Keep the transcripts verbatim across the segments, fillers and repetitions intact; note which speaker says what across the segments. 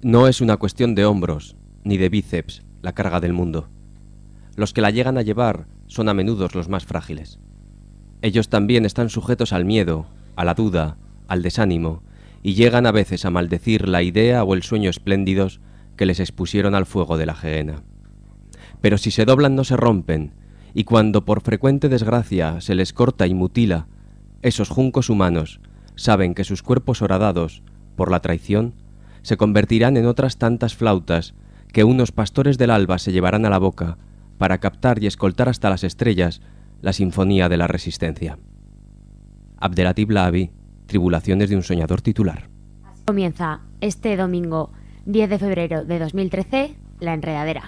Speaker 1: No es una cuestión de hombros, ni de bíceps, la carga del mundo. Los que la llegan a llevar son a menudo los más frágiles. Ellos también están sujetos al miedo, a la duda, al desánimo, y llegan a veces a maldecir la idea o el sueño espléndidos que les expusieron al fuego de la gehenna. Pero si se doblan no se rompen, y cuando por frecuente desgracia se les corta y mutila, esos juncos humanos saben que sus cuerpos horadados por la traición se convertirán en otras tantas flautas que unos pastores del alba se llevarán a la boca para captar y escoltar hasta las estrellas la sinfonía de la resistencia. Abdelatif Lahavi, Tribulaciones de un soñador titular.
Speaker 2: Comienza este domingo diez de febrero de dos mil trece, La Enredadera.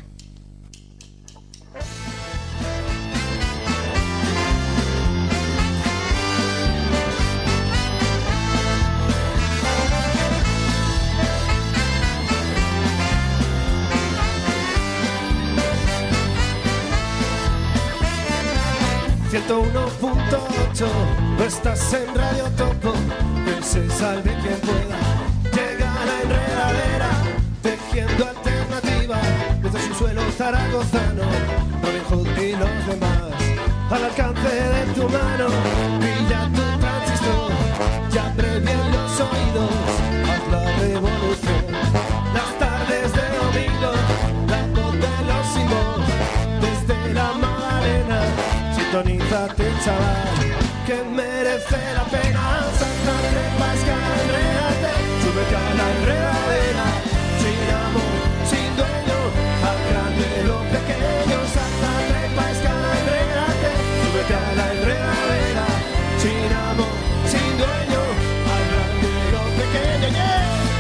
Speaker 3: ciento uno punto ocho, no estás en Radio Topo, que se salve quien pueda. Llega la enredadera, tejiendo alternativa, desde su suelo zaragozano, Robin Hood y los demás, al alcance de tu mano, brilla tu transistor, ya previen los oídos, haz la revolución. Las tardes de domingo, la voz de los sin voz, desde la Magdalena, sintonízate, chaval, que merece la pena. Salta, trepa, escala, enrédate, súbete a la enredadera, sin amor, sin dueño, al grande lo pequeño. Salta, trepa, escala, enrédate, súbete a la enredadera, sin amor, sin dueño, al grande lo pequeño. Yeah.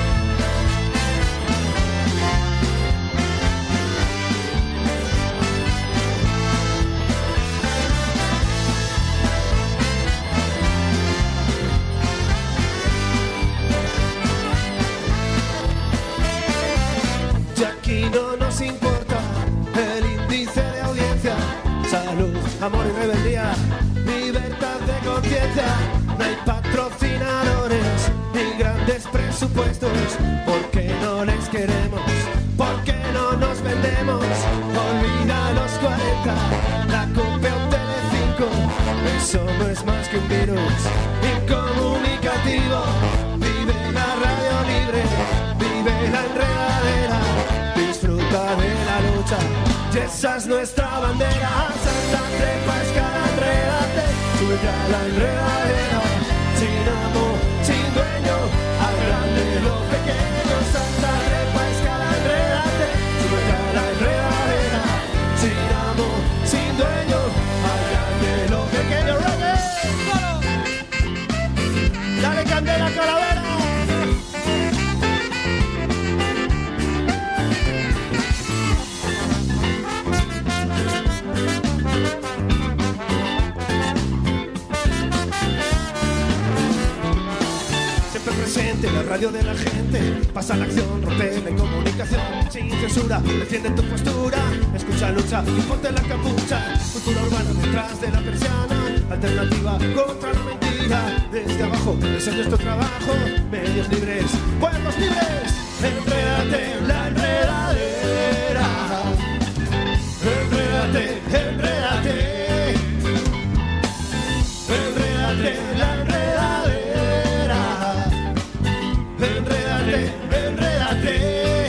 Speaker 3: No nos importa el índice de audiencia, salud, amor y rebeldía, libertad de conciencia. No hay patrocinadores ni grandes presupuestos, porque no les queremos, porque no nos vendemos. Olvida los cuarenta, la COPE o Telecinco, eso no es más que un virus incomunicativo. Vive la radio libre, vive la enredadera, disfruta de la lucha, y esa es nuestra bandera. Salta, trepa, escala, enrédate, súbete a la enredadera, sin amor, sin dueño, al grande lo pequeño. Salta, trepa, escala, enrédate, súbete a la enredadera, sin amor, sin dueño, al grande lo pequeño. ¡Roque! Dale candela, calavera. Presente, la radio de la gente, pasa la acción, rompe la incomunicación, sin censura, defiende tu postura, escucha, lucha y ponte la capucha. Cultura urbana detrás de la persiana, alternativa contra la mentira. Desde abajo, ese es nuestro trabajo, medios libres, pueblos libres. Enrédate en la enredadera, enrédate, enrédate, enrédate en la enredadera. Enrédate, enrédate,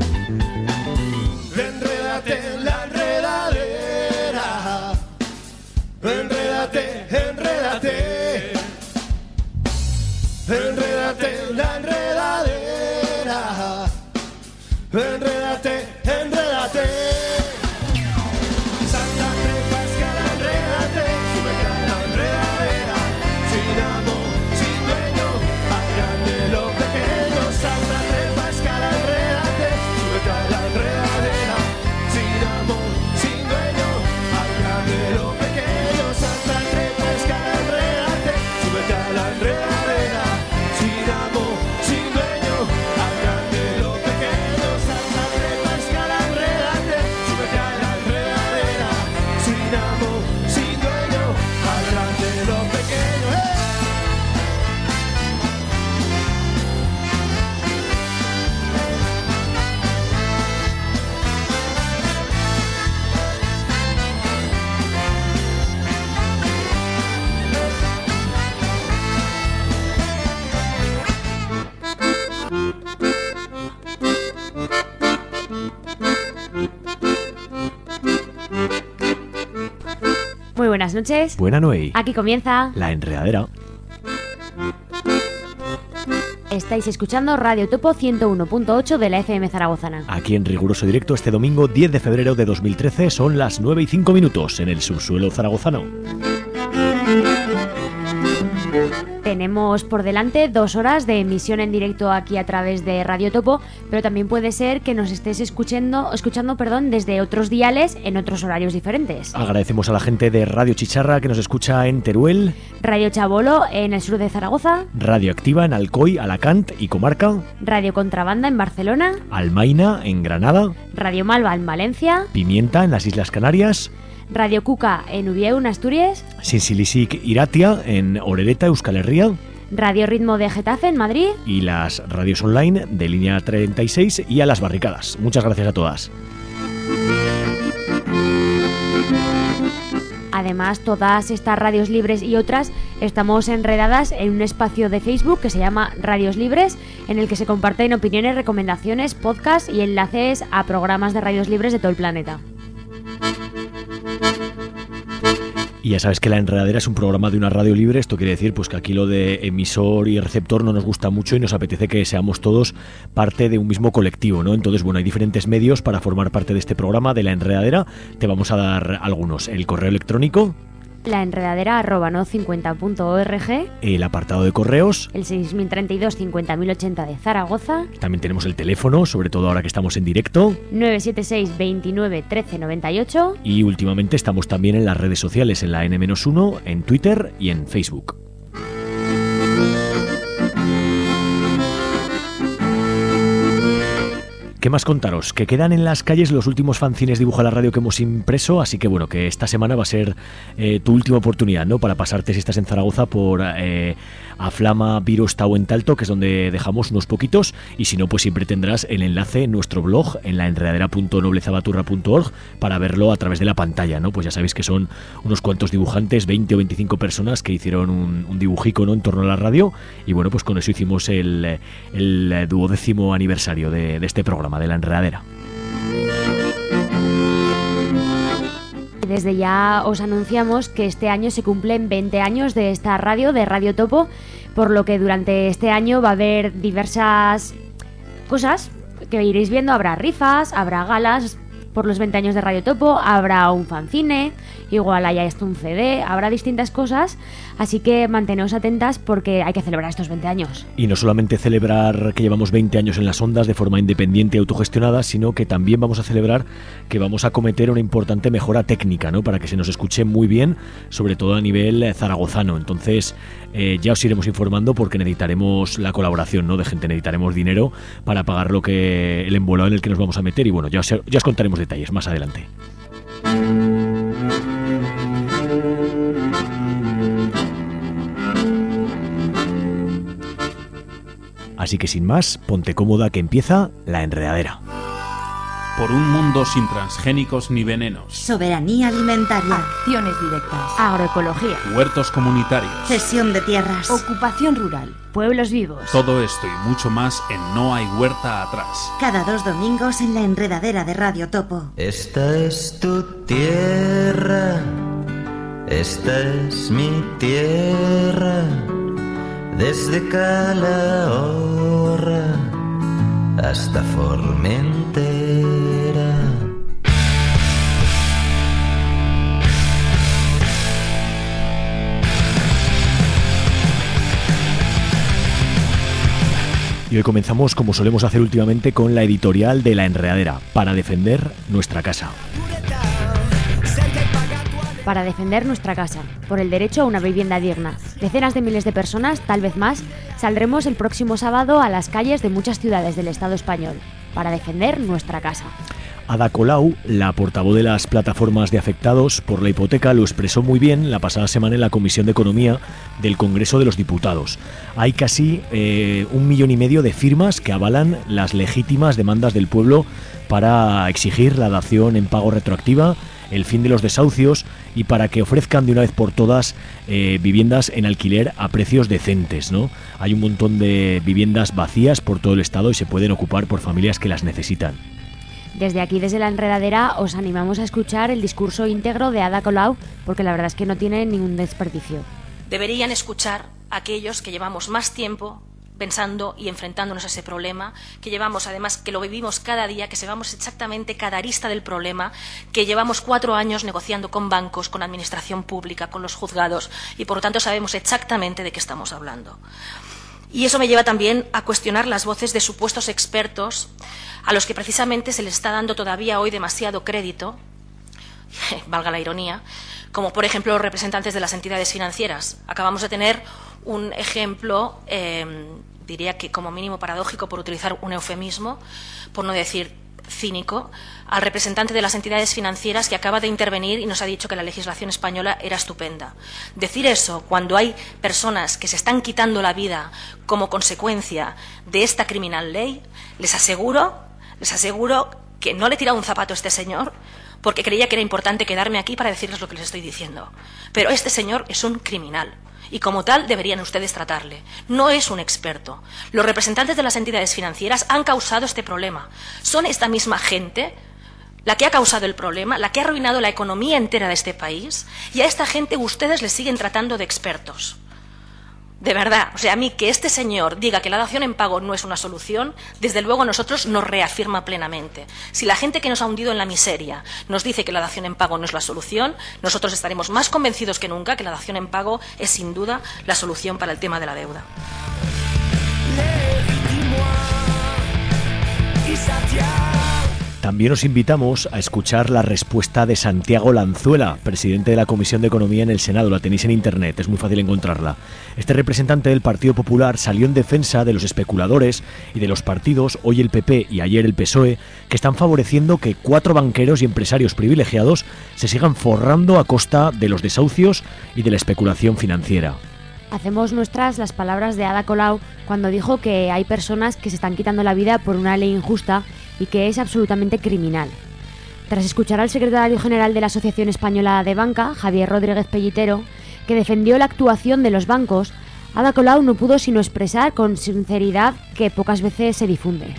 Speaker 3: enrédate en la enredadera, enrédate, enrédate, enrédate en la enredadera, enrédate, enrédate. Salta, trepa, escala, enrédate, súbete a la enredadera, sin amor, sin dueño, al grande lo pequeño. Salta, trepa,
Speaker 2: buenas noches.
Speaker 4: Buena Noey.
Speaker 2: Aquí comienza
Speaker 4: La Enredadera.
Speaker 2: Estáis escuchando Radio Topo ciento uno punto ocho de la F M zaragozana.
Speaker 4: Aquí en riguroso directo este domingo diez de febrero de dos mil trece son las nueve y cinco minutos en el subsuelo zaragozano.
Speaker 2: Tenemos por delante dos horas de emisión en directo aquí a través de Radio Topo, pero también puede ser que nos estés escuchando, escuchando perdón, desde otros diales en otros horarios diferentes.
Speaker 4: Agradecemos a la gente de Radio Chicharra que nos escucha en Teruel,
Speaker 2: Radio Chabolo en el sur de Zaragoza,
Speaker 4: Radio Activa en Alcoy, Alacant y Comarca,
Speaker 2: Radio Contrabanda en Barcelona,
Speaker 4: Almaina en Granada,
Speaker 2: Radio Malva en Valencia,
Speaker 4: Pimienta en las Islas Canarias,
Speaker 2: Radio Cuca en Ubieu, en Asturias,
Speaker 4: Sinsilisic Iratia en Orereta, Euskal Herria,
Speaker 2: Radio Ritmo de Getafe en Madrid
Speaker 4: y las radios online de Línea treinta y seis y a Las Barricadas. Muchas gracias a todas.
Speaker 2: Además, todas estas radios libres y otras estamos enredadas en un espacio de Facebook que se llama Radios Libres, en el que se comparten opiniones, recomendaciones, podcasts y enlaces a programas de radios libres de todo el planeta.
Speaker 4: Y ya sabes que La Enredadera es un programa de una radio libre. Esto quiere decir pues que aquí lo de emisor y receptor no nos gusta mucho y nos apetece que seamos todos parte de un mismo colectivo, ¿no? Entonces, bueno, hay diferentes medios para formar parte de este programa de La Enredadera. Te vamos a dar algunos. El correo electrónico,
Speaker 2: la enredadera arroba no cincuenta punto org,
Speaker 4: el apartado de correos,
Speaker 2: el seis mil treinta y dos cincuenta mil ochenta de Zaragoza,
Speaker 4: también tenemos el teléfono, sobre todo ahora que estamos en directo,
Speaker 2: nueve siete seis veintinueve trece noventa y ocho,
Speaker 4: y últimamente estamos también en las redes sociales, en la ene uno, en Twitter y en Facebook. ¿Qué más contaros? Que quedan en las calles los últimos fanzines Dibuja la Radio que hemos impreso, así que bueno, que esta semana va a ser eh, tu última oportunidad, ¿no? Para pasarte, si estás en Zaragoza, por eh, Aflama, Virostau en Talto, que es donde dejamos unos poquitos, y si no, pues siempre tendrás el enlace en nuestro blog, en la enredadera punto noblezabaturra punto org, para verlo a través de la pantalla, ¿no? Pues ya sabéis que son unos cuantos dibujantes, veinte o veinticinco personas que hicieron un, un dibujico, ¿no? En torno a la radio, y bueno, pues con eso hicimos el, el duodécimo aniversario de, de este programa de La Enredadera.
Speaker 2: Desde ya os anunciamos que este año se cumplen veinte años de esta radio, de Radio Topo, por lo que durante este año va a haber diversas cosas que iréis viendo. Habrá rifas, habrá galas por los veinte años de Radio Topo, habrá un fanzine, igual haya esto un C D, habrá distintas cosas, así que manteneos atentas porque hay que celebrar estos veinte años.
Speaker 4: Y no solamente celebrar que llevamos veinte años en las ondas de forma independiente y autogestionada, sino que también vamos a celebrar que vamos a cometer una importante mejora técnica, ¿no? Para que se nos escuche muy bien, sobre todo a nivel zaragozano. Entonces eh, ya os iremos informando porque necesitaremos la colaboración, ¿no? De gente, necesitaremos dinero para pagar lo que el embolado en el que nos vamos a meter, y bueno, ya os, ya os contaremos detalles más adelante. Así que sin más, ponte cómoda que empieza La Enredadera.
Speaker 5: Por un mundo sin transgénicos ni venenos.
Speaker 6: Soberanía alimentaria.
Speaker 7: Acciones directas.
Speaker 2: Agroecología.
Speaker 5: Huertos comunitarios.
Speaker 6: Cesión de tierras.
Speaker 7: Ocupación rural.
Speaker 2: Pueblos vivos.
Speaker 5: Todo esto y mucho más en No hay huerta atrás.
Speaker 6: Cada dos domingos en La Enredadera de Radio Topo.
Speaker 8: Esta es tu tierra. Esta es mi tierra. Desde Calahorra hasta Formentera.
Speaker 4: Y hoy comenzamos, como solemos hacer últimamente, con la editorial de La Enredadera, para defender nuestra casa.
Speaker 2: Para defender nuestra casa, por el derecho a una vivienda digna. Decenas de miles de personas, tal vez más, saldremos el próximo sábado a las calles de muchas ciudades del Estado español, para defender nuestra casa.
Speaker 4: Ada Colau, la portavoz de las plataformas de afectados por la hipoteca, lo expresó muy bien la pasada semana en la Comisión de Economía del Congreso de los Diputados. Hay casi eh, un millón y medio de firmas que avalan las legítimas demandas del pueblo para exigir la dación en pago retroactiva, el fin de los desahucios y para que ofrezcan de una vez por todas eh, viviendas en alquiler a precios decentes, ¿no? Hay un montón de viviendas vacías por todo el estado y se pueden ocupar por familias que las necesitan.
Speaker 2: Desde aquí, desde La Enredadera, os animamos a escuchar el discurso íntegro de Ada Colau, porque la verdad es que no tiene ningún desperdicio.
Speaker 9: Deberían escuchar a aquellos que llevamos más tiempo pensando y enfrentándonos a ese problema, que llevamos además, que lo vivimos cada día, que sabemos exactamente cada arista del problema, que llevamos cuatro años negociando con bancos, con administración pública, con los juzgados, y por lo tanto sabemos exactamente de qué estamos hablando. Y eso me lleva también a cuestionar las voces de supuestos expertos a los que precisamente se les está dando todavía hoy demasiado crédito, valga la ironía, como por ejemplo los representantes de las entidades financieras. Acabamos de tener un ejemplo, eh, diría que como mínimo paradójico, por utilizar un eufemismo, por no decir cínico, al representante de las entidades financieras que acaba de intervenir y nos ha dicho que la legislación española era estupenda. Decir eso cuando hay personas que se están quitando la vida como consecuencia de esta criminal ley, les aseguro, les aseguro que no le he tirado un zapato a este señor porque creía que era importante quedarme aquí para decirles lo que les estoy diciendo. Pero este señor es un criminal. Y como tal deberían ustedes tratarle. No es un experto. Los representantes de las entidades financieras han causado este problema. Son esta misma gente la que ha causado el problema, la que ha arruinado la economía entera de este país, y a esta gente ustedes les siguen tratando de expertos. De verdad, o sea, a mí que este señor diga que la dación en pago no es una solución, desde luego a nosotros nos reafirma plenamente. Si la gente que nos ha hundido en la miseria nos dice que la dación en pago no es la solución, nosotros estaremos más convencidos que nunca que la dación en pago es sin duda la solución para el tema de la deuda.
Speaker 4: También os invitamos a escuchar la respuesta de Santiago Lanzuela, presidente de la Comisión de Economía en el Senado. La tenéis en internet, es muy fácil encontrarla. Este representante del Partido Popular salió en defensa de los especuladores y de los partidos, hoy el P P y ayer el P S O E, que están favoreciendo que cuatro banqueros y empresarios privilegiados se sigan forrando a costa de los desahucios y de la especulación financiera.
Speaker 2: Hacemos nuestras las palabras de Ada Colau cuando dijo que hay personas que se están quitando la vida por una ley injusta y que es absolutamente criminal. Tras escuchar al secretario general de la Asociación Española de Banca, Javier Rodríguez Pellitero, que defendió la actuación de los bancos, Ada Colau no pudo sino expresar con sinceridad que pocas veces se difunde.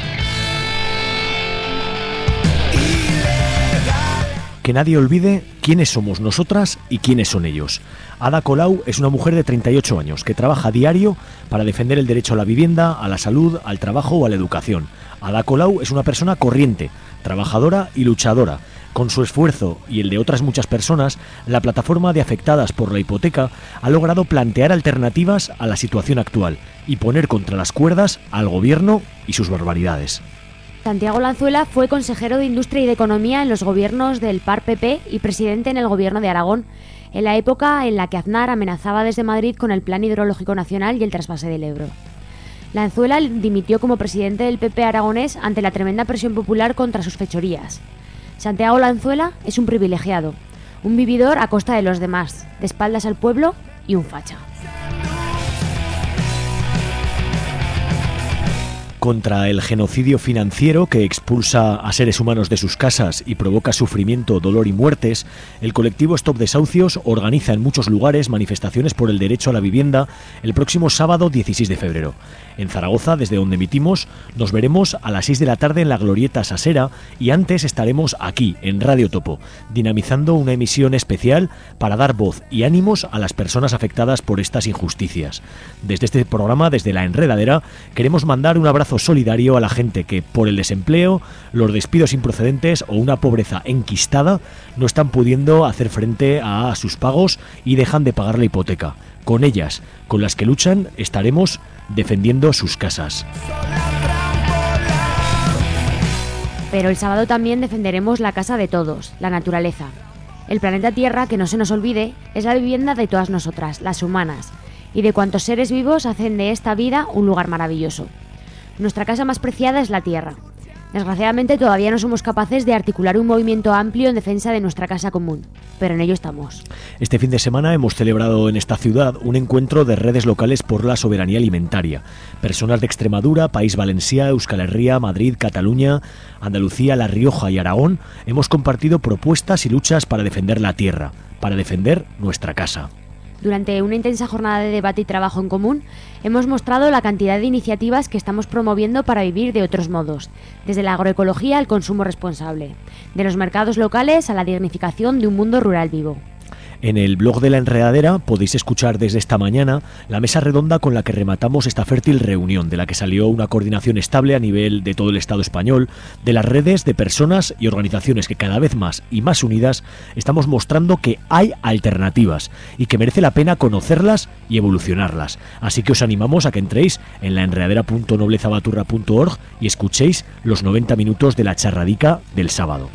Speaker 4: Que nadie olvide quiénes somos nosotras y quiénes son ellos. Ada Colau es una mujer de treinta y ocho años que trabaja a diario para defender el derecho a la vivienda, a la salud, al trabajo o a la educación. Ada Colau es una persona corriente, trabajadora y luchadora. Con su esfuerzo y el de otras muchas personas, la plataforma de afectadas por la hipoteca ha logrado plantear alternativas a la situación actual y poner contra las cuerdas al gobierno y sus barbaridades.
Speaker 2: Santiago Lanzuela fue consejero de Industria y de Economía en los gobiernos del P A R P P y presidente en el gobierno de Aragón, en la época en la que Aznar amenazaba desde Madrid con el Plan Hidrológico Nacional y el trasvase del Ebro. Lanzuela dimitió como presidente del P P aragonés ante la tremenda presión popular contra sus fechorías. Santiago Lanzuela es un privilegiado, un vividor a costa de los demás, de espaldas al pueblo y un facha.
Speaker 4: Contra el genocidio financiero que expulsa a seres humanos de sus casas y provoca sufrimiento, dolor y muertes, el colectivo Stop Desahucios organiza en muchos lugares manifestaciones por el derecho a la vivienda el próximo sábado dieciséis de febrero. En Zaragoza, desde donde emitimos, nos veremos a las seis de la tarde en la Glorieta Sasera y antes estaremos aquí, en Radio Topo, dinamizando una emisión especial para dar voz y ánimos a las personas afectadas por estas injusticias. Desde este programa, desde La Enredadera, queremos mandar un abrazo solidario a la gente que, por el desempleo, los despidos improcedentes o una pobreza enquistada, no están pudiendo hacer frente a sus pagos y dejan de pagar la hipoteca. Con ellas, con las que luchan, estaremos defendiendo sus casas.
Speaker 2: Pero el sábado también defenderemos la casa de todos, la naturaleza. El planeta Tierra, que no se nos olvide, es la vivienda de todas nosotras, las humanas, y de cuantos seres vivos hacen de esta vida un lugar maravilloso. Nuestra casa más preciada es la Tierra. Desgraciadamente todavía no somos capaces de articular un movimiento amplio en defensa de nuestra casa común, pero en ello estamos.
Speaker 4: Este fin de semana hemos celebrado en esta ciudad un encuentro de redes locales por la soberanía alimentaria. Personas de Extremadura, País Valencià, Euskal Herria, Madrid, Cataluña, Andalucía, La Rioja y Aragón hemos compartido propuestas y luchas para defender la tierra, para defender nuestra casa.
Speaker 2: Durante una intensa jornada de debate y trabajo en común, hemos mostrado la cantidad de iniciativas que estamos promoviendo para vivir de otros modos, desde la agroecología al consumo responsable, de los mercados locales a la dignificación de un mundo rural vivo.
Speaker 4: En el blog de La Enredadera podéis escuchar desde esta mañana la mesa redonda con la que rematamos esta fértil reunión, de la que salió una coordinación estable a nivel de todo el Estado español, de las redes de personas y organizaciones que cada vez más y más unidas estamos mostrando que hay alternativas y que merece la pena conocerlas y evolucionarlas. Así que os animamos a que entréis en laenredadera punto noblezabaturra punto org y escuchéis los noventa minutos de la charradica del sábado.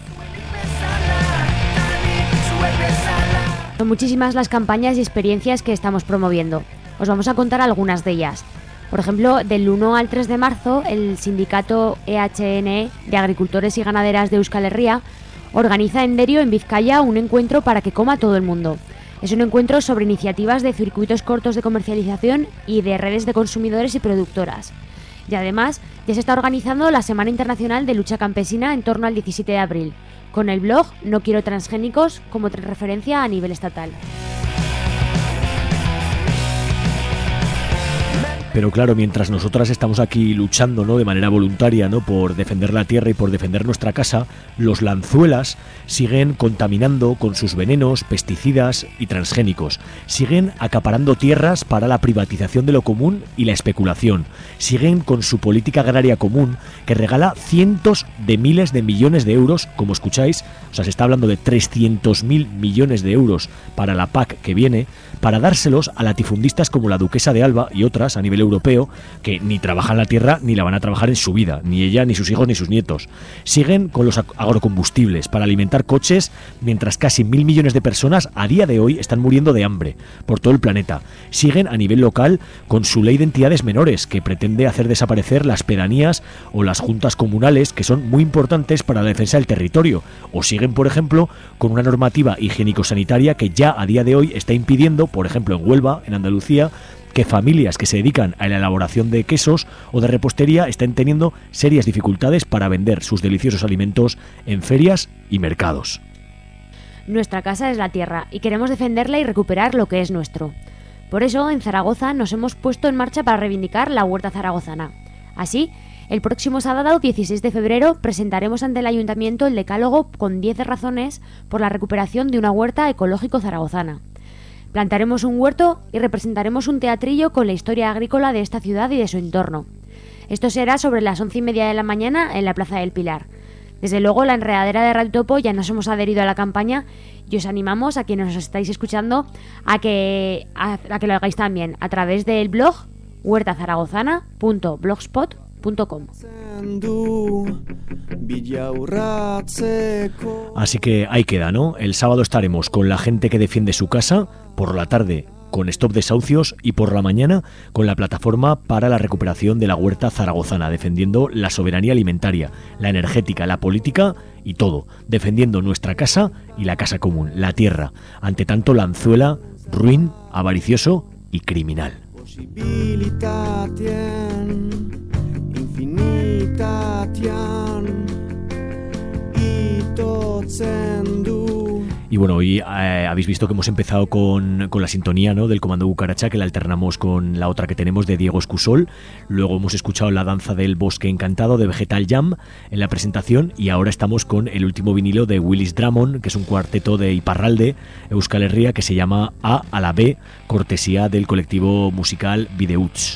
Speaker 2: Son muchísimas las campañas y experiencias que estamos promoviendo. Os vamos a contar algunas de ellas. Por ejemplo, del uno al tres de marzo, el sindicato E H N E de Agricultores y Ganaderas de Euskal Herria organiza en Derio, en Vizcaya, un encuentro para que coma todo el mundo. Es un encuentro sobre iniciativas de circuitos cortos de comercialización y de redes de consumidores y productoras. Y además, ya se está organizando la Semana Internacional de Lucha Campesina en torno al diecisiete de abril, con el blog No Quiero Transgénicos como referencia a nivel estatal.
Speaker 4: Pero claro, mientras nosotras estamos aquí luchando, ¿no?, de manera voluntaria, ¿no?, por defender la tierra y por defender nuestra casa, los lanzuelas siguen contaminando con sus venenos, pesticidas y transgénicos. Siguen acaparando tierras para la privatización de lo común y la especulación. Siguen con su política agraria común, que regala cientos de miles de millones de euros, como escucháis, o sea, se está hablando de trescientos mil millones de euros para la P A C que viene, para dárselos a latifundistas como la Duquesa de Alba y otras a nivel europeo, que ni trabajan la tierra ni la van a trabajar en su vida, ni ella, ni sus hijos, ni sus nietos. Siguen con los agrocombustibles para alimentar coches, mientras casi mil millones de personas a día de hoy están muriendo de hambre por todo el planeta. Siguen a nivel local con su ley de entidades menores, que pretende hacer desaparecer las pedanías o las juntas comunales, que son muy importantes para la defensa del territorio. O siguen, por ejemplo, con una normativa higiénico-sanitaria que ya a día de hoy está impidiendo, por ejemplo en Huelva, en Andalucía, que familias que se dedican a la elaboración de quesos o de repostería estén teniendo serias dificultades para vender sus deliciosos alimentos en ferias y mercados.
Speaker 2: Nuestra casa es la tierra y queremos defenderla y recuperar lo que es nuestro. Por eso, en Zaragoza nos hemos puesto en marcha para reivindicar la huerta zaragozana. Así, el próximo sábado dieciséis de febrero presentaremos ante el Ayuntamiento el decálogo con diez razones por la recuperación de una huerta ecológico zaragozana. Plantaremos un huerto y representaremos un teatrillo con la historia agrícola de esta ciudad y de su entorno. Esto será sobre las once y media de la mañana en la Plaza del Pilar. Desde luego, la Enredadera de Radio Topo ya nos hemos adherido a la campaña y os animamos, a quienes nos estáis escuchando, a que, a, a que lo hagáis también a través del blog huerta zaragozana punto blogspot punto com.
Speaker 4: Así que ahí queda, ¿no? El sábado estaremos con la gente que defiende su casa, por la tarde con Stop Desahucios y por la mañana con la plataforma para la recuperación de la huerta zaragozana, defendiendo la soberanía alimentaria, la energética, la política y todo, defendiendo nuestra casa y la casa común, la tierra, ante tanto lanzuela, ruin, avaricioso y criminal. Y bueno, hoy eh, habéis visto que hemos empezado con, con la sintonía, ¿no?, del Comando Cucaracha, que la alternamos con la otra que tenemos de Diego Escusol. Luego hemos escuchado la danza del bosque encantado de Vegetal Jam en la presentación, y ahora estamos con el último vinilo de Willis Drummond, que es un cuarteto de Iparralde, Euskal Herria, que se llama A a la B, cortesía del colectivo musical Videuts.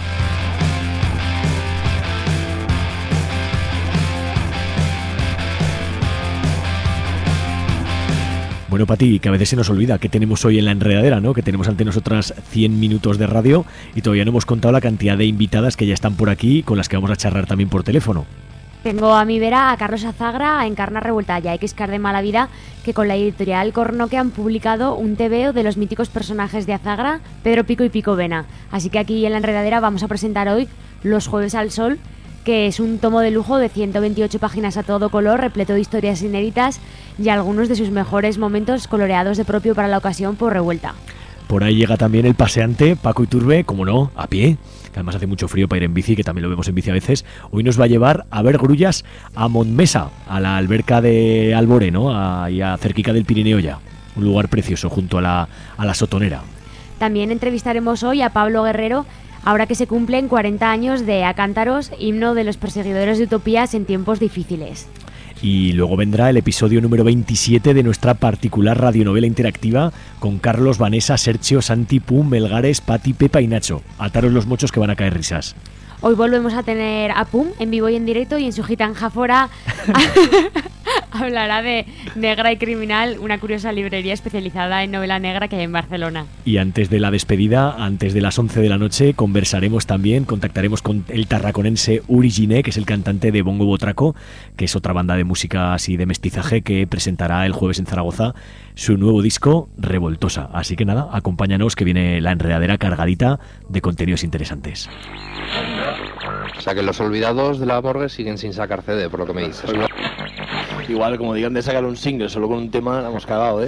Speaker 4: Bueno, Pati, que a veces se nos olvida que tenemos hoy en la Enredadera, ¿no? Que tenemos ante nosotras cien minutos de radio y todavía no hemos contado la cantidad de invitadas que ya están por aquí, con las que vamos a charlar también por teléfono.
Speaker 2: Tengo a mi vera a Carlos Azagra, a Encarna Revuelta y a Xcar de Mala Vida, que con la editorial Cornoque han publicado un tebeo de los míticos personajes de Azagra, Pedro Pico y Pico Vena. Así que aquí en la Enredadera vamos a presentar hoy Los Jueves al Sol, que es un tomo de lujo de ciento veintiocho páginas a todo color, repleto de historias inéditas y algunos de sus mejores momentos coloreados de propio para la ocasión por Revuelta.
Speaker 4: Por ahí llega también el paseante Paco Iturbe, como no, a pie, que además hace mucho frío para ir en bici, que también lo vemos en bici a veces. Hoy nos va a llevar a ver grullas a Montmesa, a la alberca de Alboré, ¿no? Ahí a cerquica del Pirineo ya, un lugar precioso junto a la, a la Sotonera.
Speaker 2: También entrevistaremos hoy a Pablo Guerrero, ahora que se cumplen cuarenta años de A Cántaros, himno de los perseguidores de utopías en tiempos difíciles.
Speaker 4: Y luego vendrá el episodio número veintisiete de nuestra particular radionovela interactiva con Carlos, Vanessa, Sergio, Santi, Pum, Melgares, Pati, Pepa y Nacho. Ataros los mochos que van a caer risas.
Speaker 2: Hoy volvemos a tener a Pum en vivo y en directo, y en su Gitanja Fora hablará de Negra y Criminal, una curiosa librería especializada en novela negra que hay en Barcelona.
Speaker 4: Y antes de la despedida, antes de las once de la noche, conversaremos también, contactaremos con el tarraconense Uri Giné, que es el cantante de Bongo Botraco, que es otra banda de música así de mestizaje que presentará el jueves en Zaragoza su nuevo disco Revoltosa. Así que nada, acompáñanos, que viene la enredadera cargadita de contenidos interesantes.
Speaker 10: O sea que los olvidados de la morgue siguen sin sacar C D, por lo que me dices.
Speaker 11: Igual, como digan de sacar un single solo con un tema, la hemos cagado, ¿eh?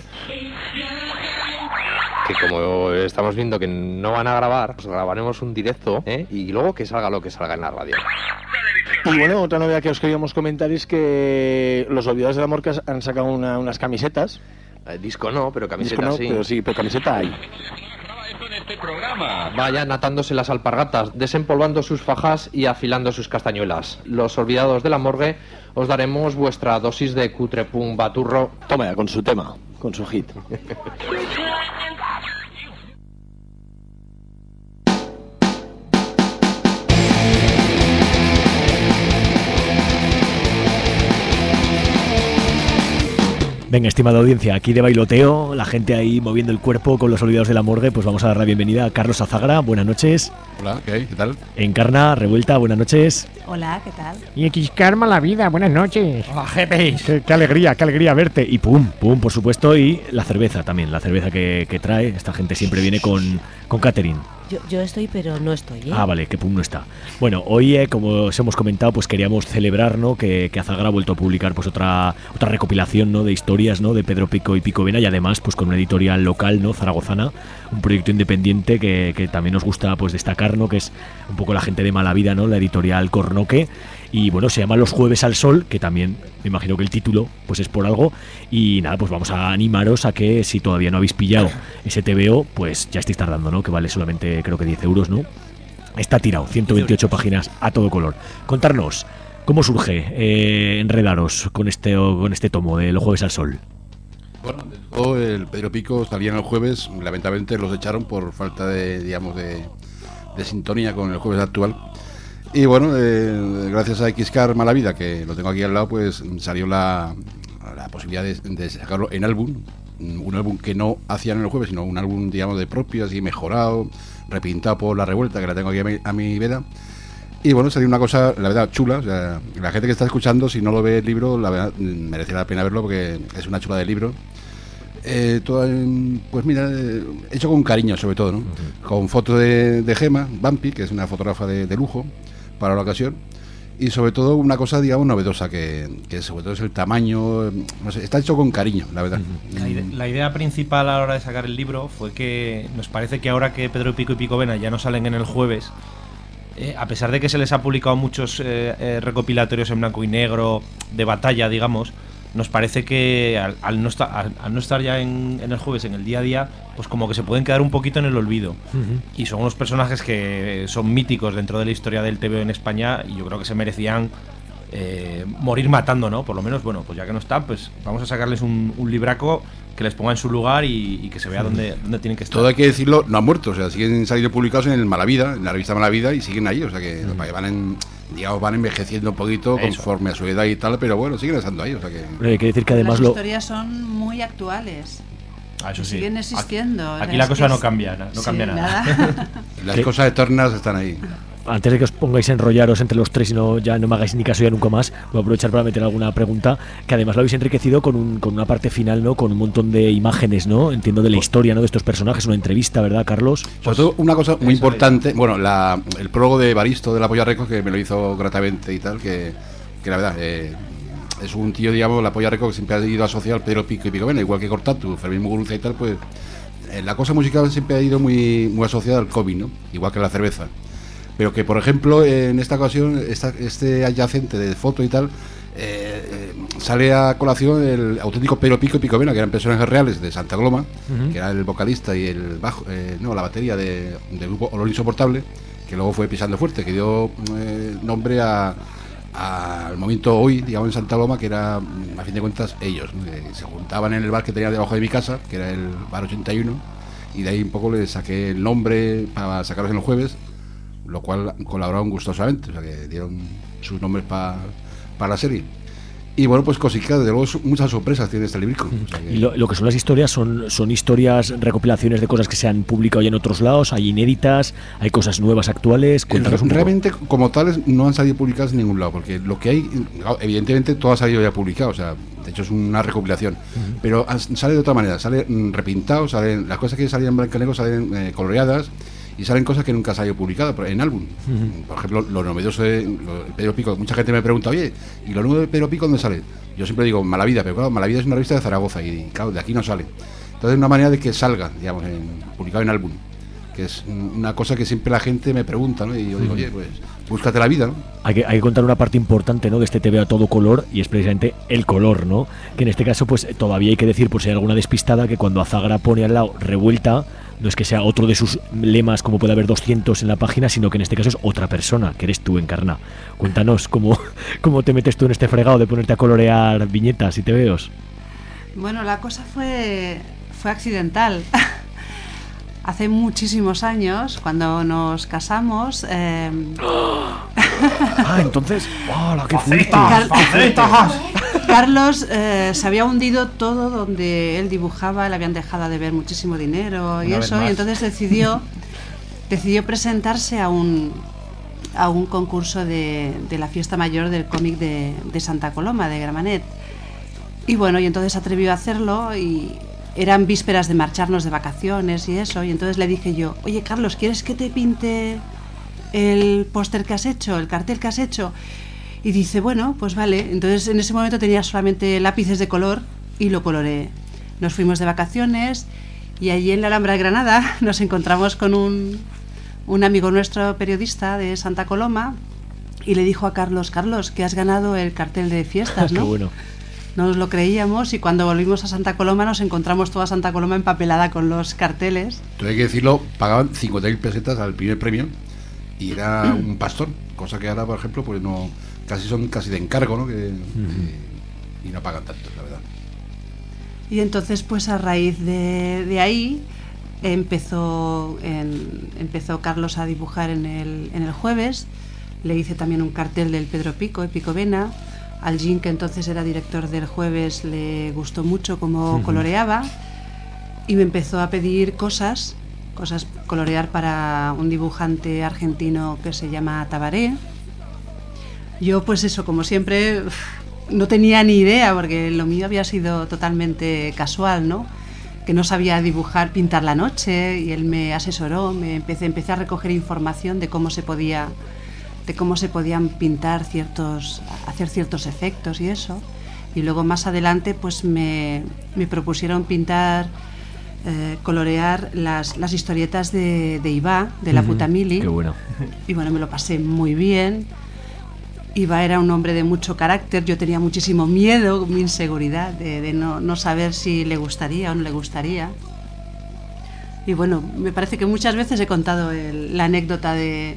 Speaker 10: Que como estamos viendo que no van a grabar, pues grabaremos un directo, ¿eh? Y luego que salga lo que salga en la radio.
Speaker 11: Y bueno, otra novedad que os queríamos comentar es que los olvidados de la morgue han sacado una, unas camisetas.
Speaker 10: El disco no, pero camiseta
Speaker 11: disco no,
Speaker 10: sí.
Speaker 11: Pero sí, pero camiseta hay.
Speaker 10: Este programa. Vayan atándose las alpargatas, desempolvando sus fajas y afilando sus castañuelas. Los olvidados de la morgue, os daremos vuestra dosis de cutre pum baturro.
Speaker 11: Toma ya, con su tema, con su hit.
Speaker 4: Venga, estimada audiencia, aquí de bailoteo, la gente ahí moviendo el cuerpo con los olvidados de la morgue, pues vamos a dar la bienvenida a Carlos Azagra, buenas noches.
Speaker 12: Hola, ¿qué hay? ¿Qué tal?
Speaker 4: Encarna, Revuelta, buenas noches.
Speaker 13: Hola, ¿qué tal?
Speaker 14: Y Xkarma la vida, buenas noches.
Speaker 4: Hola, jefes. Qué, qué alegría, qué alegría verte. Y pum, pum, por supuesto, y la cerveza también, la cerveza que, que trae, esta gente siempre viene con, con catering.
Speaker 13: Yo, yo estoy, pero no estoy, ¿eh?
Speaker 4: Ah, vale, que pum no está. Bueno, hoy, eh, como os hemos comentado, pues queríamos celebrar, ¿no? Que, que Azagra ha vuelto a publicar pues otra otra recopilación, ¿no? De historias, ¿no? De Pedro Pico y Pico Vena, y además, pues con una editorial local, ¿no? Zaragozana, un proyecto independiente que, que también nos gusta, pues destacar, ¿no? Que es un poco la gente de Mala Vida, ¿no? La editorial Cornoque. Y bueno, se llama Los Jueves al Sol, que también me imagino que el título pues es por algo. Y nada, pues vamos a animaros a que si todavía no habéis pillado ese T V O, pues ya estáis tardando, ¿no? Que vale solamente creo que diez euros, ¿no? Está tirado, ciento veintiocho páginas a todo color. Contarnos, ¿cómo surge eh, enredaros con este, con este tomo de Los Jueves al Sol?
Speaker 12: Bueno, el Pedro Pico salían el jueves, lamentablemente los echaron por falta de, digamos, de, de sintonía con el jueves actual. Y bueno, eh, gracias a Xcar Mala Vida, que lo tengo aquí al lado, pues salió la, la posibilidad de, de sacarlo en álbum. Un álbum que no hacían en el jueves, sino un álbum, digamos, de propio, así mejorado, repintado por La Revuelta, que la tengo aquí a mi, a mi vera. Y bueno, salió una cosa, la verdad, chula. O sea, la gente que está escuchando, si no lo ve el libro, la verdad, merece la pena verlo porque es una chula de libro. Eh, todo, pues mira, eh, hecho con cariño sobre todo, ¿no? Uh-huh. Con fotos de, de Gema Bampi, que es una fotógrafa de, de lujo para la ocasión, y sobre todo una cosa, digamos, novedosa, que, que sobre todo es el tamaño, no sé, está hecho con cariño, la verdad.
Speaker 15: La idea, la idea principal a la hora de sacar el libro fue que nos parece que ahora que Pedro Pico y Pico Vena ya no salen en el jueves, eh, a pesar de que se les ha publicado muchos eh, eh, recopilatorios en blanco y negro de batalla, digamos, nos parece que al, al, no, estar, al, al no estar ya en, en el jueves, en el día a día, pues como que se pueden quedar un poquito en el olvido. Uh-huh. Y son unos personajes que son míticos dentro de la historia del T V O en España, y yo creo que se merecían eh, morir matando, ¿no? Por lo menos, bueno, pues ya que no están, pues vamos a sacarles un, un libraco que les ponga en su lugar y, y que se vea uh-huh. dónde, dónde tienen que estar.
Speaker 12: Todo hay que decirlo, no han muerto, o sea, siguen saliendo publicados en el Mala Vida, en la revista Mala Vida, y siguen ahí, o sea que uh-huh. van en... digamos, van envejeciendo un poquito Eso. conforme a su edad y tal, pero bueno, siguen estando ahí, o sea que...
Speaker 4: Pero hay que decir que además
Speaker 13: las
Speaker 4: lo...
Speaker 13: historias son muy actuales.
Speaker 15: Ah, eso sí.
Speaker 13: Siguen existiendo.
Speaker 15: Aquí, aquí la cosa no cambia, no, no
Speaker 13: sí,
Speaker 15: cambia nada.
Speaker 13: nada.
Speaker 12: Las cosas eternas están ahí.
Speaker 4: Antes de que os pongáis a enrollaros entre los tres y no, ya no me hagáis ni caso ya nunca más, voy a aprovechar para meter alguna pregunta, que además lo habéis enriquecido con, un, con una parte final, ¿no? Con un montón de imágenes, ¿no? Entiendo, de la historia, ¿no? De estos personajes, una entrevista, ¿verdad, Carlos?
Speaker 12: Sobre todo una cosa muy importante, es. bueno, la, el prólogo de Baristo de La Polla Records, que me lo hizo gratamente y tal, que, que la verdad... Eh, es un tío, digamos, La Polla Records, que siempre ha ido asociado al Pedro Pico y Pico Vena, igual que Cortatu, Fermín Muguruza y tal, pues eh, la cosa musical siempre ha ido muy, muy asociada al COVID, ¿no? Igual que la cerveza. Pero que, por ejemplo, en esta ocasión, esta, este adyacente de foto y tal, eh, eh, sale a colación el auténtico Pedro Pico y Pico Vena, que eran personajes reales de Santa Coloma, uh-huh. que era el vocalista y el bajo, eh, no, la batería de, del grupo Olor Insoportable, que luego fue Pisando Fuerte, que dio eh, nombre a al momento hoy, digamos, en Santa Coloma, que era, a fin de cuentas, ellos, ¿no? Que se juntaban en el bar que tenía debajo de mi casa, que era el bar ochenta y uno, y de ahí un poco les saqué el nombre para sacarlos en los jueves, lo cual colaboraron gustosamente, o sea que dieron sus nombres para pa la serie. Y bueno, pues cositas, desde luego muchas sorpresas tiene este librico. O sea que...
Speaker 4: Y lo, lo que son las historias son, son historias, recopilaciones de cosas que se han publicado ya en otros lados, hay inéditas, hay cosas nuevas, actuales. Cuéntanos un poco. Realmente,
Speaker 12: como tales, no han salido publicadas en ningún lado, porque lo que hay, evidentemente, todo ha salido ya publicado, o sea, de hecho es una recopilación, uh-huh. pero sale de otra manera, sale repintado, salen las cosas que salían en blanco y negro salen eh, coloreadas, y salen cosas que nunca se han salido publicadas en álbum. Uh-huh. Por ejemplo, lo novedoso de lo, Pedro Pico. Mucha gente me pregunta, oye, ¿y lo nuevo de Pedro Pico dónde sale? Yo siempre digo Malavida, pero claro, Malavida es una revista de Zaragoza y claro, de aquí no sale. Entonces es una manera de que salga, digamos, en, publicado en álbum, que es una cosa que siempre la gente me pregunta, ¿no? Y yo digo, uh-huh. oye, pues búscate la vida, ¿no?
Speaker 4: Hay que, hay que contar una parte importante, ¿no?, de este T V a todo color, y es precisamente el color, ¿no? Que en este caso, pues todavía hay que decir, por si hay alguna despistada, que cuando Azagra pone al lado Revuelta, no es que sea otro de sus lemas, como puede haber doscientos en la página, sino que en este caso es otra persona, que eres tú, Encarna. Cuéntanos cómo, cómo te metes tú en este fregado de ponerte a colorear viñetas y tebeos.
Speaker 13: Bueno, la cosa fue, fue accidental. Hace muchísimos años, cuando nos casamos... Eh...
Speaker 4: ah, entonces... ¡Hola, qué fuerte!
Speaker 13: Car Carlos eh, se había hundido todo donde él dibujaba, le habían dejado de ver muchísimo dinero y Una eso, y entonces decidió decidió presentarse a un a un concurso de, de la fiesta mayor del cómic de, de Santa Coloma, de Gramenet. Y bueno, y entonces atrevió a hacerlo y... eran vísperas de marcharnos de vacaciones y eso, y entonces le dije yo, oye Carlos, ¿quieres que te pinte el póster que has hecho, el cartel que has hecho? Y dice, bueno, pues vale. Entonces en ese momento tenía solamente lápices de color y lo coloreé. Nos fuimos de vacaciones y allí en la Alhambra de Granada nos encontramos con un, un amigo nuestro periodista de Santa Coloma y le dijo a Carlos, Carlos, que has ganado el cartel de fiestas, ¿no?
Speaker 4: Qué bueno.
Speaker 13: No nos lo creíamos y cuando volvimos a Santa Coloma nos encontramos toda Santa Coloma empapelada con los carteles.
Speaker 12: Tú hay que decirlo, pagaban cincuenta mil pesetas al primer premio y era un pastón, cosa que ahora, por ejemplo, pues no, casi son casi de encargo, ¿no? Que, uh-huh. y, y no pagan tanto, la verdad.
Speaker 13: Y entonces, pues a raíz de, de ahí empezó, en, empezó Carlos a dibujar en el, en el Jueves. Le hice también un cartel del Pedro Pico, de Pico Vena. Al Jean, que entonces era director del Jueves, le gustó mucho cómo uh-huh. coloreaba y me empezó a pedir cosas, cosas colorear para un dibujante argentino que se llama Tabaré. Yo pues eso, como siempre, no tenía ni idea porque lo mío había sido totalmente casual, ¿no? Que no sabía dibujar, pintar la noche y él me asesoró, me empecé, empecé a recoger información de cómo se podía... de cómo se podían pintar ciertos, hacer ciertos efectos y eso. Y luego más adelante pues me, me propusieron pintar, eh, colorear las, las historietas de, de Iba, de la uh-huh. puta Mili.
Speaker 4: Qué bueno.
Speaker 13: Y bueno, me lo pasé muy bien. Iba era un hombre de mucho carácter, yo tenía muchísimo miedo, mi inseguridad de, de no, no saber si le gustaría o no le gustaría. Y bueno, me parece que muchas veces he contado el, la anécdota de...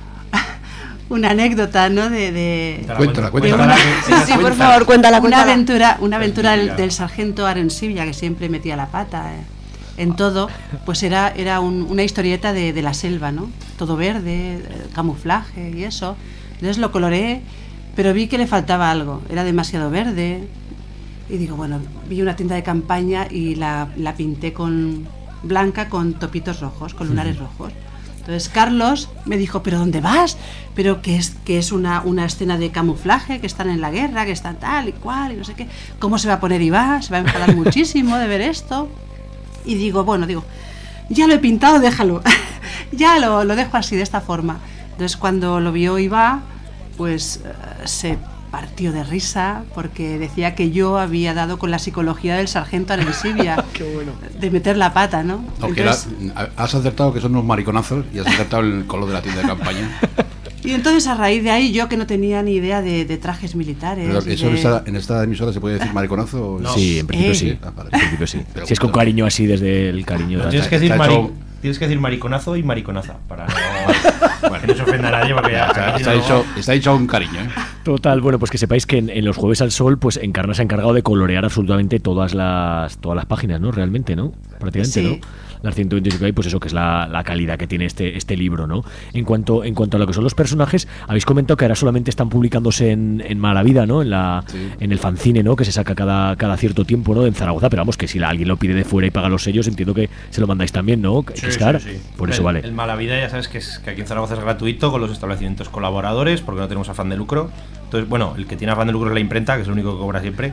Speaker 13: una anécdota, ¿no? De, de
Speaker 12: cuéntala, cuéntala.
Speaker 13: Una, sí, sí, por favor, cuéntala, cuéntala. Una aventura, una aventura del, del sargento Arensibia, que siempre metía la pata eh, en todo, pues era, era un, una historieta de, de la selva, ¿no? Todo verde, camuflaje y eso. Entonces lo coloreé, pero vi que le faltaba algo, era demasiado verde. Y digo, bueno, vi una tienda de campaña y la, la pinté con blanca con topitos rojos, con lunares rojos. Entonces Carlos me dijo, ¿pero dónde vas? Pero que es, que es una, una escena de camuflaje, que están en la guerra, que están tal y cual y no sé qué. ¿Cómo se va a poner Iba? Se va a enfadar muchísimo de ver esto. Y digo, bueno, digo, ya lo he pintado, déjalo. ya lo, lo dejo así, de esta forma. Entonces cuando lo vio Iba, pues uh, se partió de risa porque decía que yo había dado con la psicología del sargento Arensibia.
Speaker 4: Qué bueno.
Speaker 13: De meter la pata, ¿no?
Speaker 12: Aunque Entonces, la, has acertado que son unos mariconazos y has acertado el color de la tienda de campaña.
Speaker 13: Y entonces a raíz de ahí yo que no tenía ni idea de, de trajes militares.
Speaker 12: Pero
Speaker 13: y
Speaker 12: eso
Speaker 13: de...
Speaker 12: en, esta, en esta emisora se puede decir mariconazo.
Speaker 4: No. Sí, en principio
Speaker 13: Eh.
Speaker 4: sí.
Speaker 12: Ah, vale.
Speaker 4: En principio sí.
Speaker 12: Pero
Speaker 4: Si es con
Speaker 12: bueno.
Speaker 4: cariño así desde el cariño.
Speaker 15: No,
Speaker 4: de-
Speaker 15: tienes, que decir
Speaker 12: está
Speaker 15: mari-
Speaker 12: hecho-
Speaker 15: tienes que decir mariconazo y mariconaza para no, que no se ofenda a nadie. Porque ya,
Speaker 12: Está,
Speaker 15: aquí
Speaker 12: está
Speaker 15: no-
Speaker 12: hecho, está hecho con cariño, ¿eh?
Speaker 4: Total, bueno, pues que sepáis que en, en los Jueves al Sol, pues Encarna se ha encargado de colorear absolutamente todas las todas las páginas, ¿no? Realmente, ¿no? Prácticamente,
Speaker 13: Sí.
Speaker 4: ¿no? Las ciento veintiséis que hay, pues eso, que es la, la calidad que tiene este, este libro, ¿no? En cuanto, en cuanto a lo que son los personajes, habéis comentado que ahora solamente están publicándose en, en Mala Vida, ¿no? En la
Speaker 12: Sí.
Speaker 4: en el fanzine, ¿no? Que se saca cada, cada cierto tiempo, ¿no? En Zaragoza, pero vamos, que si la- alguien lo pide de fuera y paga los sellos, entiendo que se lo mandáis también, ¿no?
Speaker 15: Sí,
Speaker 4: Kiscar,
Speaker 15: sí, sí.
Speaker 4: por eso
Speaker 15: el,
Speaker 4: vale.
Speaker 15: El Mala Vida ya sabes que, es, que aquí en Zaragoza es gratuito con los establecimientos colaboradores porque no tenemos afán de lucro. Entonces, bueno, el que tiene afán de lucro es la imprenta, que es el único que cobra siempre.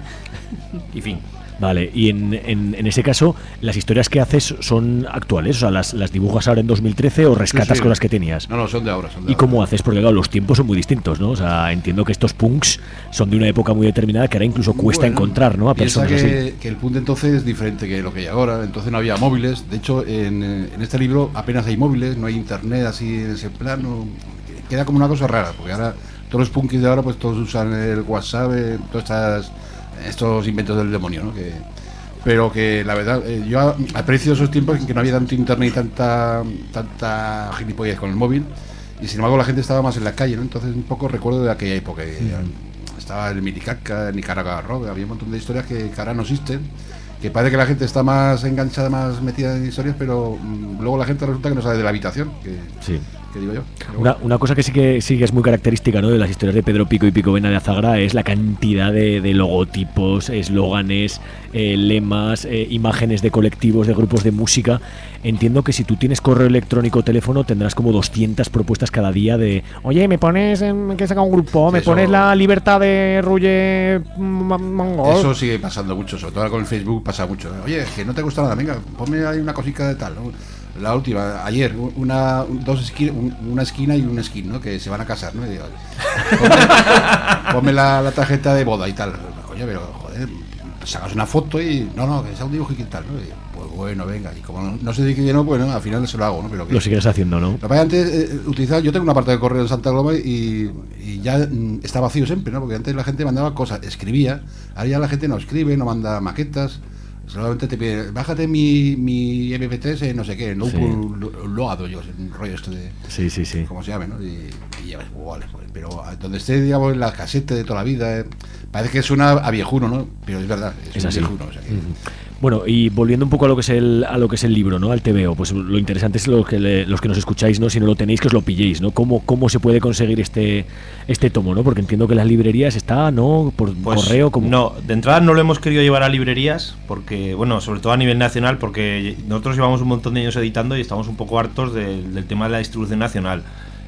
Speaker 15: Y fin.
Speaker 4: Vale, y en, en, en ese caso, las historias que haces son actuales, o sea, las, las dibujas ahora en dos mil trece o rescatas
Speaker 12: Sí, sí.
Speaker 4: con las que tenías.
Speaker 12: No, no, son de ahora. Son de
Speaker 4: ¿Y
Speaker 12: ahora.
Speaker 4: cómo haces? Porque claro, los tiempos son muy distintos, ¿no? O sea, entiendo que estos punks son de una época muy determinada que ahora incluso cuesta
Speaker 12: Bueno,
Speaker 4: encontrar, ¿no? A
Speaker 12: piensa
Speaker 4: personas
Speaker 12: que,
Speaker 4: así.
Speaker 12: que el punk de entonces es diferente que lo que hay ahora. Entonces no había móviles. De hecho, en, en este libro apenas hay móviles, no hay internet así en ese plano. Queda como una cosa rara, porque ahora todos los punkis de ahora, pues todos usan el WhatsApp, eh, todos estas, estos inventos del demonio, ¿no? Que, pero que la verdad, eh, yo a- aprecio esos tiempos en que no había tanto internet y tanta, tanta gilipollez con el móvil. Y sin embargo la gente estaba más en la calle, ¿no? Entonces un poco recuerdo de aquella época. que Estaba el Miticaca, Nicaragua Rock, había un montón de historias que, que ahora no existen. Que parece que la gente está más enganchada, más metida en historias, pero mm, luego la gente resulta que no sale de la habitación. Que,
Speaker 4: Sí.
Speaker 12: que digo yo. Pero
Speaker 4: Una,
Speaker 12: bueno.
Speaker 4: una cosa que sí que sí que es muy característica, ¿no? De las historias de Pedro Pico y Pico Vena de Azagra es la cantidad de, de logotipos, eslóganes, eh, lemas, eh, imágenes de colectivos, de grupos de música. Entiendo que si tú tienes correo electrónico o teléfono tendrás como doscientas propuestas cada día de
Speaker 14: Oye, me pones en, que saca un grupo, me
Speaker 12: Eso-
Speaker 14: pones la libertad de Ruye mm, Mongol.
Speaker 12: Eso sigue pasando mucho, sobre todo ahora con el Facebook pasa mucho. Oye, es que no te gusta nada, venga, ponme ahí una cosita de tal, ¿no? La última, ayer, una, un- dos esqui- un- una esquina y un skin, ¿no? Que se van a casar, ¿no? Y digo, ponme, ponme la, la tarjeta de boda y tal. Coño, pero joder, sacas una foto y no, no, que sea un dibujo y tal, ¿no? Y, pues bueno, venga, y como no, no se dice que no, pues no, al final se lo hago, ¿no? Pero que,
Speaker 4: lo sigues haciendo, ¿no?
Speaker 12: Lo que pasa es que antes eh, utilizaba, yo tengo una parte de correo en Santa Gloma y, y ya mm, está vacío siempre, ¿no? Porque antes la gente mandaba cosas, escribía, ahora ya la gente no escribe, no manda maquetas, solamente te pide, bájate mi, mi M P tres en no sé qué, no
Speaker 4: Sí.
Speaker 12: loado yo, un rollo esto de,
Speaker 4: Sí, sí, sí.
Speaker 12: como se llame, ¿no? Y, y ya ves, pues, vale, pues, pero a- donde esté, digamos, en la casete de toda la vida, eh, parece que suena a viejuno, ¿no? Pero es verdad, es,
Speaker 4: Es
Speaker 12: un
Speaker 4: así.
Speaker 12: viejuno, o sea que-
Speaker 4: Ujú. Bueno, y volviendo un poco a lo que es el a lo que es el libro, ¿no? Al T V O, pues lo interesante es lo que le- los que nos escucháis, ¿no? Si no lo tenéis, que os lo pilléis, ¿no? ¿Cómo, cómo se puede conseguir este este tomo, ¿no? Porque entiendo que en las librerías está, ¿no? Por
Speaker 15: Pues
Speaker 4: correo, como
Speaker 15: no, de entrada no lo hemos querido llevar a librerías porque, bueno, sobre todo a nivel nacional, porque nosotros llevamos un montón de años editando y estamos un poco hartos del, del tema de la distribución nacional.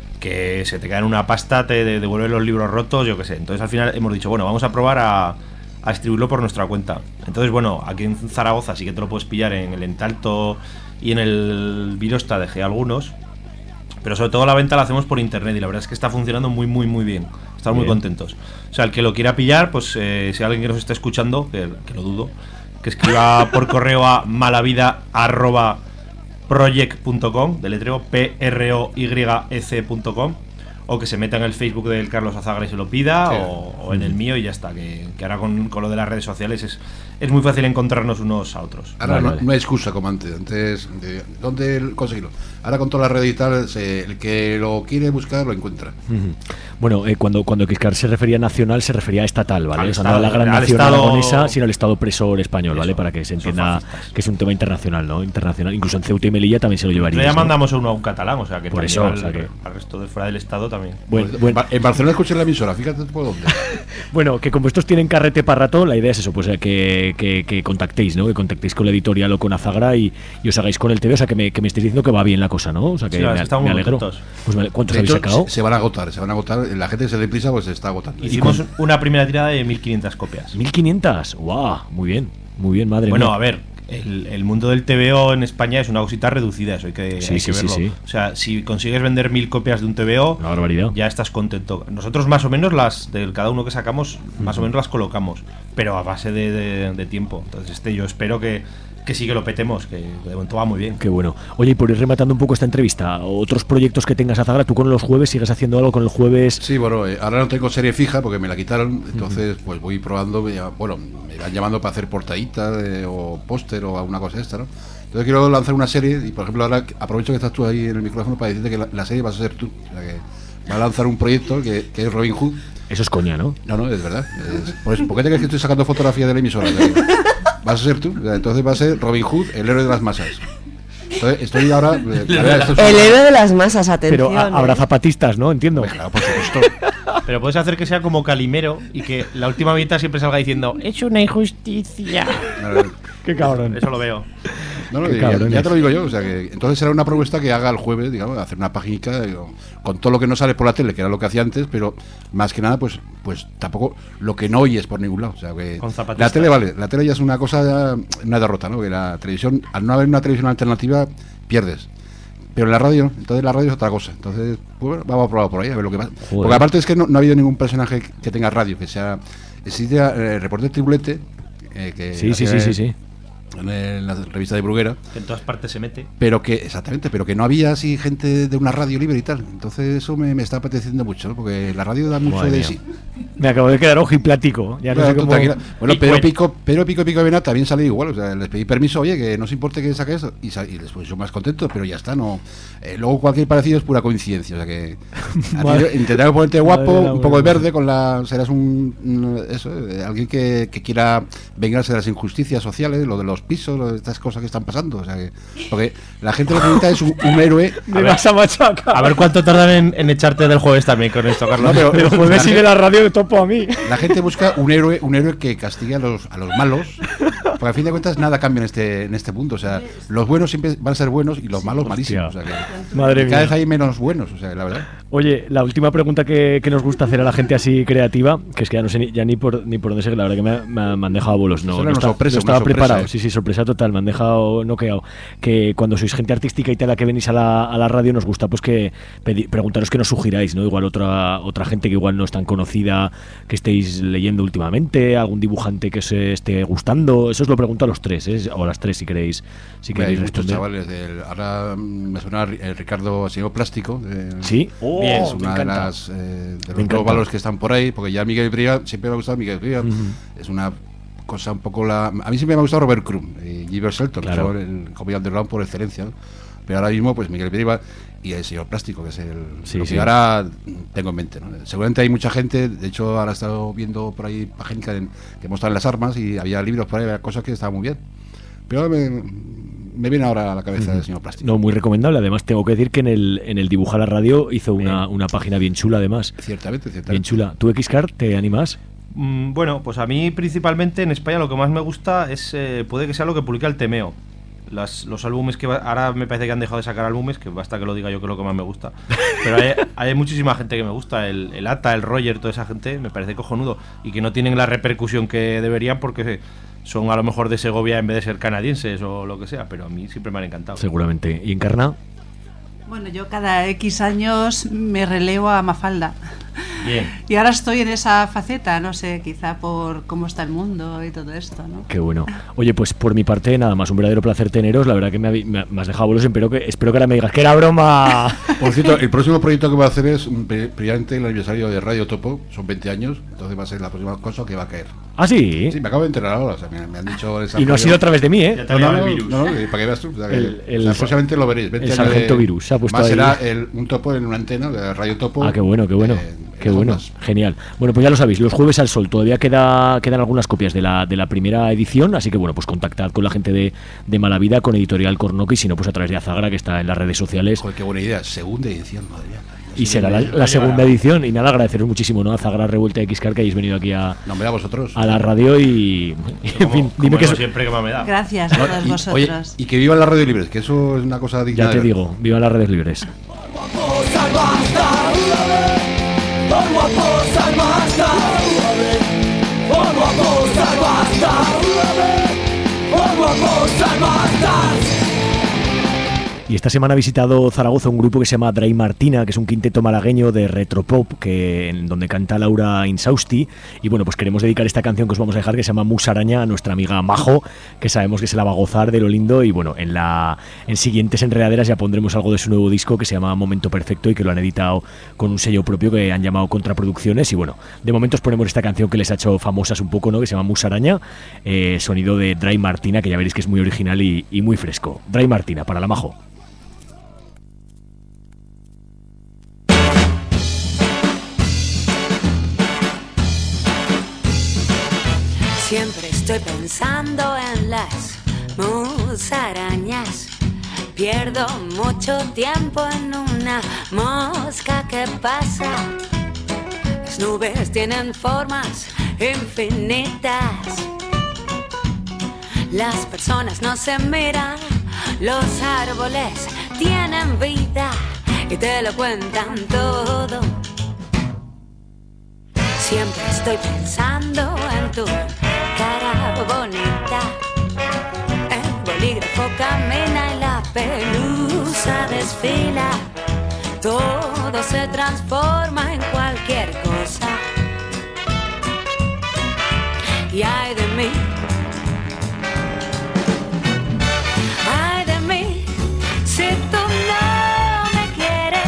Speaker 15: Que se te cae en una pasta, te de- devuelven los libros rotos, yo qué sé. Entonces al final hemos dicho, bueno, vamos a probar a, a distribuirlo por nuestra cuenta. Entonces, bueno, aquí en Zaragoza sí que te lo puedes pillar en el Entalto y en el Virosta dejé algunos. Pero sobre todo la venta la hacemos por internet y la verdad es que está funcionando muy, muy, muy bien. Estamos muy
Speaker 4: Bien.
Speaker 15: contentos. O sea, el que lo quiera pillar, pues eh, si alguien que nos está escuchando, que, que lo dudo, que escriba por correo a malavida arroba project punto com, deletreo P R O Y E C punto com, o que se meta en el Facebook del Carlos Azagra y se lo pida,
Speaker 12: Sí.
Speaker 15: o, o en el mío y ya está. Que, que ahora con, con lo de las redes sociales es, es muy fácil encontrarnos unos a otros.
Speaker 12: Ahora
Speaker 4: Vale,
Speaker 12: no,
Speaker 4: vale.
Speaker 12: no hay excusa como antes. Antes, de, ¿dónde conseguirlo? Ahora con toda la red digital, se- el que lo quiere buscar lo encuentra.
Speaker 4: Ujú. Bueno, eh, cuando, cuando Kiscar se refería a nacional, se refería a estatal, ¿vale?
Speaker 15: Al
Speaker 4: O sea, no a la
Speaker 15: Estado,
Speaker 4: gran
Speaker 15: al
Speaker 4: nación
Speaker 15: Estado-
Speaker 4: aragonesa, sino al Estado opresor español, ¿vale?
Speaker 15: Eso,
Speaker 4: Para que se
Speaker 15: esos
Speaker 4: entienda
Speaker 15: fascistas.
Speaker 4: que es un tema internacional, ¿no? Internacional. Incluso en Ceuta y Melilla también se lo llevaría.
Speaker 15: Ya mandamos uno a un catalán, o sea que
Speaker 4: Por
Speaker 15: también
Speaker 4: eso,
Speaker 15: al,
Speaker 4: o sea que-
Speaker 15: al resto de fuera del Estado también.
Speaker 4: Buen-
Speaker 12: Pues,
Speaker 4: buen-
Speaker 12: Ba- En Barcelona escuché la emisora, fíjate por dónde.
Speaker 4: Bueno, que como estos tienen carrete para rato, la idea es eso, pues eh, que, que, que contactéis, ¿no? Que contactéis con la editorial o con Azagra y, y os hagáis con el T V, o sea, que me, que me estéis diciendo que va bien la cosa, ¿no? O sea, que
Speaker 15: Sí, la
Speaker 4: me,
Speaker 15: verdad es que estamos
Speaker 4: me
Speaker 15: muy
Speaker 4: alegro.
Speaker 15: contentos.
Speaker 4: Pues me- ¿cuántos
Speaker 12: De
Speaker 4: habéis
Speaker 12: hecho,
Speaker 4: sacado?
Speaker 12: se, se van a agotar, se van a agotar. La gente se deprisa, pues se está agotando.
Speaker 15: Hicimos una primera tirada de mil quinientas copias.
Speaker 4: mil quinientas, ¡guau! Muy bien, muy bien, madre
Speaker 15: Bueno,
Speaker 4: mía.
Speaker 15: a ver, el, el mundo del T V O en España es una cosita reducida, eso hay que,
Speaker 4: Sí,
Speaker 15: hay
Speaker 4: sí,
Speaker 15: que
Speaker 4: sí,
Speaker 15: verlo.
Speaker 4: sí.
Speaker 15: O sea, si consigues vender mil copias de un T V O,
Speaker 4: Una barbaridad.
Speaker 15: ya estás contento. Nosotros más o menos las, de cada uno que sacamos, más o menos las colocamos, pero a base de, de, de tiempo. Entonces este yo espero que, que sí que lo petemos, que de momento va muy bien.
Speaker 4: Qué bueno. Oye, y por ir rematando un poco esta entrevista, otros proyectos que tengas, Azagra, tú con los jueves sigues haciendo algo con el jueves.
Speaker 12: Sí, bueno, eh, ahora no tengo serie fija porque me la quitaron, entonces pues voy probando, me llama- bueno, me van llamando para hacer portadita eh, o póster o alguna cosa esta, ¿no? Entonces quiero lanzar una serie y, por ejemplo, ahora aprovecho que estás tú ahí en el micrófono para decirte que la, la serie vas a ser tú. O sea, que va a lanzar un proyecto que, que es Robin Hood.
Speaker 4: Eso es coña, ¿no?
Speaker 12: No, no, es verdad. Es, pues, ¿por qué te crees que estoy sacando fotografía de la emisora? O sea, vas a ser tú. O sea, entonces va a ser Robin Hood, el héroe de las masas. Entonces estoy ahora... eh, la verdad, esto es
Speaker 16: El
Speaker 12: una-
Speaker 16: héroe de las masas, atención.
Speaker 4: Pero a- habrá
Speaker 16: ¿eh?
Speaker 4: zapatistas, ¿no? Entiendo.
Speaker 12: Claro, por supuesto.
Speaker 15: Pero puedes hacer que sea como Calimero y que la última mitad siempre salga diciendo es una injusticia.
Speaker 4: Qué cabrón.
Speaker 15: Eso lo veo.
Speaker 12: No, no,
Speaker 4: Qué
Speaker 12: ya,
Speaker 4: cabrones.
Speaker 12: ya te lo digo yo, o sea que entonces será una propuesta que haga el jueves, digamos, hacer una página con todo lo que no sale por la tele, que era lo que hacía antes, pero más que nada, pues, pues tampoco lo que no oyes por ningún lado, o sea que
Speaker 15: Con
Speaker 12: la
Speaker 15: zapatistas.
Speaker 12: tele vale, la tele ya es una cosa, ya, una derrota, ¿no? Que la televisión, al no haber una televisión alternativa, pierdes. Pero en la radio, no. Entonces la radio es otra cosa. Entonces, pues, bueno, vamos a probar por ahí a ver lo que pasa.
Speaker 4: Joder.
Speaker 12: Porque aparte es que no, no ha habido ningún personaje que tenga radio, que sea. Existe eh, Reporter Tribulete, eh, que
Speaker 4: Sí, sí,
Speaker 12: hacía
Speaker 4: sí, sí, sí.
Speaker 12: En, en la revista de Bruguera.
Speaker 15: Que en todas partes se mete.
Speaker 12: Pero que, exactamente, pero que no había así gente de una radio libre y tal. Entonces eso me, me está apeteciendo mucho, ¿no? Porque la radio da mucho
Speaker 4: Madre
Speaker 12: de
Speaker 4: mía.
Speaker 12: sí.
Speaker 4: Me acabo de quedar ojo y plático. Ya no
Speaker 12: Bueno,
Speaker 4: sé
Speaker 12: tú
Speaker 4: cómo...
Speaker 12: tranquila. Bueno,
Speaker 4: Y-
Speaker 12: Pedro
Speaker 4: bueno,
Speaker 12: Pico, Pedro Pico Pico Vena también sale igual, o sea, les pedí permiso, oye, que no os importe que saque eso, y, sal- y después yo más contento, pero ya está, no. Eh, luego cualquier parecido es pura coincidencia, o sea que a ti
Speaker 4: Madre-
Speaker 12: intentaré ponerte guapo,
Speaker 4: Madre de la
Speaker 12: un poco de
Speaker 4: buena.
Speaker 12: verde, con la serás un, un- eso, eh, alguien que, que quiera vengarse de las injusticias sociales, lo de los pisos, lo de estas cosas que están pasando, o sea que porque la gente lo que necesita es un, un héroe.
Speaker 4: Me vas a machacar.
Speaker 15: A ver cuánto tardan en, en echarte del jueves también con esto, Carlos.
Speaker 12: No, pero-
Speaker 4: El jueves sigue la radio de topo a mí.
Speaker 12: La gente busca un héroe, un héroe que castigue a los, a los malos, porque a fin de cuentas nada cambia en este, en este mundo. O sea, los buenos siempre van a ser buenos y los malos malísimos. O sea, que
Speaker 4: Madre
Speaker 12: cada
Speaker 4: mía.
Speaker 12: vez hay menos buenos, o sea, la verdad.
Speaker 4: Oye, la última pregunta que, que nos gusta hacer a la gente así creativa, que es que ya no sé ni, ya ni por ni por dónde seguir, la verdad que me, me- me han dejado a bolos. No,
Speaker 12: Eso era
Speaker 4: no,
Speaker 12: una
Speaker 4: está-
Speaker 12: sorpresa,
Speaker 4: no estaba
Speaker 12: una sorpresa,
Speaker 4: preparado.
Speaker 12: eh.
Speaker 4: Sí, sí, sorpresa total. Me han dejado noqueado. Que cuando sois gente artística y tal, a que venís a la, a la radio, nos gusta pues que pedi- preguntaros que nos sugiráis, ¿no? Igual otra otra gente que igual no es tan conocida, que estéis leyendo últimamente, algún dibujante que os esté gustando. Eso os lo pregunto a los tres, ¿eh? O a las tres si queréis, si
Speaker 12: Hombre, hay
Speaker 4: queréis
Speaker 12: muchos
Speaker 4: responder.
Speaker 12: chavales. del- ahora mm, me suena Ri- eh, Ricardo Señor Plástico. eh,
Speaker 4: Sí. Oh,
Speaker 12: es
Speaker 4: me
Speaker 12: una de,
Speaker 4: encanta.
Speaker 12: las, eh, de
Speaker 4: Me
Speaker 12: los
Speaker 4: encanta.
Speaker 12: nuevos valores que están por ahí, porque ya Miguel Briga, siempre me ha gustado Miguel Briga.
Speaker 4: Ujú.
Speaker 12: Es una cosa un poco la. A mí siempre me ha gustado Robert Crumb y Gilbert Shelton,
Speaker 4: Claro.
Speaker 12: que son el cómic underground por excelencia, ¿no? Pero ahora mismo, pues Miguel Briga y el Señor Plástico, que es el
Speaker 4: Sí,
Speaker 12: lo que
Speaker 4: sí.
Speaker 12: ahora tengo en mente, ¿no? Seguramente hay mucha gente, de hecho ahora he estado viendo por ahí páginas que, que muestran las armas y había libros por ahí, había cosas que estaban muy bien. Pero me, me viene ahora a la cabeza el Señor Plástico.
Speaker 4: No, muy recomendable. Además, tengo que decir que en el, en el Dibuja la Radio hizo una, una página bien chula, además.
Speaker 12: Ciertamente,
Speaker 4: Bien
Speaker 12: ciertamente.
Speaker 4: chula. ¿Tú, Xcar, te animas?
Speaker 15: Mm, bueno, pues a mí principalmente en España lo que más me gusta es, eh, puede que sea lo que publica el Temeo. Las, los álbumes que va- ahora me parece que han dejado de sacar álbumes, que basta que lo diga yo que es lo que más me gusta. Pero hay, hay muchísima gente que me gusta, el, el Ata, el Roger, toda esa gente me parece cojonudo y que no tienen la repercusión que deberían porque son a lo mejor de Segovia en vez de ser canadienses o lo que sea, pero a mí siempre me han encantado.
Speaker 4: Seguramente. ¿Y Encarna?
Speaker 13: Bueno, yo cada X años me relevo a Mafalda.
Speaker 15: Bien.
Speaker 13: Y ahora estoy en esa faceta, no sé, quizá por cómo está el mundo y todo esto, ¿no?
Speaker 4: Qué bueno. Oye, pues por mi parte, nada más, un verdadero placer teneros. La verdad que me, habi- me, me has dejado bolos, espero que, espero que ahora me digas que era broma.
Speaker 12: Por cierto, el próximo proyecto que voy a hacer es mm, pre- precisamente el aniversario de Radio Topo, son veinte años, entonces va a ser la próxima cosa que va a caer.
Speaker 4: ¿Ah, sí?
Speaker 12: Sí, me acabo de enterar ahora, o sea, me, me han dicho... esa
Speaker 4: Y no ha sido a través de mí, ¿eh?
Speaker 15: Ya te
Speaker 12: No,
Speaker 15: ha
Speaker 12: no,
Speaker 15: llegado
Speaker 12: no,
Speaker 15: el virus.
Speaker 12: no, no, eh, para que veas tú. O sea, que-
Speaker 4: El- el
Speaker 12: o sea,
Speaker 4: sa-
Speaker 12: próximamente lo veréis. veinte
Speaker 4: el
Speaker 12: años
Speaker 4: sargento
Speaker 12: de-
Speaker 4: virus se ha puesto
Speaker 12: más
Speaker 4: ahí.
Speaker 12: será el- un topo en una antena de Radio Topo.
Speaker 4: Ah, qué bueno, qué bueno.
Speaker 12: eh,
Speaker 4: Qué
Speaker 12: en
Speaker 4: bueno,
Speaker 12: ondas.
Speaker 4: genial. Bueno, pues ya lo sabéis, los jueves al sol todavía queda, quedan algunas copias de la, de la primera edición, así que bueno, pues contactad con la gente de, de Malavida, con Editorial Cornoque, y si no, pues a través de Azagra, que está en las redes sociales.
Speaker 12: Joder, qué buena idea. Segunda edición, madre mía.
Speaker 4: Y será la, la segunda edición. Y nada, agradeceros muchísimo, ¿no? A Azagra Revuelta de Xcar, que hayáis venido aquí a,
Speaker 12: No, hombre, a vosotros.
Speaker 4: a la radio y. En
Speaker 15: Como,
Speaker 4: fin,
Speaker 15: como
Speaker 4: dime que
Speaker 15: digo
Speaker 4: so-
Speaker 15: siempre que me da.
Speaker 13: Gracias a
Speaker 12: No,
Speaker 13: todos
Speaker 12: y,
Speaker 13: vosotros.
Speaker 12: oye, y que vivan las radios libres, que eso es una cosa digna
Speaker 4: Ya
Speaker 12: de
Speaker 4: te
Speaker 12: ver.
Speaker 4: digo, vivan las redes libres.
Speaker 3: Vamos a
Speaker 4: esta semana ha visitado Zaragoza un grupo que se llama Dry Martina, que es un quinteto malagueño de retropop, que, en donde canta Laura Insausti. Y bueno, pues queremos dedicar esta canción que os vamos a dejar, que se llama Musaraña, a nuestra amiga Majo, que sabemos que se la va a gozar de lo lindo. Y bueno, en, la, en siguientes enredaderas ya pondremos algo de su nuevo disco, que se llama Momento Perfecto, y que lo han editado con un sello propio que han llamado Contraproducciones. Y bueno, de momento os ponemos esta canción que les ha hecho famosas un poco, ¿no?, que se llama Musaraña, eh, sonido de Dry Martina, que ya veréis que es muy original y, y muy fresco. Dry Martina, para la Majo.
Speaker 16: Siempre estoy pensando en las musarañas. Pierdo mucho tiempo en una mosca que pasa. Las nubes tienen formas infinitas. Las personas no se miran, los árboles tienen vida y te lo cuentan todo. Siempre estoy pensando en tu cara bonita. El bolígrafo camina y la pelusa desfila. Todo se transforma en cualquier cosa. Y ay de mí, ay de mí, si tú no me quieres.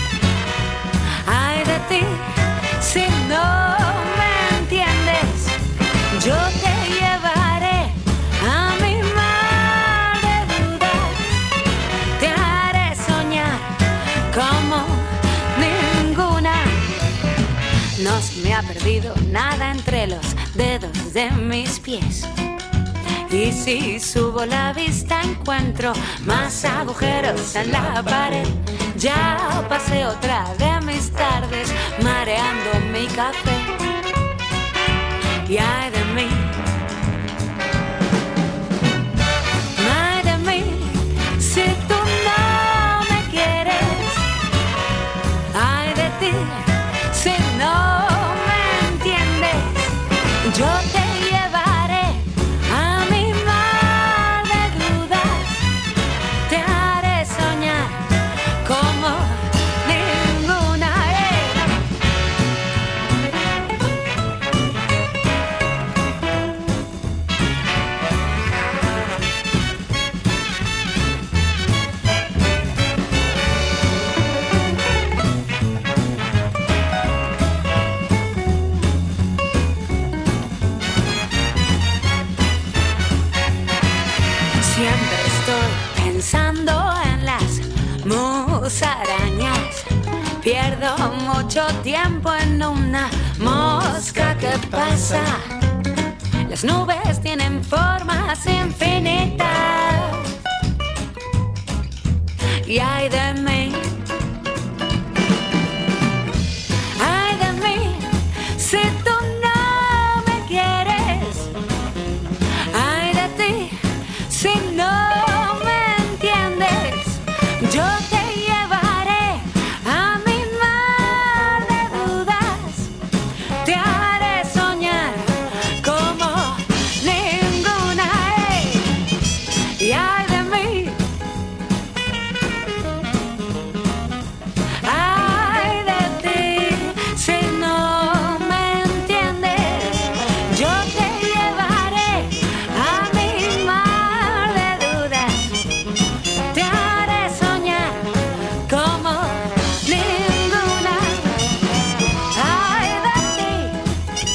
Speaker 16: Ay de ti, si no me entiendes. Yo te llevaré a mi mar de dudas. Te haré soñar como ninguna. No se me ha perdido nada entre los dedos de mis pies. Y si subo la vista encuentro más agujeros en la pared. Ya pasé otra de mis tardes mareando mi café. Y ay de mí, ay de mí, si tú no me quieres. Ay de ti, si no me entiendes. Yo te llevaré a mi mar de dudas. Te haré soñar como ninguna. Siempre estoy pensando en las musarañas. Pierdo mucho tiempo en una mosca que pasa. Las nubes tienen formas infinitas. Y ay de mí, ay de mí, si tú no me quieres. Ay de ti, si no me entiendes. Yo te llevaré a mi mar de dudas. Te haré soñar como ninguna. Y ay de mí, ay de ti, si no me entiendes. Yo te llevaré a mi mar de dudas. Te haré soñar como ninguna. Ay de ti.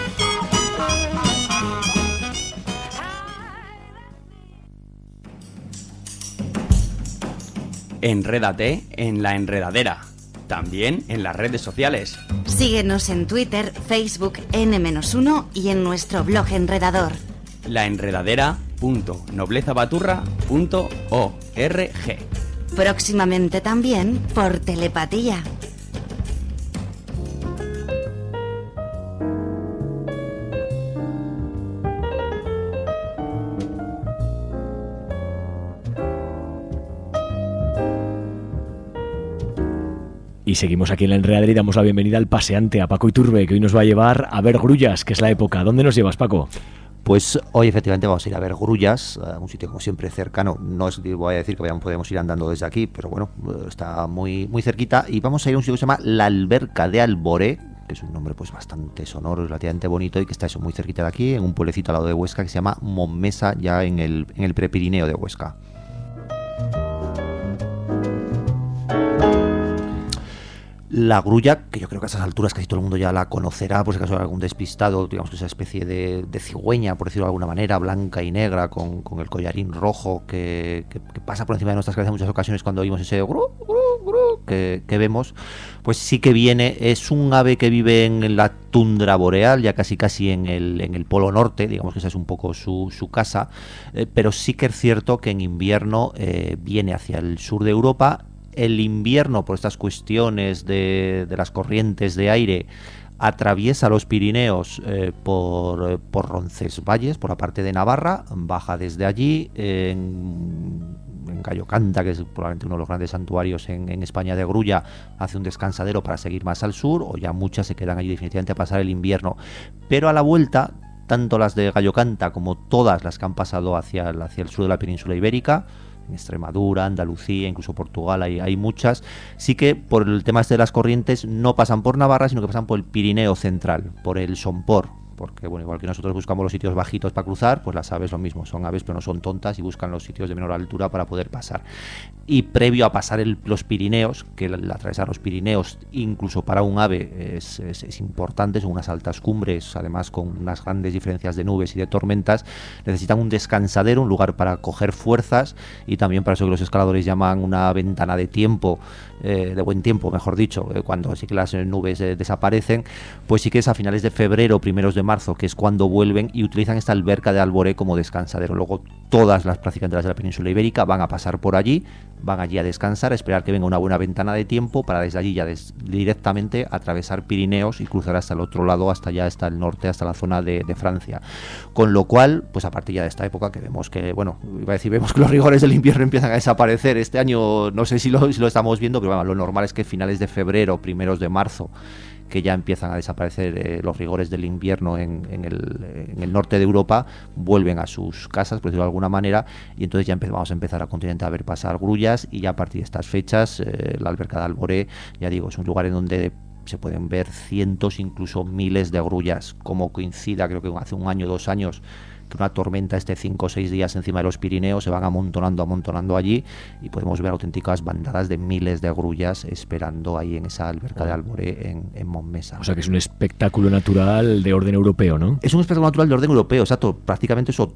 Speaker 17: Enrédate en La Enredadera, también en las redes sociales.
Speaker 6: Síguenos en Twitter, Facebook, ene uno y en nuestro blog enredador.
Speaker 17: laenredadera punto noblezabaturra punto org.
Speaker 6: Próximamente también por telepatía.
Speaker 4: Y seguimos aquí en la enredadera y damos la bienvenida al paseante, a Paco Iturbe, que hoy nos va a llevar a ver grullas, que es la época. ¿Dónde nos llevas, Paco?
Speaker 18: Pues hoy efectivamente vamos a ir a ver grullas, a un sitio como siempre cercano. No os voy a decir que podemos ir andando desde aquí, pero bueno, está muy, muy cerquita. Y vamos a ir a un sitio que se llama La Alberca de Alboré, que es un nombre pues bastante sonoro, relativamente bonito, y que está eso muy cerquita de aquí, en un pueblecito al lado de Huesca que se llama Mommesa, ya en el, en el Prepirineo de Huesca. La grulla, que yo creo que a esas alturas casi todo el mundo ya la conocerá, por si acaso hay algún despistado, digamos que esa especie de, de cigüeña, por decirlo de alguna manera, blanca y negra, con, con el collarín rojo, que, que, que pasa por encima de nuestras cabezas en muchas ocasiones cuando oímos ese gru, gru, gru, que, que vemos, pues sí que viene, es un ave que vive en la tundra boreal, ya casi casi en el, en el polo norte, digamos que esa es un poco su, su casa, eh, pero sí que es cierto que en invierno eh, viene hacia el sur de Europa. El invierno, por estas cuestiones de, de las corrientes de aire, atraviesa los Pirineos eh, por, por Roncesvalles, por la parte de Navarra, baja desde allí en, en Gallocanta, que es probablemente uno de los grandes santuarios en, en España de grulla, hace un descansadero para seguir más al sur, o ya muchas se quedan allí definitivamente a pasar el invierno. Pero a la vuelta, tanto las de Gallocanta como todas las que han pasado hacia el, hacia el sur de la península ibérica, en Extremadura, Andalucía, incluso Portugal, hay, hay muchas, sí que por el tema este de las corrientes no pasan por Navarra, sino que pasan por el Pirineo central, por el Sompor, porque bueno, igual que nosotros buscamos los sitios bajitos para cruzar, pues las aves lo mismo, son aves pero no son tontas y buscan los sitios de menor altura para poder pasar. Y previo a pasar el, los Pirineos, que el, el atravesar los Pirineos incluso para un ave es, es, es importante, son unas altas cumbres, además con unas grandes diferencias de nubes y de tormentas, necesitan un descansadero, un lugar para coger fuerzas, y también para eso que los escaladores llaman una ventana de tiempo, eh, de buen tiempo, mejor dicho, eh, cuando sí que las eh, nubes eh, desaparecen, pues sí que es a finales de febrero, primeros de marzo, que es cuando vuelven y utilizan esta alberca de Alboré como descansadero. Luego todas las prácticamente las de la península ibérica van a pasar por allí, van allí a descansar, a esperar que venga una buena ventana de tiempo para desde allí ya des, directamente atravesar Pirineos y cruzar hasta el otro lado, hasta allá, hasta el norte, hasta la zona de, de Francia. Con lo cual, pues a partir ya de esta época que vemos que, bueno, iba a decir, vemos que los rigores del invierno empiezan a desaparecer. Este año no sé si lo, si lo estamos viendo, pero bueno, lo normal es que finales de febrero, primeros de marzo, que ya empiezan a desaparecer eh, los rigores del invierno en, en, el, en el norte de Europa, vuelven a sus casas, por decirlo de alguna manera, y entonces ya vamos a empezar a continente a ver pasar grullas, y ya a partir de estas fechas, eh, la alberca de Alboré, ya digo, es un lugar en donde se pueden ver cientos, incluso miles de grullas, como coincida, creo que hace un año, dos años, que una tormenta esté cinco o seis días encima de los Pirineos, se van amontonando, amontonando allí, y podemos ver auténticas bandadas de miles de grullas esperando ahí en esa alberca de Alboré en, en Mommesa.
Speaker 4: O sea que es un espectáculo natural de orden europeo, ¿no?
Speaker 18: Es un espectáculo natural de orden europeo, exacto. Prácticamente eso,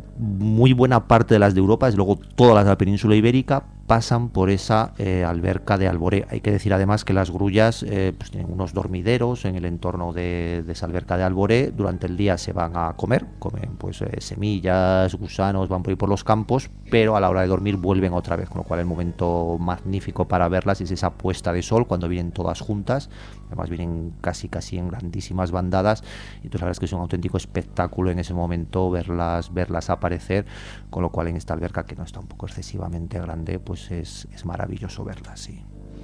Speaker 18: muy buena parte de las de Europa, desde luego todas las de la península ibérica, pasan por esa eh, alberca de Alboré. Hay que decir además que las grullas eh, pues tienen unos dormideros en el entorno de, de esa alberca de Alboré. Durante el día se van a comer, comen pues eh, semillas, gusanos, van por ahí por los campos, pero a la hora de dormir vuelven otra vez, con lo cual el momento magnífico para verlas es esa puesta de sol cuando vienen todas juntas. Además vienen casi casi en grandísimas bandadas, y entonces la verdad es que es un auténtico espectáculo en ese momento verlas verlas aparecer, con lo cual en esta alberca, que no está un poco excesivamente grande, pues es, es maravilloso verlas, sí.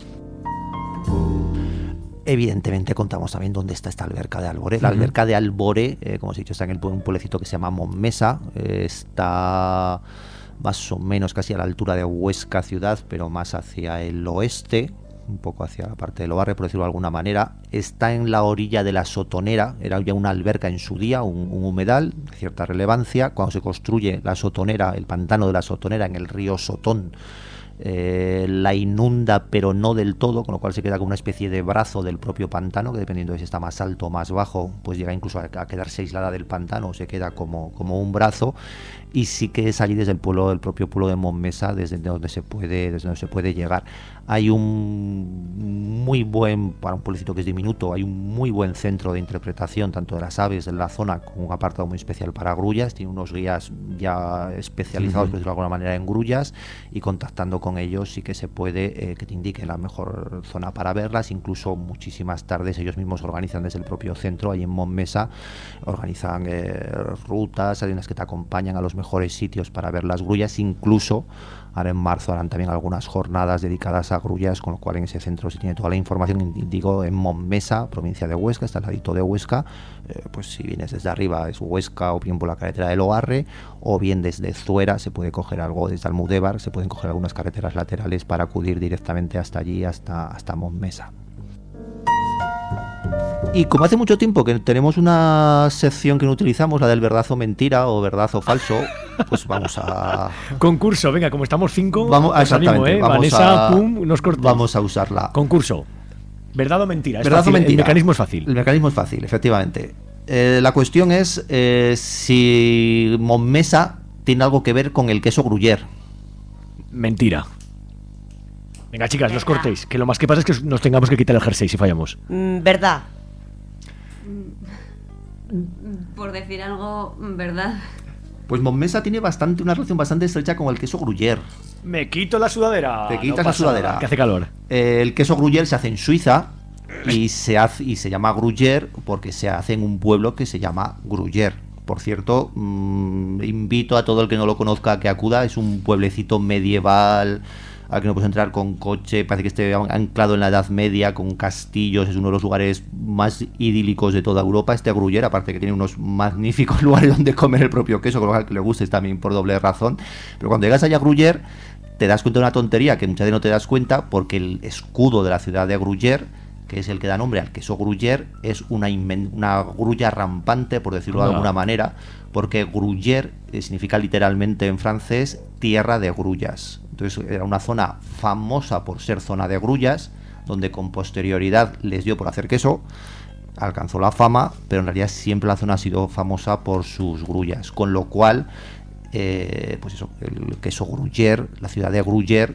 Speaker 18: Evidentemente contamos también dónde está esta alberca de Alboré. La uh-huh. alberca de Alboré, eh, como os he dicho, está en el, un pueblecito que se llama Mommesa, eh, está más o menos casi a la altura de Huesca ciudad, pero más hacia el oeste, un poco hacia la parte del Obarre, por decirlo de alguna manera. Está en la orilla de la Sotonera, era ya una alberca en su día, un, un humedal de cierta relevancia. Cuando se construye la Sotonera, el pantano de la Sotonera en el río Sotón, Eh, la inunda pero no del todo, con lo cual se queda como una especie de brazo del propio pantano, que dependiendo de si está más alto o más bajo, pues llega incluso a, a quedarse aislada del pantano, o se queda como, como un brazo. Y sí que es allí desde el pueblo, el propio pueblo de Mommesa, desde donde se puede, desde donde se puede llegar. Hay un muy buen, para un pueblecito que es diminuto, hay un muy buen centro de interpretación tanto de las aves de la zona, con un apartado muy especial para grullas. Tiene unos guías ya especializados, uh-huh. por decirlo de alguna manera, en grullas, y contactando con con ellos sí que se puede eh, que te indiquen la mejor zona para verlas. Incluso muchísimas tardes ellos mismos organizan desde el propio centro, ahí en Montmesa, organizan eh, rutas, hay unas que te acompañan a los mejores sitios para ver las grullas. Incluso ahora en marzo harán también algunas jornadas dedicadas a grullas, con lo cual en ese centro se tiene toda la información. Digo, en Montmesa, provincia de Huesca, está al ladito de Huesca, eh, pues si vienes desde arriba es Huesca, o bien por la carretera del Ogarre, o bien desde Zuera se puede coger algo, desde Almudévar se pueden coger algunas carreteras laterales para acudir directamente hasta allí, hasta, hasta Montmesa. Y como hace mucho tiempo que tenemos una sección que no utilizamos, la del verdad o mentira o verdad o falso, pues vamos a...
Speaker 4: Concurso, venga, como estamos cinco,
Speaker 18: vamos, exactamente,
Speaker 4: animo, ¿eh?
Speaker 18: vamos
Speaker 4: Vanessa,
Speaker 18: a,
Speaker 4: pum, nos cortes.
Speaker 18: Vamos a usarla.
Speaker 4: Concurso. ¿Verdad o mentira? Es
Speaker 18: ¿Verdad
Speaker 4: fácil,
Speaker 18: o mentira?
Speaker 4: El mecanismo es fácil.
Speaker 18: El mecanismo es fácil, efectivamente. Eh, la cuestión es eh, si Montmesa tiene algo que ver con el queso Gruyère.
Speaker 4: Mentira. Venga, chicas, los cortéis. Que lo más que pasa es que nos tengamos que quitar el jersey si fallamos.
Speaker 7: Mm, verdad. Por decir algo, verdad.
Speaker 18: Pues Montmesa tiene bastante una relación bastante estrecha con el queso Gruyère.
Speaker 4: Me quito la sudadera.
Speaker 18: Te quitas
Speaker 4: no
Speaker 18: la sudadera.
Speaker 4: Nada, que hace calor.
Speaker 18: Eh, el queso Gruyère se hace en Suiza y se hace y se llama Gruyère porque se hace en un pueblo que se llama Gruyère. Por cierto, mmm, invito a todo el que no lo conozca a que acuda. Es un pueblecito medieval al que no puedes entrar con coche, parece que esté anclado en la Edad Media, con castillos, es uno de los lugares más idílicos de toda Europa, este Gruyère, aparte que tiene unos magníficos lugares donde comer el propio queso, con lo cual que le guste es también por doble razón. Pero cuando llegas allá a Gruyère, te das cuenta de una tontería que muchas veces no te das cuenta, porque el escudo de la ciudad de Gruyère, que es el que da nombre al queso Gruyère, es una, inmen- una grulla rampante, por decirlo de
Speaker 4: Ah.
Speaker 18: alguna manera, porque Gruyère eh, significa literalmente en francés tierra de grullas. Entonces era una zona famosa por ser zona de grullas, donde con posterioridad les dio por hacer queso, alcanzó la fama, pero en realidad siempre la zona ha sido famosa por sus grullas, con lo cual, eh, pues eso, el queso Gruyère, la ciudad de Gruyère,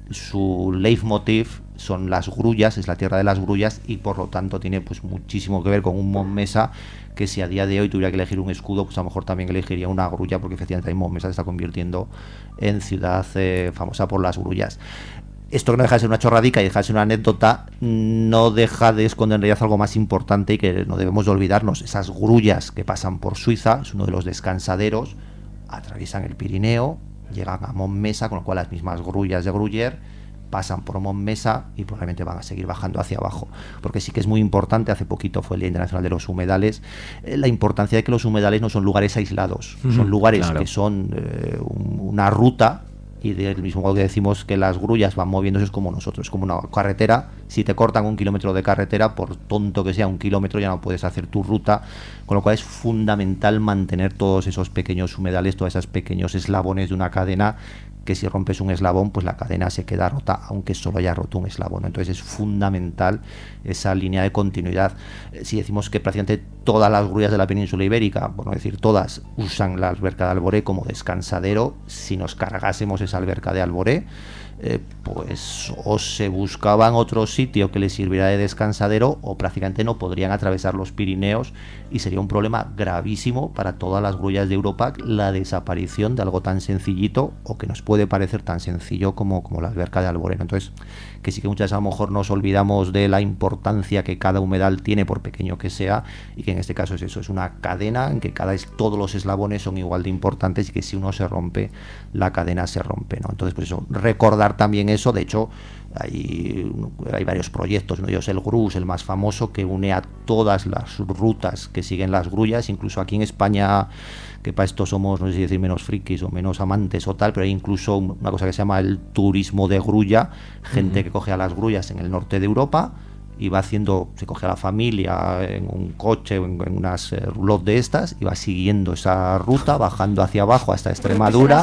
Speaker 18: su leitmotiv son las grullas, es la tierra de las grullas, y por lo tanto tiene pues muchísimo que ver con un Montmesa, que si a día de hoy tuviera que elegir un escudo, pues a lo mejor también elegiría una grulla, porque efectivamente Montmesa se está convirtiendo en ciudad eh, famosa por las grullas. Esto que no deja de ser una chorradica y deja de ser una anécdota, no deja de esconder en realidad algo más importante y que no debemos de olvidarnos. Esas grullas que pasan por Suiza, es uno de los descansaderos, atraviesan el Pirineo, llegan a Montmesa, con lo cual las mismas grullas de Gruyère pasan por Montmesa y probablemente van a seguir bajando hacia abajo, porque sí que es muy importante. Hace poquito fue el Día Internacional de los Humedales, eh, la importancia de que los humedales no son lugares aislados,
Speaker 4: Uh-huh,
Speaker 18: son lugares
Speaker 4: claro.
Speaker 18: que son eh, un- una ruta, y del mismo modo que decimos que las grullas van moviéndose, es como nosotros, es como una carretera. Si te cortan un kilómetro de carretera, por tonto que sea un kilómetro, ya no puedes hacer tu ruta, con lo cual es fundamental mantener todos esos pequeños humedales, todos esos pequeños eslabones de una cadena, que si rompes un eslabón, pues la cadena se queda rota, aunque solo haya roto un eslabón. Entonces es fundamental esa línea de continuidad. Eh, Si decimos que prácticamente todas las grullas de la península ibérica, por no decir todas, usan la alberca de Alboré como descansadero, si nos cargásemos esa alberca de Alboré, eh, pues o se buscaban otro sitio que les sirviera de descansadero, o prácticamente no podrían atravesar los Pirineos, y sería un problema gravísimo para todas las grullas de Europa la desaparición de algo tan sencillito, o que nos puede parecer tan sencillo como, como la alberca de Alboré. Entonces, que sí que muchas veces a lo mejor nos olvidamos de la importancia que cada humedal tiene, por pequeño que sea, y que en este caso es eso, es una cadena en que cada es, todos los eslabones son igual de importantes, y que si uno se rompe, la cadena se rompe, ¿no? Entonces, pues eso, recordar también eso. De hecho, hay, hay varios proyectos, uno de ellos el GRUS, el más famoso, que une a todas las rutas que siguen las grullas. Incluso aquí en España, que para esto somos, no sé si decir menos frikis o menos amantes o tal, pero hay incluso una cosa que se llama el turismo de grulla, gente uh-huh. que coge a las grullas en el norte de Europa y va haciendo, se coge a la familia en un coche o en, en unas eh, roulottes de estas, y va siguiendo esa ruta, bajando hacia abajo hasta Extremadura.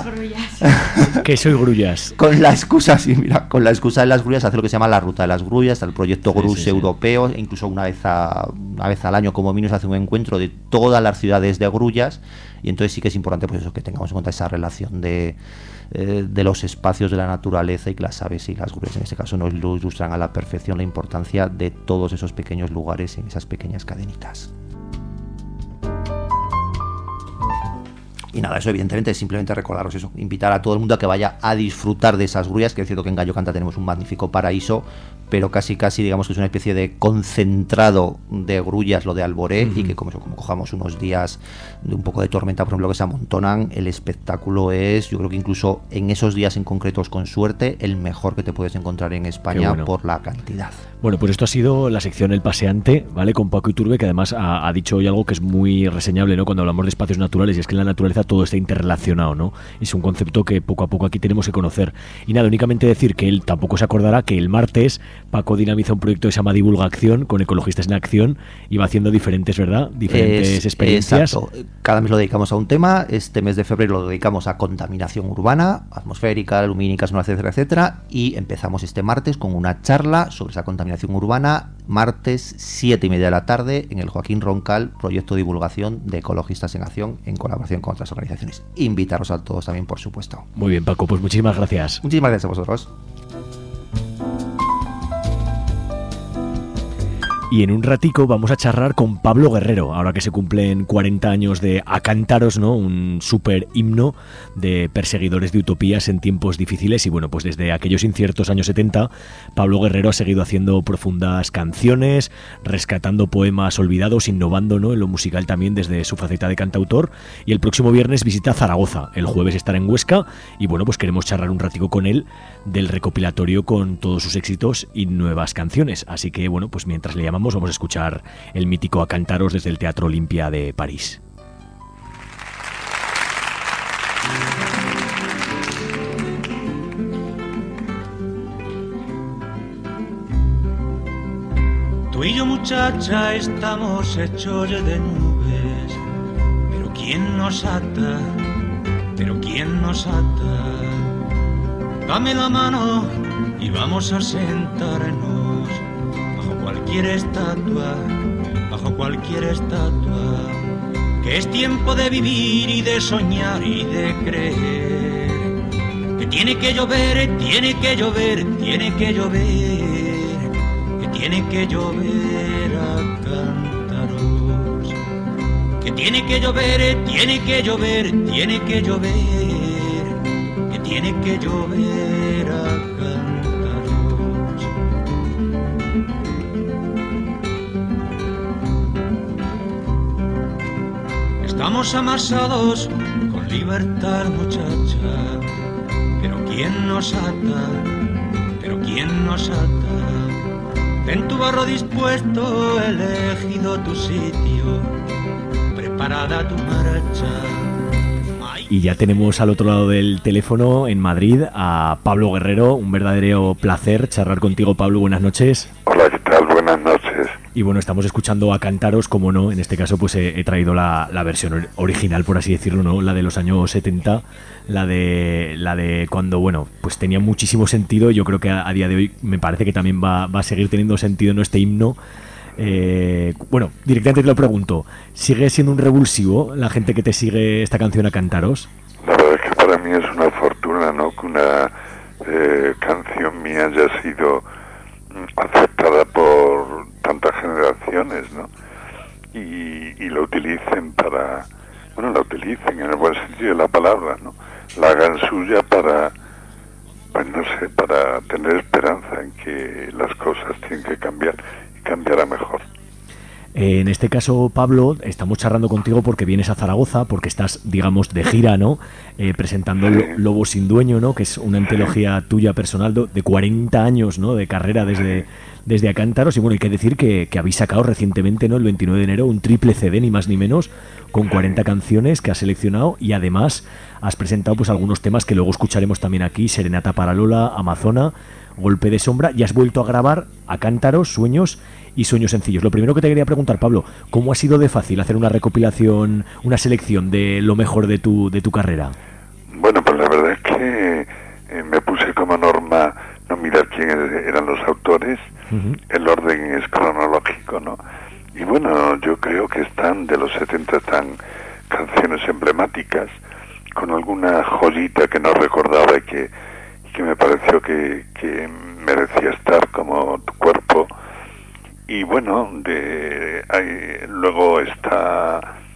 Speaker 4: Que soy grullas.
Speaker 18: Con la excusa, sí, mira, con la excusa de las grullas hace lo que se llama la ruta de las grullas, está el proyecto
Speaker 4: Sí,
Speaker 18: GRUS
Speaker 4: sí, sí.
Speaker 18: europeo, e incluso una vez, a, una vez al año como mínimo se hace un encuentro de todas las ciudades de grullas, y entonces sí que es importante pues eso, que tengamos en cuenta esa relación de, eh, de los espacios de la naturaleza, y que las aves y las grullas en este caso nos lo ilustran a la perfección, la importancia de todos esos pequeños lugares en esas pequeñas cadenitas. Y nada, eso evidentemente es simplemente recordaros eso, invitar a todo el mundo a que vaya a disfrutar de esas grullas, que es cierto que en Gallo Canta tenemos un magnífico paraíso, pero casi casi digamos que es una especie de concentrado de grullas lo de Alboré, uh-huh. y que como, como cojamos unos días de un poco de tormenta, por ejemplo, que se amontonan, el espectáculo es, yo creo que incluso en esos días en concretos, con suerte, el mejor que te puedes encontrar en España, bueno, por la cantidad.
Speaker 4: Bueno, pues esto ha sido la sección El Paseante, ¿vale? Con Paco Iturbe, que además ha, ha dicho hoy algo que es muy reseñable, ¿no? Cuando hablamos de espacios naturales, y es que en la naturaleza todo está interrelacionado, ¿no? Es un concepto que poco a poco aquí tenemos que conocer. Y nada, únicamente decir que él tampoco se acordará que el martes Paco dinamiza un proyecto que se llama Divulgación, con Ecologistas en Acción, y va haciendo diferentes, ¿verdad? Diferentes
Speaker 18: es,
Speaker 4: experiencias.
Speaker 18: Exacto. Cada mes lo dedicamos a un tema. Este mes de febrero lo dedicamos a contaminación urbana, atmosférica, lumínica, etcétera, etcétera. Y empezamos este martes con una charla sobre esa contaminación urbana, martes siete y media de la tarde, en el Joaquín Roncal, proyecto de divulgación de Ecologistas en Acción, en colaboración con otras organizaciones. Invitaros a todos también, por supuesto.
Speaker 4: Muy bien, Paco, pues muchísimas gracias.
Speaker 18: Muchísimas gracias a vosotros.
Speaker 4: Y en un ratico vamos a charlar con Pablo Guerrero, ahora que se cumplen cuarenta años de A Cántaros, ¿no? Un súper himno de perseguidores de utopías en tiempos difíciles. Y bueno, pues desde aquellos inciertos años setenta, Pablo Guerrero ha seguido haciendo profundas canciones, rescatando poemas olvidados, innovando, ¿no? En lo musical también desde su faceta de cantautor. Y el próximo viernes visita Zaragoza, el jueves estará en Huesca. Y bueno, pues queremos charlar un ratico con él del recopilatorio con todos sus éxitos y nuevas canciones. Así que bueno, pues mientras le llamamos, vamos a escuchar el mítico A Cántaros desde el Teatro Olimpia de París.
Speaker 19: Tú y yo, muchacha, estamos hechos de nubes, pero ¿quién nos ata? Pero ¿quién nos ata? Dame la mano y vamos a sentarnos cualquier estatua, bajo cualquier estatua, que es tiempo de vivir y de soñar y de creer, que tiene que llover, tiene que llover, tiene que llover, que tiene que llover a cántaros, que tiene que llover, tiene que llover, tiene que llover, que tiene que llover a cántaros. Estamos amasados con libertad, muchacha, pero ¿quién nos ata? Pero ¿quién nos ata? En tu barro dispuesto, elegido tu sitio, preparada tu marcha.
Speaker 4: Y ya tenemos al otro lado del teléfono, en Madrid, a Pablo Guerrero. Un verdadero placer charlar contigo, Pablo. Buenas noches.
Speaker 20: Hola, ¿qué tal? Buenas noches.
Speaker 4: Y bueno, estamos escuchando A Cántaros, como no, en este caso pues he, he traído la, la versión original, por así decirlo, ¿no? La de los años setenta, la de la de cuando, bueno, pues tenía muchísimo sentido. Yo creo que a, a día de hoy me parece que también va, va a seguir teniendo sentido, ¿no? Este himno. Eh, bueno, directamente te lo pregunto, ¿sigue siendo un revulsivo la gente que te sigue esta canción A Cántaros?
Speaker 20: La verdad es que para mí es una fortuna, ¿no? Que una eh, canción mía haya sido aceptada por tantas generaciones, ¿no? Y, y lo utilicen para, bueno, la utilicen en el buen sentido de la palabra, ¿no? La hagan suya para, pues no sé, para tener esperanza en que las cosas tienen que cambiar y cambiar a mejor.
Speaker 4: Eh, en este caso, Pablo, estamos charlando contigo porque vienes a Zaragoza, porque estás, digamos, de gira, ¿no? Eh, presentando sí. Lobo sin dueño, ¿no? Que es una antología tuya personal de cuarenta años, ¿no? De carrera desde, desde A Cántaros. Y bueno, hay que decir que, que habéis sacado recientemente, ¿no? El veintinueve de enero, un triple C D, ni más ni menos, con cuarenta canciones que has seleccionado, y además has presentado pues algunos temas que luego escucharemos también aquí: Serenata para Lola, Amazona, Golpe de Sombra, y has vuelto a grabar A Cántaros, Sueños y Sueños Sencillos. Lo primero que te quería preguntar, Pablo, ¿cómo ha sido de fácil hacer una recopilación, una selección de lo mejor de tu de tu carrera?
Speaker 20: Bueno, pues la verdad es que eh, me puse como norma no mirar quiénes eran los autores, uh-huh. El orden es cronológico, ¿no? Y bueno, yo creo que están, de los setenta están canciones emblemáticas, con alguna joyita que no recordaba y que, y que me pareció que, que merecía estar, como Tu Cuerpo. Y bueno, de ahí, luego está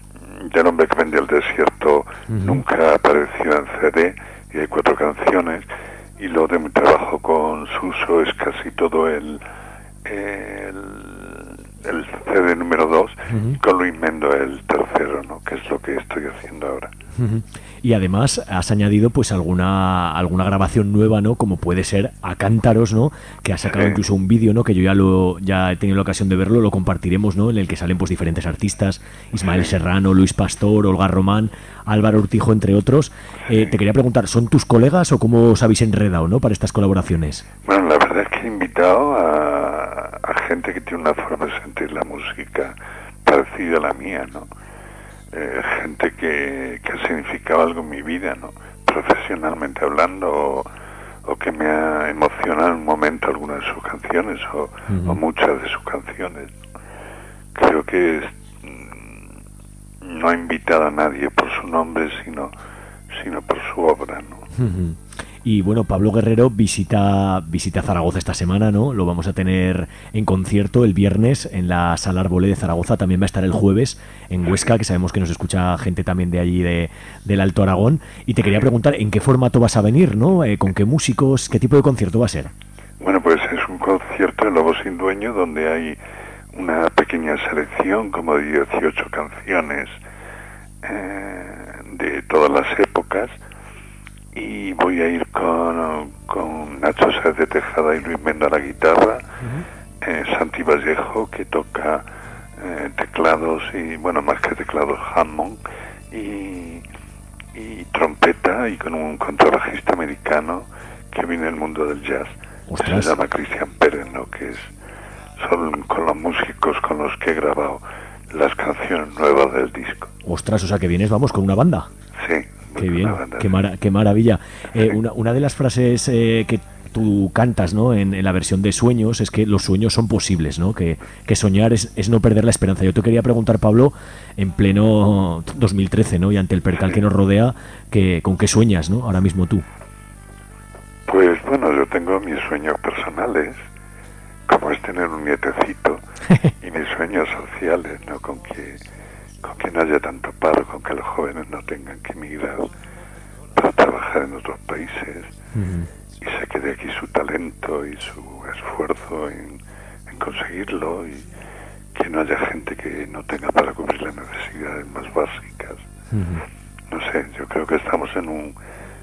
Speaker 20: El hombre que vendió el desierto
Speaker 4: Ujú.
Speaker 20: nunca apareció en C D, y hay cuatro canciones, y lo de mi trabajo con Suso es casi todo el el, el C D número dos,
Speaker 4: Ujú.
Speaker 20: y con Luis Mendo el tercero, ¿no? Que es lo que estoy haciendo ahora.
Speaker 4: Ujú. Y además has añadido pues alguna alguna grabación nueva, ¿no? Como puede ser A Cántaros, ¿no? Que ha sacado
Speaker 20: Sí.
Speaker 4: incluso un vídeo, ¿no? Que yo ya lo ya he tenido la ocasión de verlo, lo compartiremos, ¿no? En el que salen pues diferentes artistas, Ismael Serrano, Luis Pastor, Olga Román, Álvaro Urtijo, entre otros. Eh, te quería preguntar, ¿son tus colegas o cómo os habéis enredado, ¿no? Para estas colaboraciones.
Speaker 20: Bueno, la verdad es que he invitado a, a gente que tiene una forma de sentir la música parecida a la mía, ¿no? Eh, gente que, que ha significado algo en mi vida, ¿no? Profesionalmente hablando, o, o que me ha emocionado en un momento alguna de sus canciones, o,
Speaker 4: Ujú.
Speaker 20: o muchas de sus canciones. Creo que es, mm, no ha invitado a nadie por su nombre, sino, sino por su obra, ¿no?
Speaker 4: Ujú. Y bueno, Pablo Guerrero visita visita Zaragoza esta semana, ¿no? Lo vamos a tener en concierto el viernes en la Sala Arbolé de Zaragoza. También va a estar el jueves en Huesca, que sabemos que nos escucha gente también de allí, de, del Alto Aragón. Y te quería preguntar, ¿en qué formato vas a venir, no? Eh, ¿Con qué músicos? ¿Qué tipo de concierto va a ser?
Speaker 20: Bueno, pues es un concierto de Lobo Sin Dueño donde hay una pequeña selección, como de dieciocho canciones eh, de todas las épocas, y voy a ir con, con Nacho Sáez de Tejada y Luis Mendo a la guitarra, eh, Santi Vallejo, que toca eh, teclados y, bueno, más que teclados, Hammond, y, y trompeta, y con un contrabajista americano que viene del mundo del jazz, que
Speaker 4: Ostras.
Speaker 20: se llama Cristian Pérez, ¿no? Que es, son con los músicos con los que he grabado las canciones nuevas del disco.
Speaker 4: Ostras, o sea que vienes, vamos, con una banda.
Speaker 20: Sí.
Speaker 4: Qué bien, qué, mara- qué maravilla. Eh, una, una de las frases eh, que tú cantas, ¿no? En, en la versión de Sueños es que los sueños son posibles, ¿no? Que, que soñar es, es no perder la esperanza. Yo te quería preguntar, Pablo, en pleno dos mil trece, ¿no? Y ante el percal que nos rodea, que, ¿con qué sueñas, ¿no? Ahora mismo tú.
Speaker 20: Pues bueno, yo tengo mis sueños personales, como es tener un nietecito, y mis sueños sociales, ¿no? Con que, con que no haya tanto paro, con que los jóvenes no tengan que emigrar para trabajar en otros países, y se quede aquí su talento y su esfuerzo en, en conseguirlo, y que no haya gente que no tenga para cubrir las necesidades más básicas. No sé, yo creo que estamos en un...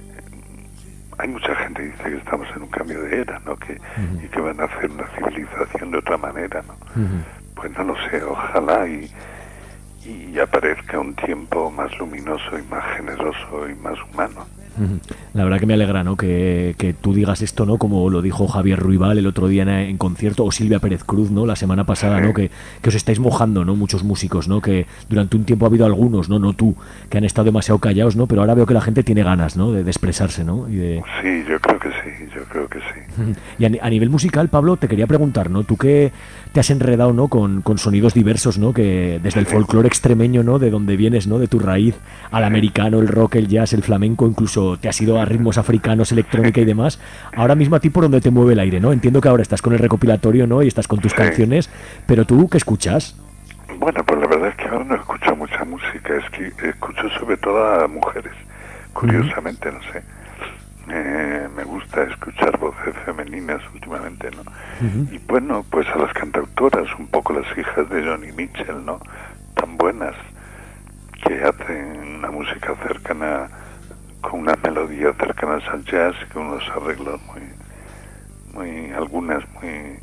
Speaker 20: Hay mucha gente que dice que estamos en un cambio de era, ¿no? Que,
Speaker 4: Ujú.
Speaker 20: y que van a hacer una civilización de otra manera, ¿no?
Speaker 4: Ujú.
Speaker 20: Pues no lo sé, ojalá y, y aparezca un tiempo más luminoso y más generoso y más humano.
Speaker 4: Ujú. La verdad que me alegra, ¿no? Que, que tú digas esto, ¿no? Como lo dijo Javier Ruibal el otro día en, en concierto, o Silvia Pérez Cruz, ¿no? La semana pasada, ¿no? Que, que os estáis mojando, ¿no? Muchos músicos, ¿no? Que durante un tiempo ha habido algunos, ¿no? No tú, que han estado demasiado callados, ¿no? Pero ahora veo que la gente tiene ganas, ¿no? De, de expresarse, ¿no? Y de...
Speaker 20: Sí, yo creo que sí, yo creo que sí.
Speaker 4: Ujú. Y a, ni- a nivel musical, Pablo, te quería preguntar, ¿no? Tú que te has enredado, ¿no? Con, con sonidos diversos, ¿no? Que desde el folclore extremeño, ¿no? De donde vienes, ¿no? De tu raíz, al americano, el rock, el jazz, el flamenco, incluso te has ido a ritmos africanos, electrónica y demás. Ahora mismo a ti por donde te mueve el aire, ¿no? Entiendo que ahora estás con el recopilatorio, ¿no? Y estás con tus
Speaker 20: Sí.
Speaker 4: canciones, pero tú, ¿qué escuchas?
Speaker 20: Bueno, pues la verdad es que ahora no escucho mucha música, es que escucho sobre todo a mujeres, curiosamente, no sé. Eh, me gusta escuchar voces femeninas últimamente, ¿no?
Speaker 4: Ujú.
Speaker 20: Y bueno, pues a las cantautoras, un poco las hijas de Johnny Mitchell, ¿no? Tan buenas, que hacen una música cercana, con una melodía cercana al jazz, con unos arreglos muy, muy, algunas muy,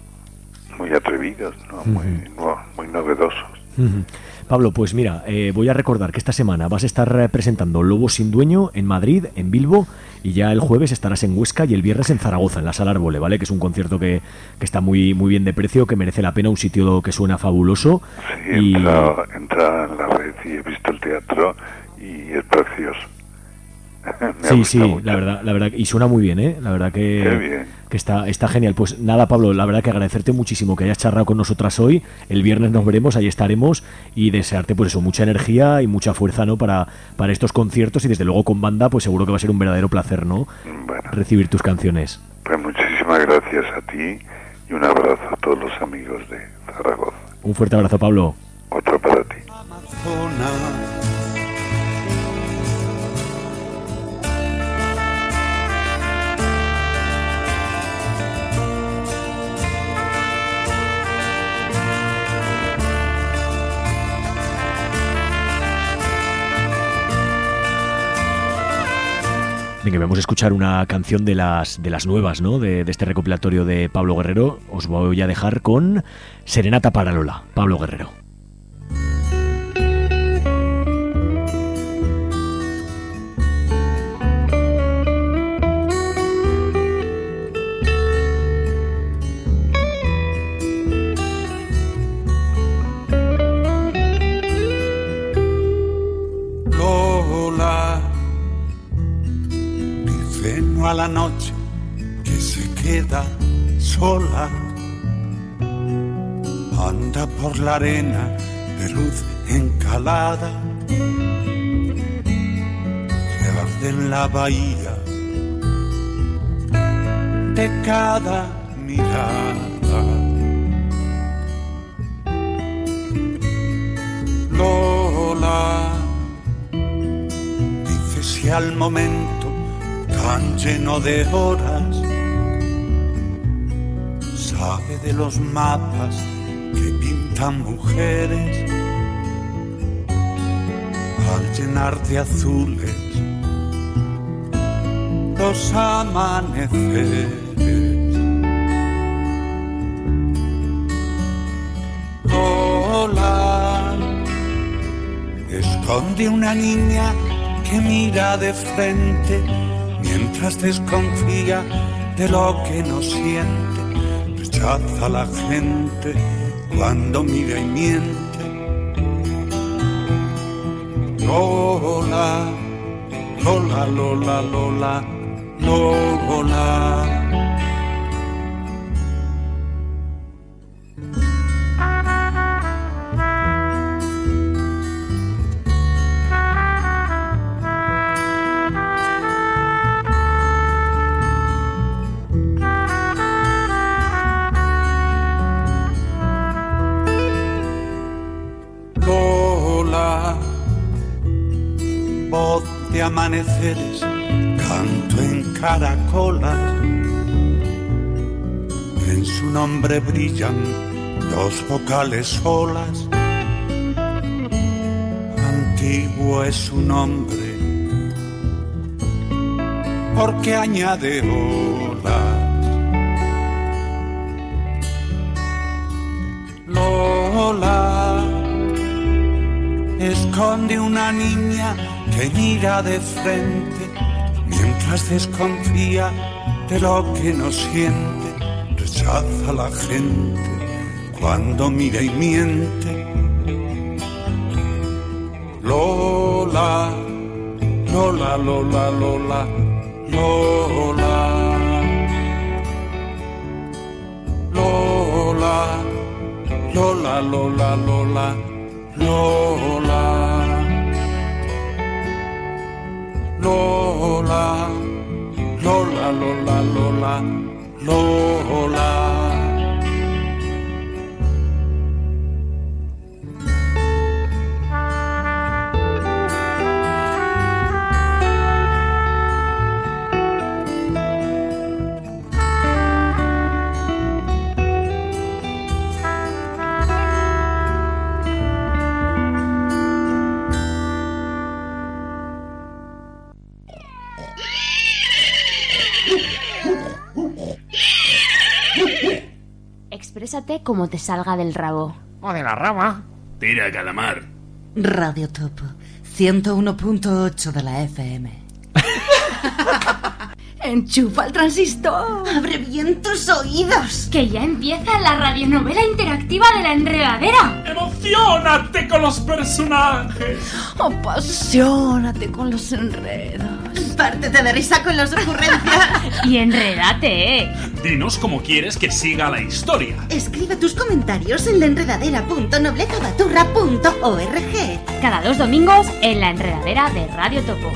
Speaker 20: muy atrevidos, ¿no? Muy, no- muy novedosos.
Speaker 4: Ujú. Pablo, pues mira, eh, voy a recordar que esta semana vas a estar eh, presentando Lobo Sin Dueño en Madrid, en Bilbo, y ya el jueves estarás en Huesca y el viernes en Zaragoza, en la Sala Arbolé, ¿vale? Que es un concierto que, que está muy muy bien de precio, que merece la pena, un sitio que suena fabuloso.
Speaker 20: Sí,
Speaker 4: y...
Speaker 20: entra, entra en la red y he visto el teatro y es precioso. Me ha
Speaker 4: Sí,
Speaker 20: gustado
Speaker 4: sí,
Speaker 20: mucho.
Speaker 4: la verdad, la verdad, y suena muy bien, ¿eh? La verdad que,
Speaker 20: Qué bien.
Speaker 4: que está, está genial. Pues nada, Pablo, la verdad que agradecerte muchísimo que hayas charlado con nosotras hoy. El viernes nos veremos, ahí estaremos, y desearte pues eso, mucha energía y mucha fuerza, ¿no? Para, para estos conciertos, y desde luego con banda, pues seguro que va a ser un verdadero placer, ¿no?
Speaker 20: Bueno,
Speaker 4: Recibir tus canciones.
Speaker 20: pues muchísimas gracias a ti y un abrazo a todos los amigos de Zaragoza.
Speaker 4: Un fuerte abrazo, Pablo.
Speaker 20: Otro para ti.
Speaker 19: lejona.
Speaker 4: Venga, vamos a escuchar una canción de las, de las nuevas, ¿no? De, de este recopilatorio de Pablo Guerrero. Os voy a dejar con Serenata para Lola, Pablo Guerrero.
Speaker 19: A la noche que se queda sola, anda por la arena de luz encalada que arde en la bahía de cada mirada. Lola dice si al momento tan lleno de horas sabe de los mapas que pintan mujeres al llenar de azules los amaneceres. Lola esconde una niña que mira de frente mientras desconfía de lo que no siente, rechaza a la gente cuando mira y miente. Lola, Lola, Lola, Lola, Lola. Amaneceres, canto en caracolas, en su nombre brillan dos vocales solas, antiguo es su nombre, porque añade olas. Lola esconde una niña que mira de frente mientras desconfía de lo que no siente, rechaza a la gente cuando mira y miente. Lola, Lola, Lola, Lola, Lola, Lola, Lola, Lola, Lola, Lola. Lola, Lola, Lola, Lola, Lola.
Speaker 2: Exprésate como te salga del rabo.
Speaker 14: O de la rama.
Speaker 21: Tira, calamar.
Speaker 6: Radio Topo, ciento uno punto ocho de la F M.
Speaker 7: ¡Enchufa el transistor!
Speaker 6: ¡Abre bien tus oídos!
Speaker 2: ¡Que ya empieza la radionovela interactiva de La Enredadera!
Speaker 21: ¡Emocionate con los personajes!
Speaker 7: ¡Apasionate con los enredos!
Speaker 6: ¡Pártete de risa con las ocurrencias!
Speaker 2: ¡Y enredate, eh!
Speaker 21: Dinos cómo quieres que siga la historia.
Speaker 6: Escribe tus comentarios en laenredadera punto nobletabaturra punto org.
Speaker 2: Cada dos domingos en La Enredadera de Radio Topo.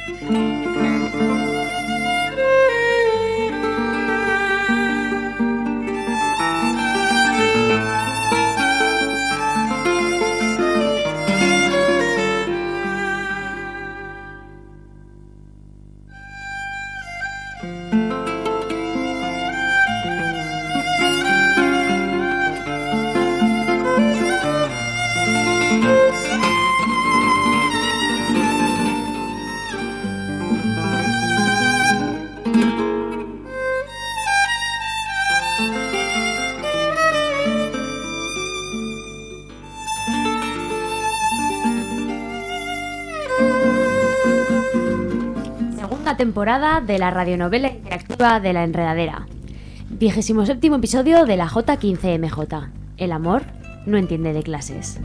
Speaker 2: Temporada de la radionovela interactiva de La Enredadera. Vigésimo séptimo episodio de la J quince M J. El amor no entiende de clases.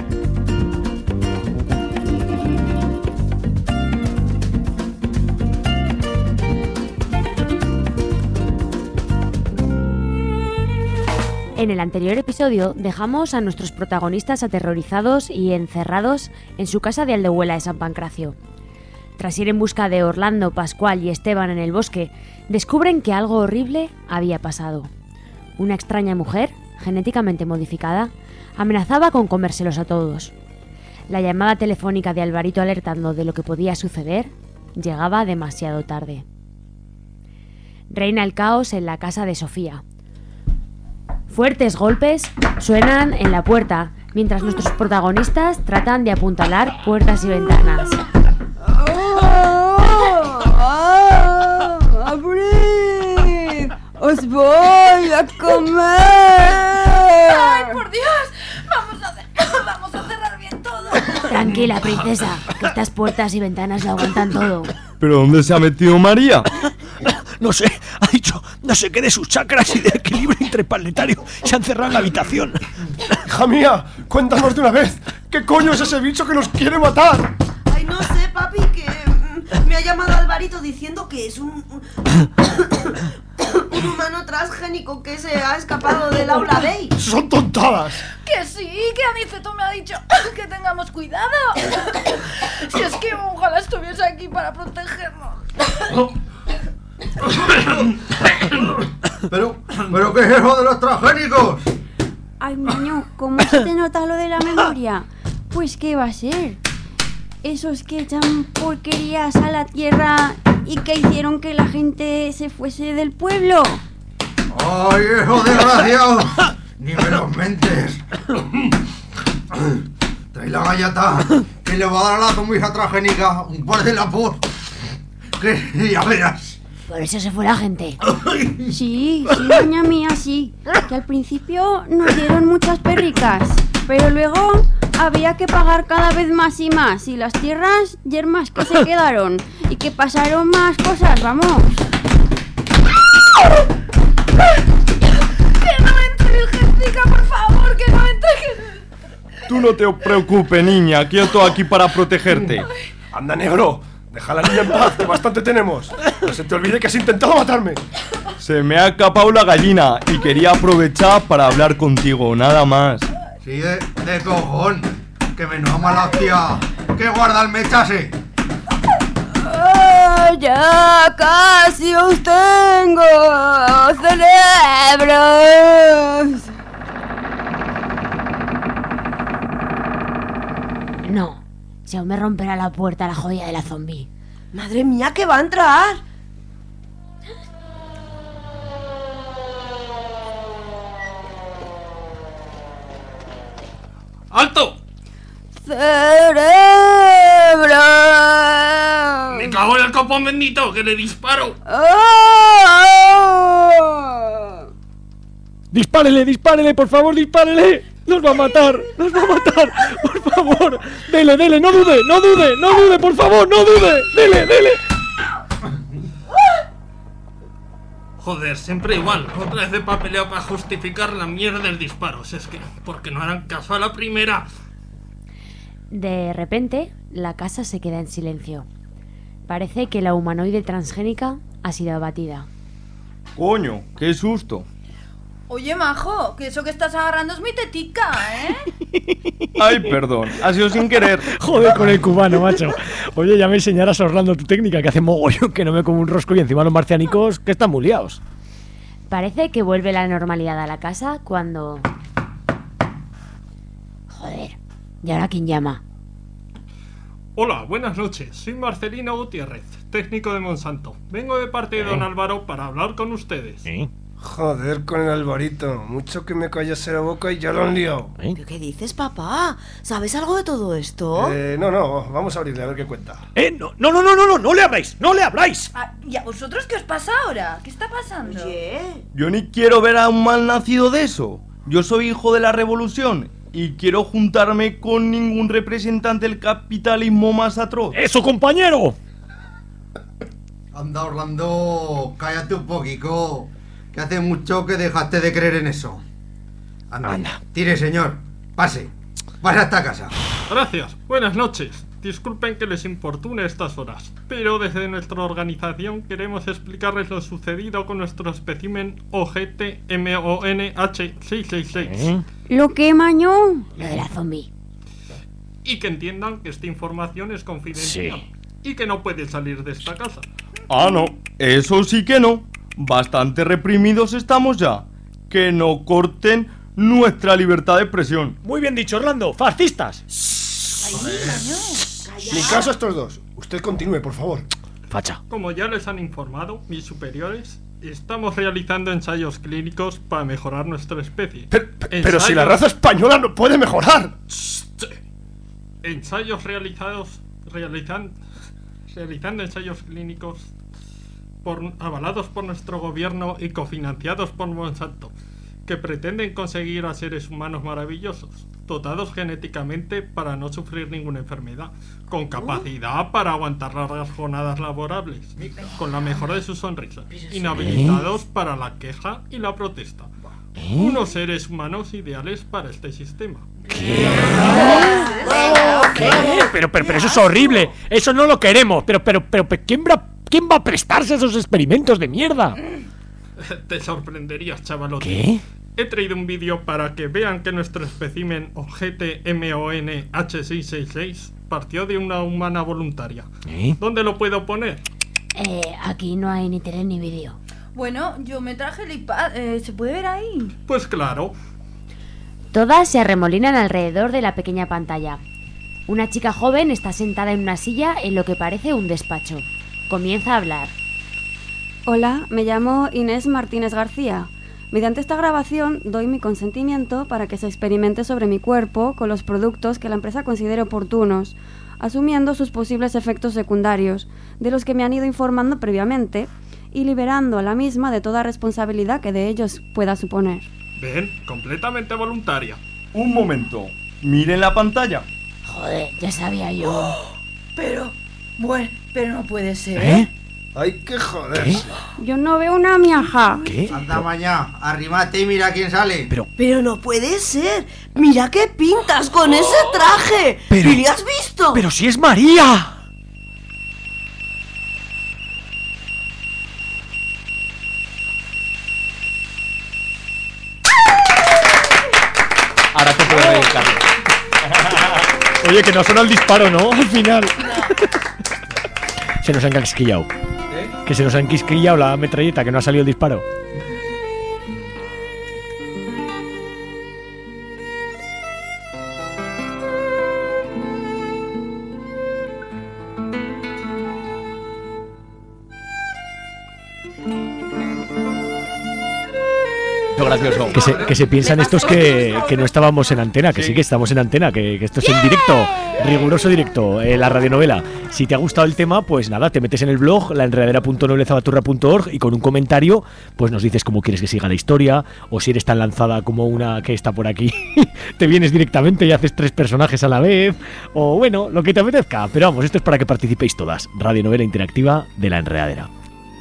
Speaker 2: En el anterior episodio dejamos a nuestros protagonistas aterrorizados y encerrados en su casa de Aldehuela de San Pancracio. Tras ir en busca de Orlando, Pascual y Esteban en el bosque, descubren que algo horrible había pasado. Una extraña mujer, genéticamente modificada, amenazaba con comérselos a todos. La llamada telefónica de Alvarito alertando de lo que podía suceder llegaba demasiado tarde. Reina el caos en la casa de Sofía. Fuertes golpes suenan en la puerta, mientras nuestros protagonistas tratan de apuntalar puertas y ventanas.
Speaker 1: ¡Oh! ¡Abrid! ¡Os voy a comer!
Speaker 7: ¡Ay, por Dios! Vamos a, vamos a cerrar bien todo.
Speaker 2: Tranquila, princesa, que estas puertas y ventanas lo aguantan todo.
Speaker 22: ¿Pero dónde se ha metido María?
Speaker 4: No sé, ha dicho no sé qué de sus chakras y de equilibrio interplanetario. Se ha encerrado en la habitación.
Speaker 3: Hija mía, cuéntanos de una vez. ¿Qué coño es ese bicho que nos quiere matar?
Speaker 1: Ay, no sé, papi, que me ha llamado Alvarito diciendo que es un, un, un humano transgénico que se ha escapado del aula Bay.
Speaker 3: Son tontadas.
Speaker 7: Que sí, que Aniceto me ha dicho que tengamos cuidado. Si es que ojalá estuviese aquí para protegernos.
Speaker 23: Pero, pero ¿qué es eso de los transgénicos?
Speaker 1: Ay, niño, ¿cómo se te nota lo de la memoria? Pues, ¿qué va a ser? Esos que echan porquerías a la tierra y que hicieron que la gente se fuese del pueblo.
Speaker 23: ¡Ay, hijo desgraciado! ¡Ni me los mentes! Trae la galleta, que le va a dar a la zombija transgénica un par de lapos. Que ya verás.
Speaker 2: Por eso se fue la gente.
Speaker 1: Sí, sí, doña mía, sí. Que al principio nos dieron muchas perricas, pero luego había que pagar cada vez más y más. Y las tierras yermas que se quedaron. Y que pasaron más cosas, vamos.
Speaker 7: ¡Que no entre Virgencica, por favor! ¡Que no entre!
Speaker 22: Tú no te preocupes, niña, que yo estoy aquí para protegerte.
Speaker 3: Anda, negro, deja a la niña en paz, que bastante tenemos. No se te olvide que has intentado matarme.
Speaker 22: Se me ha escapado la gallina y quería aprovechar para hablar contigo, nada más.
Speaker 23: Sí, de, de cojón, que menuda mala hostia, que guarda el mechase.
Speaker 1: Oh, ya casi os tengo, cerebros.
Speaker 2: No, si aún me romperá la puerta la joya de la zombie.
Speaker 1: Madre mía, que va a entrar.
Speaker 21: ¡Alto!
Speaker 1: ¡Cerebro!
Speaker 21: ¡Me cago en el copón bendito! ¡Que le disparo!
Speaker 1: ¡Oh!
Speaker 14: ¡Dispárele, dispárele, por favor, dispárele! ¡Nos va a matar! ¡Nos va a matar! ¡Por favor! ¡Dele, dele! ¡No dude! ¡No dude! ¡No dude, por favor! ¡No dude! ¡Dele, dele!
Speaker 21: Joder, siempre igual. Otra vez de papeleo para justificar la mierda del disparo. Si es que, porque no harán caso a la primera.
Speaker 2: De repente, la casa se queda en silencio. Parece que la humanoide transgénica ha sido abatida.
Speaker 22: Coño, qué susto.
Speaker 7: Oye, majo, que eso que estás agarrando es mi tetica, ¿eh?
Speaker 22: Ay, perdón, ha sido sin querer.
Speaker 4: Joder con el cubano, macho. Oye, ya me enseñarás, Orlando, tu técnica, que hace mogollón que no me como un rosco y encima los marcianicos que están muy liados.
Speaker 2: Parece que vuelve la normalidad a la casa cuando... Joder, ¿y ahora quién llama?
Speaker 21: Hola, buenas noches. Soy Marcelino Gutiérrez, técnico de Monsanto. Vengo de parte de don Álvaro para hablar con ustedes.
Speaker 4: ¿Eh?
Speaker 3: Joder con el Alvarito. Mucho que me callase la boca y ya lo han liado.
Speaker 4: ¿Eh?
Speaker 5: ¿Pero qué dices, papá? ¿Sabes algo de todo esto?
Speaker 3: Eh, no, no, vamos a abrirle a ver qué cuenta.
Speaker 14: Eh, no, no, no, no, no, no, no le habláis, no le habláis.
Speaker 7: Ah, ¿y a vosotros qué os pasa ahora? ¿Qué está pasando?
Speaker 5: Oye.
Speaker 22: Yo ni quiero ver a un mal nacido de eso. Yo soy hijo de la revolución y quiero juntarme con ningún representante del capitalismo más atroz.
Speaker 14: ¡Eso, compañero!
Speaker 23: Anda, Orlando, cállate un poquito. Que hace mucho que dejaste de creer en eso. Anda,
Speaker 14: Anda.
Speaker 23: Tire, señor. Pase. Pase a esta casa.
Speaker 21: Gracias, buenas noches. Disculpen que les importune estas horas, pero desde nuestra organización queremos explicarles lo sucedido con nuestro espécimen O G T M O N H seiscientos sesenta y seis.
Speaker 4: ¿Eh?
Speaker 1: ¿Lo que, maño?
Speaker 2: Lo de la zombie.
Speaker 21: Y que entiendan que esta información es confidencial.
Speaker 4: Sí.
Speaker 21: Y que no puede salir de esta casa.
Speaker 22: Ah, no, eso sí que no. Bastante reprimidos estamos ya. Que no corten nuestra libertad de expresión.
Speaker 14: Muy bien dicho, Orlando, fascistas.
Speaker 3: Ni caso a estos dos. Usted continúe, por favor.
Speaker 4: Facha.
Speaker 21: Como ya les han informado mis superiores, estamos realizando ensayos clínicos para mejorar nuestra especie.
Speaker 3: Pero, pero si la raza española no puede mejorar.
Speaker 21: Ensayos realizados, realizan, realizando ensayos clínicos por, avalados por nuestro gobierno y cofinanciados por Monsanto, que pretenden conseguir a seres humanos maravillosos, dotados genéticamente para no sufrir ninguna enfermedad, con capacidad para aguantar largas jornadas laborables, con la mejora de sus sonrisas, inhabilitados para la queja y la protesta. Unos seres humanos ideales para este sistema.
Speaker 14: ¿Qué? Pero, pero, pero eso es horrible. Eso no lo queremos. Pero, pero, pero, pero ¿quién va, quién va a prestarse a esos experimentos de mierda?
Speaker 21: Te sorprenderías, chavalote.
Speaker 4: ¿Qué?
Speaker 21: He traído un vídeo para que vean que nuestro espécimen O G T M O N H seiscientos sesenta y seis partió de una humana voluntaria.
Speaker 4: ¿Eh?
Speaker 21: ¿Dónde lo puedo poner?
Speaker 2: Eh, aquí no hay ni tele ni vídeo.
Speaker 7: Bueno, yo me traje el iPad. Eh, ¿Se puede ver ahí?
Speaker 21: Pues claro.
Speaker 2: Todas se arremolinan alrededor de la pequeña pantalla. Una chica joven está sentada en una silla en lo que parece un despacho. Comienza a hablar.
Speaker 1: Hola, me llamo Inés Martínez García. Mediante esta grabación doy mi consentimiento para que se experimente sobre mi cuerpo con los productos que la empresa considere oportunos, asumiendo sus posibles efectos secundarios, de los que me han ido informando previamente, y liberando a la misma de toda responsabilidad que de ellos pueda suponer.
Speaker 21: Ven, completamente voluntaria.
Speaker 22: Un momento, miren la pantalla.
Speaker 2: Joder, ya sabía yo.
Speaker 7: Pero, bueno, pero no puede ser.
Speaker 4: ¿Eh?
Speaker 3: Hay que joderse.
Speaker 1: Yo no veo una miaja.
Speaker 4: ¿Qué?
Speaker 23: Anda, mañana, arrímate y mira quién sale.
Speaker 4: Pero,
Speaker 5: Pero no puede ser. Mira qué pintas con ese traje.
Speaker 4: Pero-
Speaker 5: ¿Y le has visto?
Speaker 14: ¡Pero si es María!
Speaker 22: Ahora te puedo dedicar.
Speaker 14: Oye, que no suena el disparo, ¿no? Al final. Se nos han quisquillado. Que se nos han quisquillado la metralleta, que no ha salido el disparo.
Speaker 4: gracioso. Que se, que se piensan estos que, que no estábamos en antena, que sí, que estamos en antena, que, que esto es en directo, riguroso directo, eh, la radionovela. Si te ha gustado el tema, pues nada, te metes en el blog, laenredadera punto noblezabaturra punto org, y con un comentario, pues nos dices cómo quieres que siga la historia, o si eres tan lanzada como una que está por aquí, te vienes directamente y haces tres personajes a la vez, o bueno, lo que te apetezca. Pero vamos, esto es para que participéis todas. Radionovela interactiva de La Enredadera.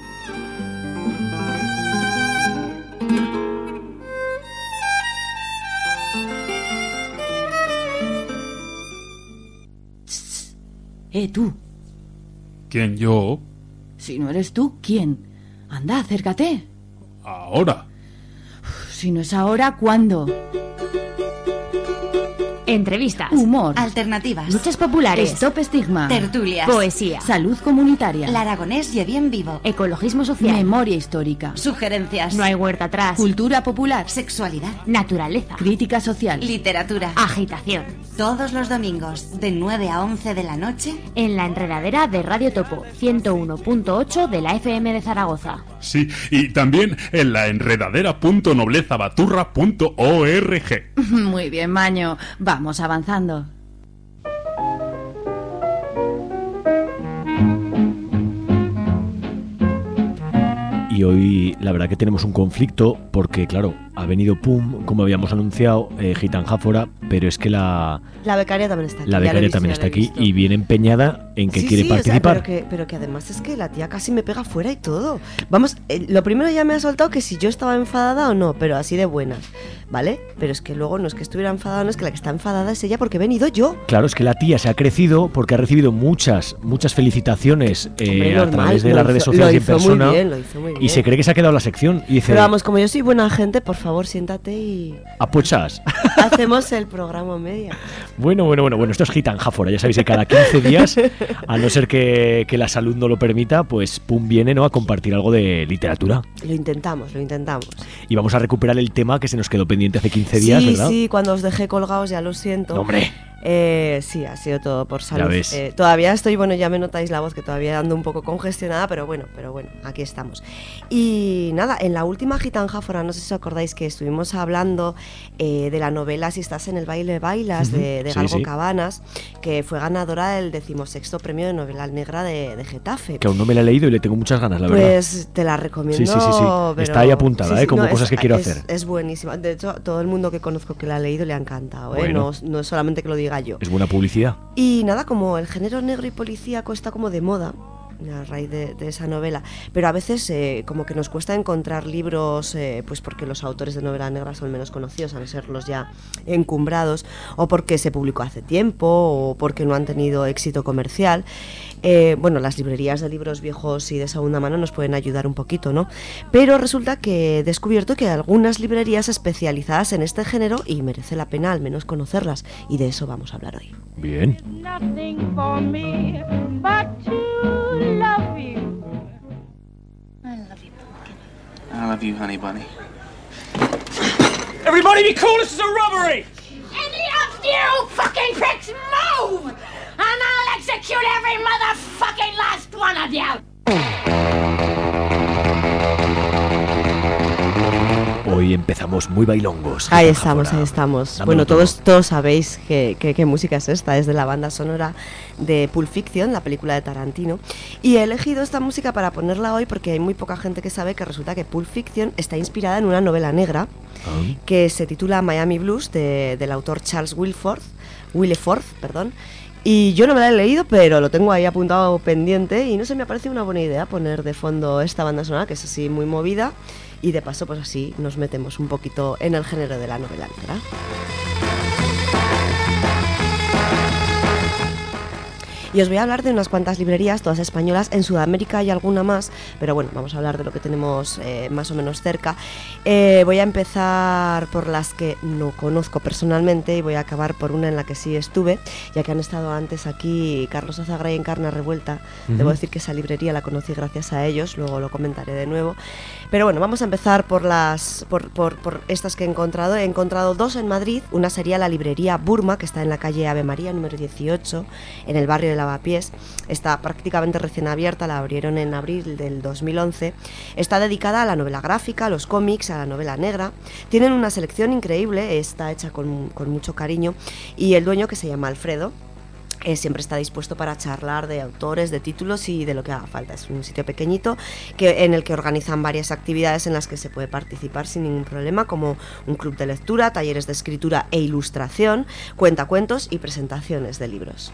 Speaker 7: Eh, tú.
Speaker 8: ¿Quién, yo?
Speaker 7: Si no eres tú, ¿quién? Anda, acércate.
Speaker 8: Ahora.
Speaker 7: Si no es ahora, ¿cuándo?
Speaker 2: Entrevistas.
Speaker 6: Humor. Alternativas.
Speaker 2: Luchas populares.
Speaker 6: Stop estigma. Tertulias.
Speaker 2: Poesía.
Speaker 6: Salud comunitaria. El aragonés y bien vivo.
Speaker 2: Ecologismo social.
Speaker 6: Memoria histórica. Sugerencias.
Speaker 2: No hay huerta atrás.
Speaker 6: Cultura popular. Sexualidad.
Speaker 2: Naturaleza.
Speaker 6: Crítica social. Literatura.
Speaker 2: Agitación.
Speaker 6: Todos los domingos, de nueve a once de la noche.
Speaker 2: En la enredadera de Radio Topo, ciento uno punto ocho de la F M de Zaragoza.
Speaker 8: Sí, y también en la enredadera punto noblezabaturra punto org.
Speaker 6: Muy bien, Maño. Vamos avanzando.
Speaker 4: Y hoy la verdad que tenemos un conflicto porque, claro, ha venido Pum, como habíamos anunciado, eh, Gitanjáfora, pero es que la...
Speaker 9: La becaria también está aquí.
Speaker 4: La becaria también está aquí y viene empeñada en que
Speaker 9: sí,
Speaker 4: quiere
Speaker 9: sí,
Speaker 4: participar.
Speaker 9: O sea, pero, que, pero que además es que la tía casi me pega fuera y todo. Vamos, eh, lo primero ya me ha soltado que si yo estaba enfadada o no, pero así de buenas, ¿vale? Pero es que luego no es que estuviera enfadada, no es que la que está enfadada es ella porque he venido yo.
Speaker 4: Claro, es que la tía se ha crecido porque ha recibido muchas, muchas felicitaciones eh,
Speaker 9: Hombre,
Speaker 4: a
Speaker 9: normal,
Speaker 4: través de
Speaker 9: lo
Speaker 4: las
Speaker 9: hizo-
Speaker 4: redes sociales
Speaker 9: lo
Speaker 4: y en
Speaker 9: hizo muy
Speaker 4: persona.
Speaker 9: bien, lo hizo muy
Speaker 4: Y
Speaker 9: bien.
Speaker 4: se cree que se ha quedado la sección y dice,
Speaker 9: Pero vamos, como yo soy buena gente, por favor, siéntate y
Speaker 4: apuchas.
Speaker 9: hacemos el programa media.
Speaker 4: Bueno, bueno, bueno, bueno, esto es Gitanjáfora, ya sabéis que cada quince días, a no ser que, que la salud no lo permita, pues Pum viene, ¿no?, a compartir algo de literatura.
Speaker 9: Lo intentamos, lo intentamos.
Speaker 4: Y vamos a recuperar el tema que se nos quedó pendiente hace quince días,
Speaker 9: sí,
Speaker 4: ¿verdad?
Speaker 9: sí, cuando os dejé colgados ya lo siento.
Speaker 4: No, hombre.
Speaker 9: Eh, sí, ha sido todo por salud.
Speaker 4: Ya ves.
Speaker 9: Eh, todavía estoy, bueno, ya me notáis la voz que todavía ando un poco congestionada, pero bueno, pero bueno, aquí estamos. Y nada, en la última Gitanjáfora, no sé si os acordáis que estuvimos hablando eh, de la novela Si estás en el baile bailas,
Speaker 4: Ujú.
Speaker 9: de, de
Speaker 4: Sí,
Speaker 9: Galgo
Speaker 4: sí.
Speaker 9: Cabanas, que fue ganadora del decimosexto premio de novela negra de, de Getafe.
Speaker 4: Que aún no me la he leído y le tengo muchas ganas, la verdad.
Speaker 9: Pues te la recomiendo.
Speaker 4: Sí, sí, sí, sí.
Speaker 9: pero-
Speaker 4: Está ahí apuntada,
Speaker 9: sí, sí,
Speaker 4: ¿eh? Como
Speaker 9: no,
Speaker 4: cosas
Speaker 9: es-
Speaker 4: que quiero
Speaker 9: es-
Speaker 4: hacer.
Speaker 9: Es buenísima. De hecho, todo el mundo que conozco que la ha leído le ha encantado, ¿eh?
Speaker 4: Bueno.
Speaker 9: No, no es solamente que lo diga yo.
Speaker 4: Es buena publicidad.
Speaker 9: Y nada, como el género negro y policíaco está como de moda a raíz de, de esa novela, pero a veces eh, como que nos cuesta encontrar libros, eh, pues porque los autores de novela negra son menos conocidos, a no ser los ya encumbrados, o porque se publicó hace tiempo, o porque no han tenido éxito comercial. Eh, bueno, las librerías de libros viejos y de segunda mano nos pueden ayudar un poquito, ¿no? Pero resulta que he descubierto que hay algunas librerías especializadas en este género y merece la pena al menos conocerlas, y de eso vamos a hablar hoy.
Speaker 4: Bien.
Speaker 10: Nothing for me but to love you. I love you, Pumpkin.
Speaker 11: I love you, honey bunny.
Speaker 10: Everybody be cool, this is a robbery! Any of you fucking pricks move! And I'll execute every motherfucking last one of you!
Speaker 4: Hoy empezamos muy bailongos.
Speaker 9: Ahí
Speaker 4: Gitanjáfora.
Speaker 9: estamos, ahí estamos.
Speaker 4: Dámelo
Speaker 9: Bueno,
Speaker 4: todo.
Speaker 9: todos, todos sabéis que- que- qué música es esta, es de la banda sonora de Pulp Fiction, la película de Tarantino. Y he elegido esta música para ponerla hoy porque hay muy poca gente que sabe que resulta que Pulp Fiction está inspirada en una novela negra que se titula Miami Blues, de- del autor Charles Wilforth, Willeforth, perdón. Y yo no me la he leído, pero lo tengo ahí apuntado pendiente y no sé, me parece una buena idea poner de fondo esta banda sonora, que es así muy movida, y de paso pues así nos metemos un poquito en el género de la novela negra. Y os voy a hablar de unas cuantas librerías, todas españolas. En Sudamérica hay alguna más, pero bueno, vamos a hablar de lo que tenemos eh, más o menos cerca. Eh, voy a empezar por las que no conozco personalmente y voy a acabar por una en la que sí estuve, ya que han estado antes aquí Carlos Azagra y Encarna Revuelta.
Speaker 24: Ujú.
Speaker 9: Debo decir que esa librería la conocí gracias a ellos, luego lo comentaré de nuevo. Pero bueno, vamos a empezar por las por, por, por estas que he encontrado. He encontrado dos en Madrid. Una sería la librería Burma, que está en la calle Ave María, número dieciocho, en el barrio de Lavapiés. Está prácticamente recién abierta, la abrieron en abril del dos mil once. Está dedicada a la novela gráfica, a los cómics, a la novela negra. Tienen una selección increíble, está hecha con, con mucho cariño. Y el dueño, que se llama Alfredo, Eh, siempre está dispuesto para charlar de autores, de títulos y de lo que haga falta. Es un sitio pequeñito que, en el que organizan varias actividades en las que se puede participar sin ningún problema, como un club de lectura, talleres de escritura e ilustración, cuentacuentos y presentaciones de libros.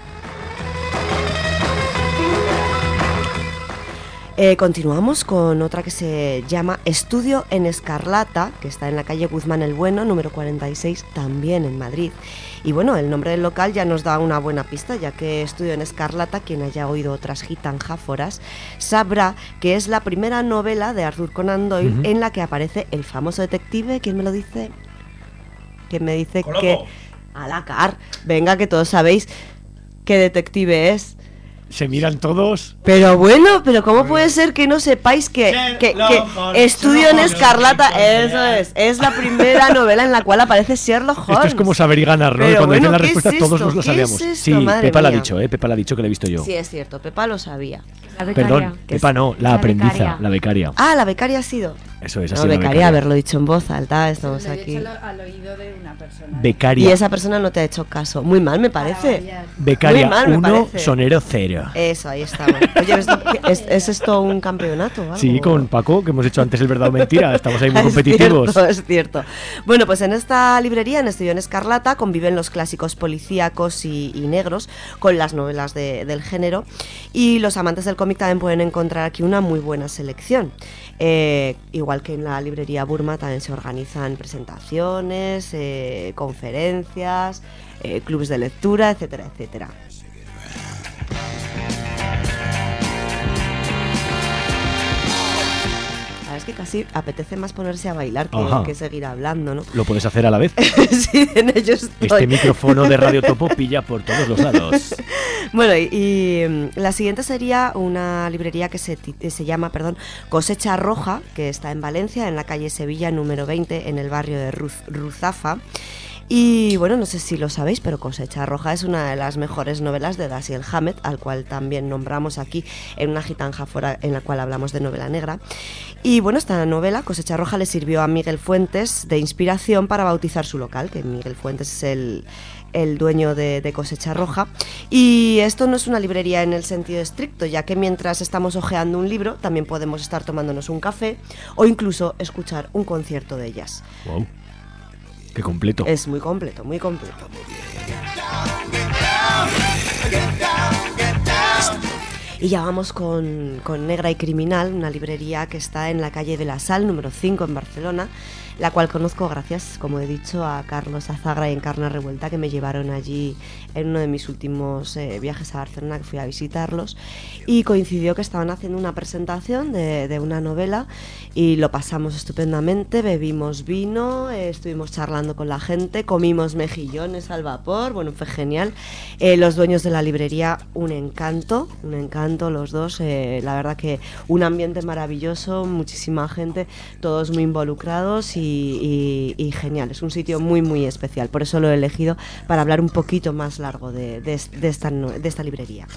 Speaker 9: Eh, continuamos con otra que se llama Estudio en Escarlata, que está en la calle Guzmán el Bueno, número cuarenta y seis, también en Madrid. Y bueno, el nombre del local ya nos da una buena pista, ya que Estudio en Escarlata, quien haya oído otras gitanjáforas, sabrá que es la primera novela de Arthur Conan Doyle
Speaker 24: Ujú.
Speaker 9: en la que aparece el famoso detective. ¿Quién me lo dice? ¿Quién me dice
Speaker 24: Colombo.
Speaker 9: que... A la car. Venga, que todos sabéis qué detective es.
Speaker 4: Se miran todos.
Speaker 9: Pero bueno, pero ¿cómo puede ser que no sepáis que, que, que Estudio en Escarlata, eso es, es la primera novela en la cual aparece Sherlock Holmes?
Speaker 4: Esto es como saber y ganar, ¿no?
Speaker 9: Pero
Speaker 4: Y cuando
Speaker 9: bueno,
Speaker 4: dicen la
Speaker 9: ¿qué es
Speaker 4: respuesta todos
Speaker 9: esto?
Speaker 4: nos lo
Speaker 9: ¿Qué
Speaker 4: sabíamos.
Speaker 9: es esto?
Speaker 4: Sí,
Speaker 9: Madre
Speaker 4: Pepa la ha
Speaker 9: mía.
Speaker 4: dicho, ¿eh? Pepa la ha dicho que la he visto yo.
Speaker 9: Sí, es cierto, Pepa lo sabía.
Speaker 4: Perdón, Pepa no, la,
Speaker 9: La
Speaker 4: aprendiza,
Speaker 9: becaria.
Speaker 4: la becaria.
Speaker 9: Ah, la becaria ha sido.
Speaker 4: Eso es, ha
Speaker 9: No,
Speaker 4: sido la
Speaker 9: becaria,
Speaker 4: becaria.
Speaker 9: haberlo dicho en voz alta, estamos
Speaker 7: Lo he
Speaker 9: aquí.
Speaker 7: dicho al, al oído de una persona.
Speaker 4: Becaria.
Speaker 9: Y esa persona no te ha hecho caso. Muy mal, me parece.
Speaker 4: Becaria
Speaker 9: Muy mal, me
Speaker 4: uno,
Speaker 9: parece.
Speaker 4: sonero cero.
Speaker 9: Eso, ahí estamos. Oye, ¿esto- qué- ¿es, ¿es esto un campeonato o algo?
Speaker 4: Sí, con Paco, que hemos hecho antes el verdad o mentira. Estamos ahí muy competitivos.
Speaker 9: Es cierto, es cierto. Bueno, pues en esta librería, en Estudio en Escarlata, conviven los clásicos policíacos y, y negros con las novelas de- del género. Y los amantes del cómic también pueden encontrar aquí una muy buena selección. Eh, igual que en la librería Burma también se organizan presentaciones, eh, conferencias, eh, clubes de lectura, etcétera, etcétera. La verdad es que casi apetece más ponerse a bailar que,
Speaker 4: Ajá.
Speaker 9: que seguir hablando, ¿no?
Speaker 4: Lo puedes hacer a la vez.
Speaker 9: Sí, en ello estoy.
Speaker 4: Este micrófono de Radio Topo pilla por todos los lados.
Speaker 9: Bueno, y, y, mm, la siguiente sería una librería que se, ti- se llama, perdón, Cosecha Roja, que está en Valencia, en la calle Sevilla número veinte, en el barrio de Ruz- Ruzafa. Y bueno, no sé si lo sabéis, pero Cosecha Roja es una de las mejores novelas de Dashiell Hammett, al cual también nombramos aquí en una gitanjáfora en la cual hablamos de novela negra. Y bueno, esta novela, Cosecha Roja, le sirvió a Miguel Fuentes de inspiración para bautizar su local, que Miguel Fuentes es el, el dueño de, de Cosecha Roja. Y esto no es una librería en el sentido estricto, ya que mientras estamos hojeando un libro, también podemos estar tomándonos un café o incluso escuchar un concierto de ellas.
Speaker 4: Wow. Qué completo.
Speaker 9: Es muy completo, muy completo. Y ya vamos con, con Negra y Criminal, una librería que está en la calle de la Sal, número cinco, en Barcelona, la cual conozco gracias, como he dicho, a Carlos Azagra y Encarna Revuelta, que me llevaron allí en uno de mis últimos eh, viajes a Barcelona, que fui a visitarlos, y coincidió que estaban haciendo una presentación de, de una novela y lo pasamos estupendamente, bebimos vino, eh, estuvimos charlando con la gente, comimos mejillones al vapor, bueno, fue genial. Eh, los dueños de la librería, un encanto, un encanto los dos, eh, la verdad que un ambiente maravilloso, muchísima gente, todos muy involucrados y, y- y genial, es un sitio muy muy especial, por eso lo he elegido para hablar un poquito más largo de, de, de esta, no- de esta librería.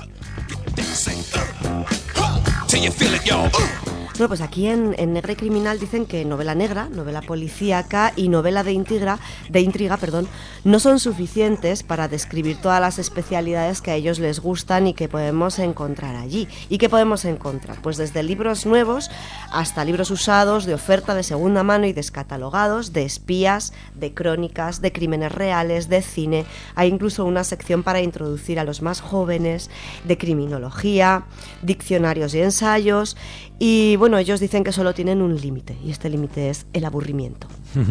Speaker 9: Bueno, pues aquí en, en Negra y Criminal dicen que novela negra, novela policíaca y novela de intriga, de intriga, perdón, no son suficientes para describir todas las especialidades que a ellos les gustan y que podemos encontrar allí. ¿Y qué podemos encontrar? Pues desde libros nuevos hasta libros usados, de oferta de segunda mano y descatalogados, de espías, de crónicas, de crímenes reales, de cine. Hay incluso una sección para introducir a los más jóvenes, de criminología, diccionarios y ensayos. Y bueno, ellos dicen que solo tienen un límite, y este límite es el aburrimiento.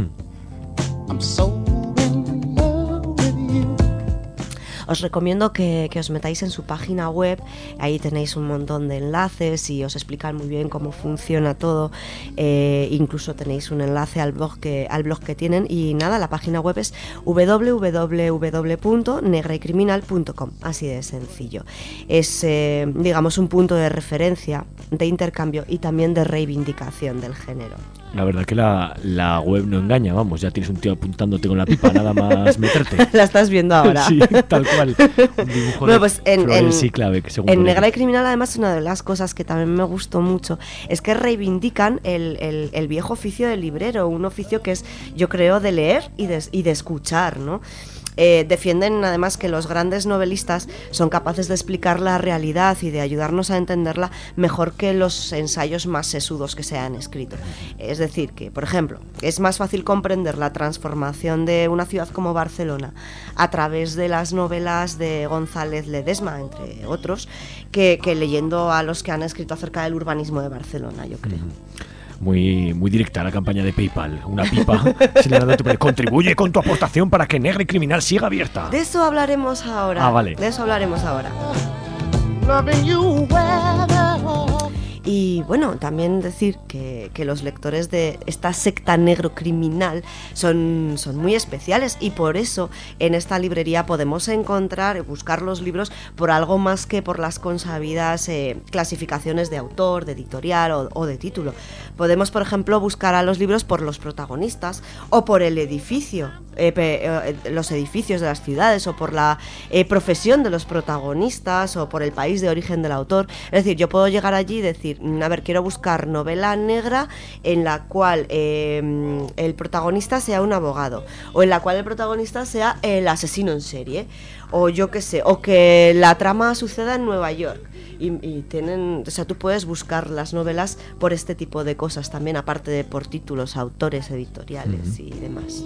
Speaker 9: Os recomiendo que, que os metáis en su página web, ahí tenéis un montón de enlaces y os explican muy bien cómo funciona todo, eh, incluso tenéis un enlace al blog que, al blog que tienen, y nada, la página web es doble u doble u doble u punto negra y criminal punto com, así de sencillo. Es, eh, digamos, un punto de referencia, de intercambio y también de reivindicación del género.
Speaker 4: La verdad que la, la web no engaña, vamos, ya tienes un tío apuntándote con la pipa, nada más meterte.
Speaker 9: La estás viendo ahora.
Speaker 4: Sí, tal cual. Un dibujo
Speaker 9: Bueno,
Speaker 4: de
Speaker 9: pues en,
Speaker 4: Florence
Speaker 9: en-
Speaker 4: y Clave, que según
Speaker 9: en
Speaker 4: pone
Speaker 9: Negra y
Speaker 4: aquí.
Speaker 9: Criminal, además, una de las cosas que también me gustó mucho es que reivindican el, el- el viejo oficio del librero, un oficio que es, yo creo, de leer y de, y de escuchar, ¿no? Eh, defienden además que los grandes novelistas son capaces de explicar la realidad y de ayudarnos a entenderla mejor que los ensayos más sesudos que se han escrito. Es decir, que, por ejemplo, es más fácil comprender la transformación de una ciudad como Barcelona a través de las novelas de González Ledesma, entre otros, que, que leyendo a los que han escrito acerca del urbanismo de Barcelona, yo creo.
Speaker 4: Muy, muy directa la campaña de PayPal. Una pipa señalando a tu pared. Contribuye con tu aportación para que Negra y Criminal siga abierta.
Speaker 9: De eso hablaremos ahora.
Speaker 4: Ah, vale.
Speaker 9: De eso hablaremos ahora. Y bueno, también decir que, que los lectores de esta secta negro criminal son, son muy especiales, y por eso en esta librería podemos encontrar, buscar los libros por algo más que por las consabidas eh, clasificaciones de autor, de editorial o, o de título. Podemos, por ejemplo, buscar a los libros por los protagonistas o por el edificio, eh, pe, eh, los edificios de las ciudades, o por la eh, profesión de los protagonistas, o por el país de origen del autor. Es decir, yo puedo llegar allí y decir, a ver, quiero buscar novela negra en la cual eh, el protagonista sea un abogado, o en la cual el protagonista sea el asesino en serie, o yo qué sé, o que la trama suceda en Nueva York. Y, y tienen, o sea, tú puedes buscar las novelas por este tipo de cosas también, aparte de por títulos, autores, editoriales y demás.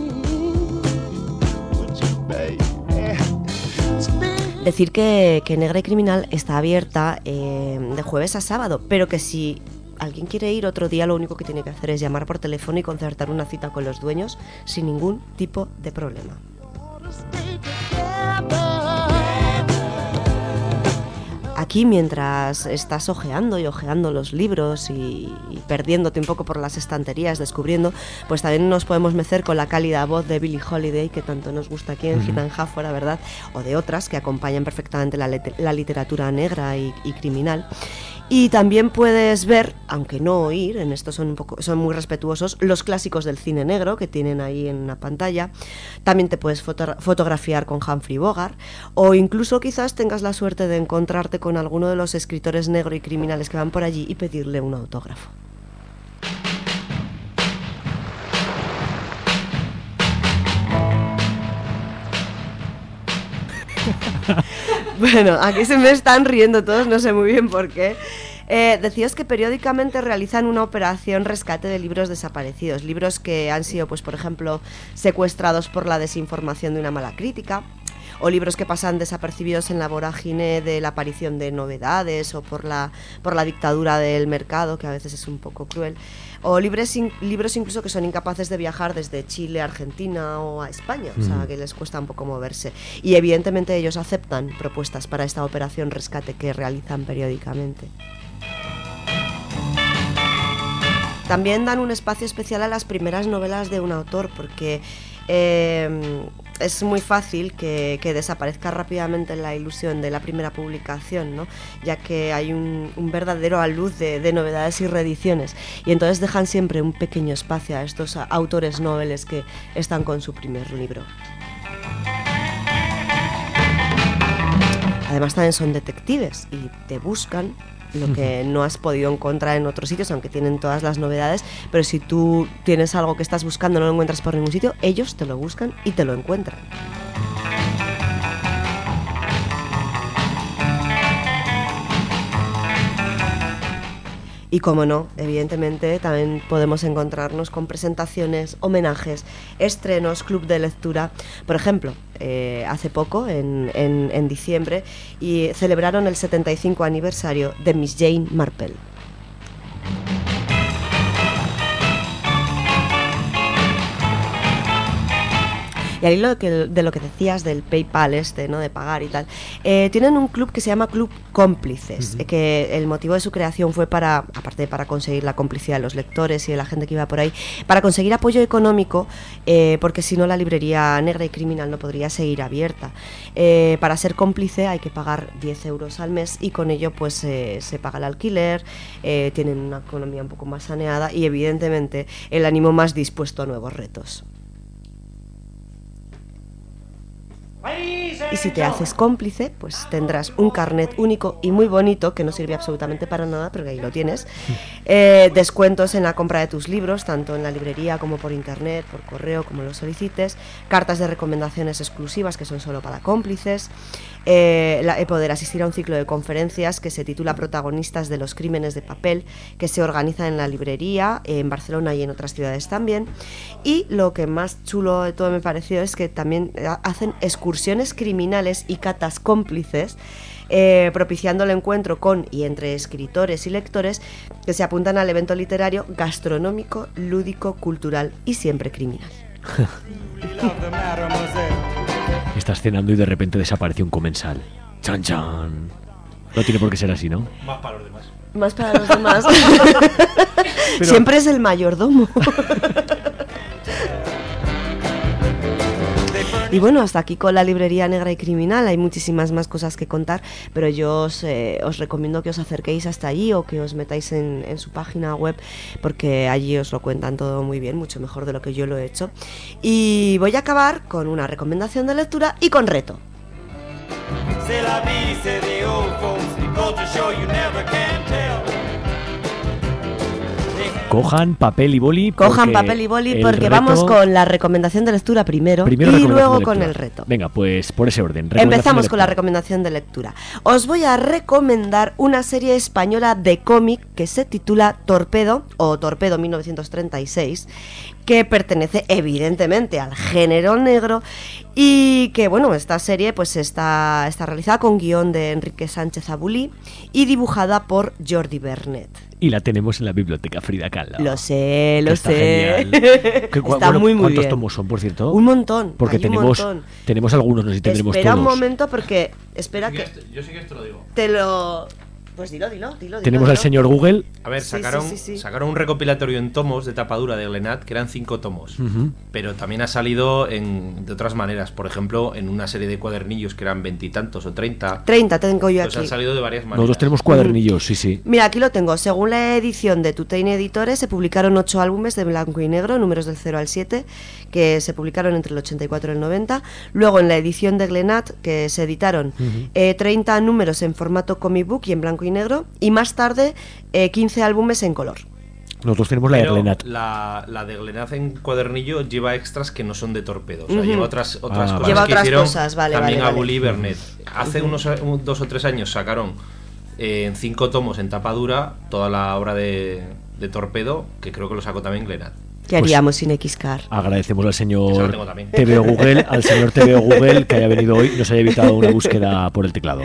Speaker 9: Decir que, que Negra y Criminal está abierta eh, de jueves a sábado, pero que si alguien quiere ir otro día, lo único que tiene que hacer es llamar por teléfono y concertar una cita con los dueños sin ningún tipo de problema. Aquí, mientras estás ojeando y ojeando los libros y, y perdiéndote un poco por las estanterías, descubriendo, pues también nos podemos mecer con la cálida voz de Billie Holiday, que tanto nos gusta aquí en uh-huh. Gitán Jáfora, ¿verdad? O de otras que acompañan perfectamente la, la literatura negra y, y criminal. Y también puedes ver, aunque no oír, en esto son un poco, son muy respetuosos, los clásicos del cine negro que tienen ahí en una pantalla. También te puedes foto- fotografiar con Humphrey Bogart, o incluso quizás tengas la suerte de encontrarte con alguno de los escritores negro y criminales que van por allí y pedirle un autógrafo. Bueno, aquí se me están riendo todos, no sé muy bien por qué. Eh, decías que periódicamente realizan una operación rescate de libros desaparecidos, libros que han sido, pues por ejemplo, secuestrados por la desinformación de una mala crítica, o libros que pasan desapercibidos en la vorágine de la aparición de novedades, o por la, por la dictadura del mercado, que a veces es un poco cruel, o libros, in, libros incluso que son incapaces de viajar desde Chile a Argentina o a España, mm. o sea, que les cuesta un poco moverse. Y evidentemente ellos aceptan propuestas para esta operación rescate que realizan periódicamente. También dan un espacio especial a las primeras novelas de un autor, porque eh, es muy fácil que, que desaparezca rápidamente la ilusión de la primera publicación, ¿no? Ya que hay un, un verdadero alud de, de novedades y reediciones, y entonces dejan siempre un pequeño espacio a estos autores noveles que están con su primer libro. Además también son detectives y te buscan lo que no has podido encontrar en otros sitios, aunque tienen todas las novedades, pero si tú tienes algo que estás buscando y no lo encuentras por ningún sitio, ellos te lo buscan y te lo encuentran. Y como no, evidentemente también podemos encontrarnos con presentaciones, homenajes, estrenos, club de lectura. Por ejemplo, eh, hace poco, en, en, en diciembre, y celebraron el setenta y cinco aniversario de Miss Jane Marple. Y al hilo de, de lo que decías del PayPal este, ¿no? De pagar y tal, eh, tienen un club que se llama Club Cómplices, uh-huh. eh, que el motivo de su creación fue para, aparte de para conseguir la complicidad de los lectores y de la gente que iba por ahí, para conseguir apoyo económico, eh, porque si no la librería Negra y Criminal no podría seguir abierta. Eh, para ser cómplice hay que pagar diez euros al mes, y con ello pues eh, se paga el alquiler, eh, tienen una economía un poco más saneada y evidentemente el ánimo más dispuesto a nuevos retos. Y si te haces cómplice, pues tendrás un carnet único y muy bonito, que no sirve absolutamente para nada, pero que ahí lo tienes. Eh, descuentos en la compra de tus libros, tanto en la librería como por internet, por correo, como lo solicites. Cartas de recomendaciones exclusivas que son solo para cómplices. Eh, la, eh, poder asistir a un ciclo de conferencias que se titula Protagonistas de los Crímenes de Papel, que se organiza en la librería, eh, en Barcelona y en otras ciudades también. Y lo que más chulo de todo me pareció es que también hacen excursiones criminales y catas cómplices, eh, propiciando el encuentro con y entre escritores y lectores que se apuntan al evento literario, gastronómico, lúdico, cultural y siempre criminal.
Speaker 4: Estás cenando y de repente desaparece un comensal. ¡Chan, chan! No tiene por qué ser así, ¿no?
Speaker 11: Más para los demás.
Speaker 9: Más para los demás. Pero... Siempre es el mayordomo. Y bueno, hasta aquí con la librería Negra y Criminal. Hay muchísimas más cosas que contar, pero yo os, eh, os recomiendo que os acerquéis hasta allí o que os metáis en, en su página web, porque allí os lo cuentan todo muy bien, mucho mejor de lo que yo lo he hecho. Y voy a acabar con una recomendación de lectura y con reto.
Speaker 4: Cojan papel y boli.
Speaker 9: Cojan papel y boli porque
Speaker 4: reto...
Speaker 9: vamos con la recomendación de lectura primero,
Speaker 4: primero
Speaker 9: y luego con el reto.
Speaker 4: Venga, pues por ese orden.
Speaker 9: Empezamos con la recomendación de lectura. Os voy a recomendar una serie española de cómic que se titula Torpedo o Torpedo mil novecientos treinta y seis, que pertenece evidentemente al género negro y que, bueno, esta serie pues está, está realizada con guión de Enrique Sánchez Abulí y dibujada por Jordi Bernet.
Speaker 4: Y la tenemos en la biblioteca Frida Kahlo.
Speaker 9: Lo sé, lo
Speaker 4: está
Speaker 9: sé.
Speaker 4: ¿Qué,
Speaker 9: está
Speaker 4: bueno,
Speaker 9: muy, muy
Speaker 4: ¿Cuántos
Speaker 9: bien.
Speaker 4: tomos son, por cierto?
Speaker 9: Un montón.
Speaker 4: Porque tenemos,
Speaker 9: un montón.
Speaker 4: tenemos algunos, no sé si tendremos
Speaker 9: espera
Speaker 4: todos.
Speaker 9: un momento porque... Espera
Speaker 11: yo
Speaker 9: que...
Speaker 11: Sí que esto, yo sí que esto lo digo.
Speaker 9: Te lo... Pues dilo, dilo, dilo.
Speaker 4: Tenemos
Speaker 9: dilo,
Speaker 4: al
Speaker 9: dilo.
Speaker 4: señor Google.
Speaker 11: A ver,
Speaker 9: Sí,
Speaker 11: sacaron,
Speaker 9: sí, sí, sí.
Speaker 11: sacaron un recopilatorio en tomos de tapadura de Glenat, que eran cinco tomos.
Speaker 4: Uh-huh.
Speaker 11: Pero también ha salido en, de otras maneras. Por ejemplo, en una serie de cuadernillos que eran veintitantos o treinta.
Speaker 9: treinta tengo yo
Speaker 11: Pues
Speaker 9: aquí.
Speaker 11: han salido de varias maneras.
Speaker 4: Nosotros tenemos cuadernillos, sí, sí.
Speaker 9: Mira, aquí lo tengo. Según la edición de Tutein Editores, se publicaron ocho álbumes de blanco y negro, números del cero al siete, que se publicaron entre el ochenta y cuatro y el noventa. Luego, en la edición de Glenat, que se editaron
Speaker 4: Uh-huh.
Speaker 9: eh, treinta números en formato comic book y en blanco y negro. Y más tarde, eh, quince álbumes en color.
Speaker 4: Nosotros tenemos la de
Speaker 11: Pero
Speaker 4: Glenat.
Speaker 11: La, la de Glenat en cuadernillo lleva extras que no son de Torpedo. O sea,
Speaker 9: Ujú.
Speaker 11: lleva otras, otras
Speaker 4: Ah,
Speaker 11: cosas
Speaker 9: Lleva
Speaker 11: que
Speaker 9: otras
Speaker 11: hicieron
Speaker 9: cosas, vale,
Speaker 11: también
Speaker 9: vale,
Speaker 11: Abulí y
Speaker 9: vale.
Speaker 11: Bernet. Hace
Speaker 9: Ujú.
Speaker 11: unos un- dos o tres años sacaron eh, en cinco tomos en tapa dura toda la obra de, de Torpedo, que creo que lo sacó también Glenat.
Speaker 9: ¿Qué
Speaker 4: Pues-
Speaker 9: haríamos sin Xcar?
Speaker 4: Agradecemos al
Speaker 11: Eso lo
Speaker 4: señor
Speaker 11: tengo también.
Speaker 4: T V O Google, al señor T V O Google que haya venido hoy y nos haya evitado una búsqueda por el teclado.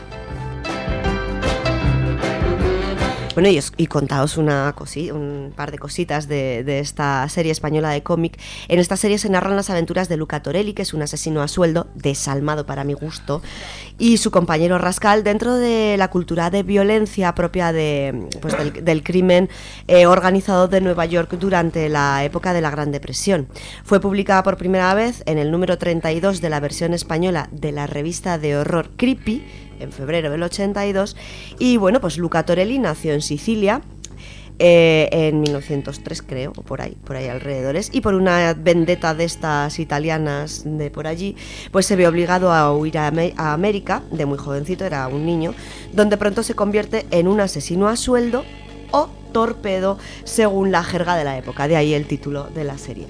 Speaker 9: Bueno, y, os, y contaos una cosi, un par de cositas de, de esta serie española de cómic. En esta serie se narran las aventuras de Luca Torelli, que es un asesino a sueldo, desalmado para mi gusto, y su compañero Rascal dentro de la cultura de violencia propia de, pues, del, del crimen eh, organizado de Nueva York durante la época de la Gran Depresión. Fue publicada por primera vez en el número treinta y dos de la versión española de la revista de horror Creepy, en febrero del ochenta y dos, y bueno, pues Luca Torelli nació en Sicilia eh, en mil novecientos tres, creo, o por ahí, por ahí alrededores, y por una vendetta de estas italianas de por allí, pues se ve obligado a huir a, Am- a América, de muy jovencito, era un niño, donde pronto se convierte en un asesino a sueldo o torpedo, según la jerga de la época, de ahí el título de la serie.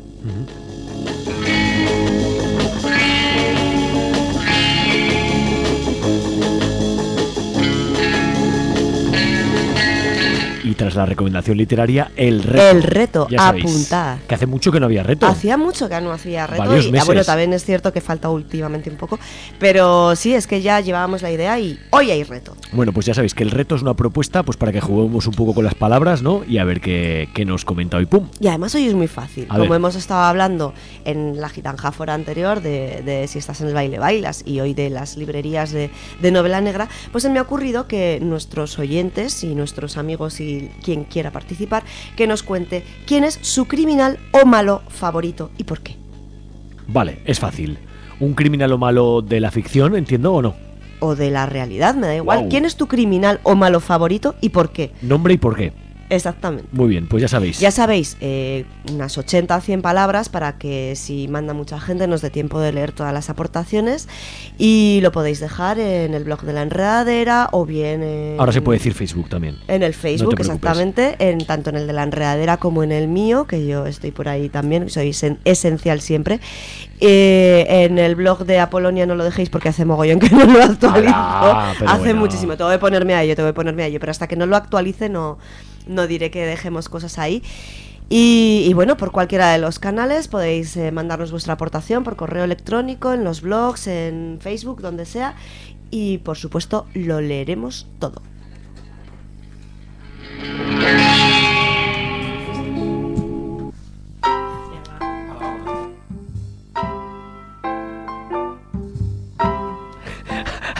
Speaker 4: Y tras la recomendación literaria, el reto.
Speaker 9: El reto,
Speaker 4: Ya sabéis,
Speaker 9: apuntad.
Speaker 4: Que hace mucho que no había reto.
Speaker 9: Hacía mucho que no hacía reto
Speaker 4: Varios
Speaker 9: y ah,
Speaker 4: meses.
Speaker 9: bueno, también es cierto que falta últimamente un poco, pero sí, es que ya llevábamos la idea y hoy hay reto.
Speaker 4: Bueno, pues ya sabéis que el reto es una propuesta pues para que juguemos un poco con las palabras, ¿no? Y a ver qué, qué nos comenta hoy. ¡Pum!
Speaker 9: Y además hoy es muy fácil,
Speaker 4: A
Speaker 9: como
Speaker 4: ver.
Speaker 9: hemos estado hablando en la gitanjáfora anterior de, de si estás en el baile bailas y hoy de las librerías de, de novela negra, pues se me ha ocurrido que nuestros oyentes y nuestros amigos y quien quiera participar, que nos cuente quién es su criminal o malo favorito y por qué.
Speaker 4: Vale, es fácil. ¿Un criminal o malo de la ficción, entiendo o no?
Speaker 9: O de la realidad, me da igual.
Speaker 4: Guau.
Speaker 9: ¿Quién es tu criminal o malo favorito y por qué?
Speaker 4: Nombre y por qué.
Speaker 9: Exactamente.
Speaker 4: Muy bien, pues ya sabéis.
Speaker 9: Ya sabéis, eh, unas ochenta a cien palabras para que si manda mucha gente nos dé tiempo de leer todas las aportaciones y lo podéis dejar en el blog de la Enredadera o bien en,
Speaker 4: Ahora se puede decir Facebook también.
Speaker 9: en el Facebook,
Speaker 4: No te preocupes.
Speaker 9: exactamente, en tanto en el de la Enredadera como en el mío, que yo estoy por ahí también, soy sen- esencial siempre. Eh, en el blog de Apolonia no lo dejéis porque hace mogollón que no lo actualizo.
Speaker 4: Alá, pero
Speaker 9: hace
Speaker 4: bueno.
Speaker 9: muchísimo, tengo que ponerme a ello, tengo que ponerme a ello, pero hasta que no lo actualice no, no diré que dejemos cosas ahí. Y, y bueno, por cualquiera de los canales podéis eh, mandarnos vuestra aportación por correo electrónico, en los blogs, en Facebook, donde sea. Y por supuesto lo leeremos todo.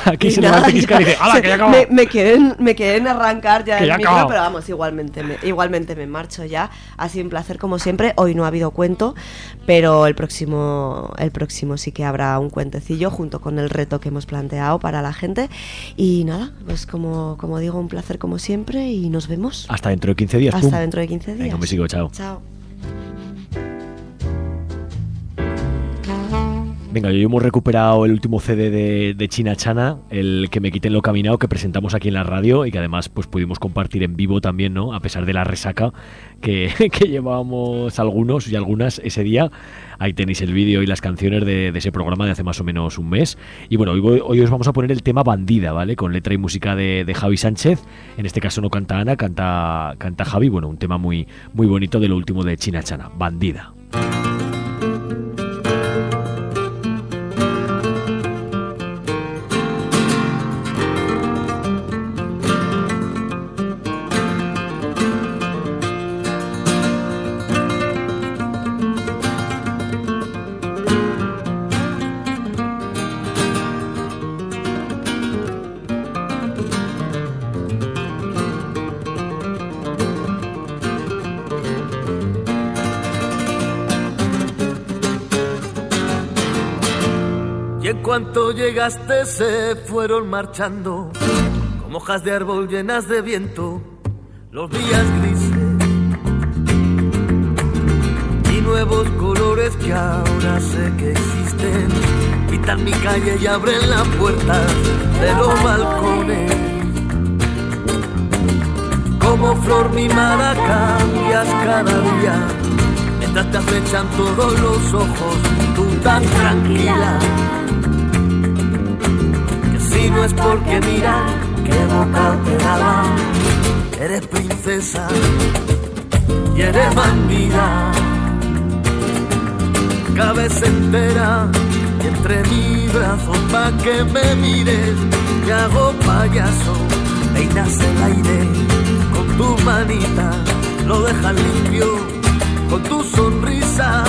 Speaker 4: Aquí
Speaker 9: Y
Speaker 4: se
Speaker 9: nada,
Speaker 4: levanta Quisca y
Speaker 9: ya-
Speaker 4: dice, ¡hala, que ya acaba!
Speaker 9: me, me quieren, me quieren arrancar ya
Speaker 4: Que
Speaker 9: el
Speaker 4: ya
Speaker 9: micro,
Speaker 4: acaba.
Speaker 9: pero vamos, igualmente me, igualmente me marcho ya. Ha sido un placer como siempre. Hoy no ha habido cuento, pero el próximo, el próximo sí que habrá un cuentecillo junto con el reto que hemos planteado para la gente. Y nada, pues como, como digo, un placer como siempre y nos vemos.
Speaker 4: Hasta dentro de quince días.
Speaker 9: Hasta
Speaker 4: pum.
Speaker 9: dentro de quince días.
Speaker 4: Venga, un besico, chao.
Speaker 9: Chao.
Speaker 4: Venga, hoy hemos recuperado el último C D de, de China Chana, el que me quiten lo caminado, que presentamos aquí en la radio y que además pues pudimos compartir en vivo también, ¿no? A pesar de la resaca que, que llevábamos algunos y algunas ese día. Ahí tenéis el vídeo y las canciones de, de ese programa de hace más o menos un mes. Y bueno, hoy, hoy os vamos a poner el tema Bandida, ¿vale? Con letra y música de, de Javi Sánchez. En este caso no canta Ana, canta, canta Javi. Bueno, un tema muy, muy bonito de lo último de China Chana, Bandida.
Speaker 12: Y en cuanto llegaste se fueron marchando como hojas de árbol llenas de viento los días grises y nuevos colores que ahora sé que existen pintan mi calle y abren las puertas de los balcones. Como flor mimada cambias cada día mientras te acechan todos los ojos, tú tan tranquila. Si no es porque miran qué boca te daba, eres princesa y eres bandida. Cabeza entera y entre mis brazos pa' que me mires, te hago payaso, peinas el aire con tu manita, lo dejas limpio con tu sonrisa.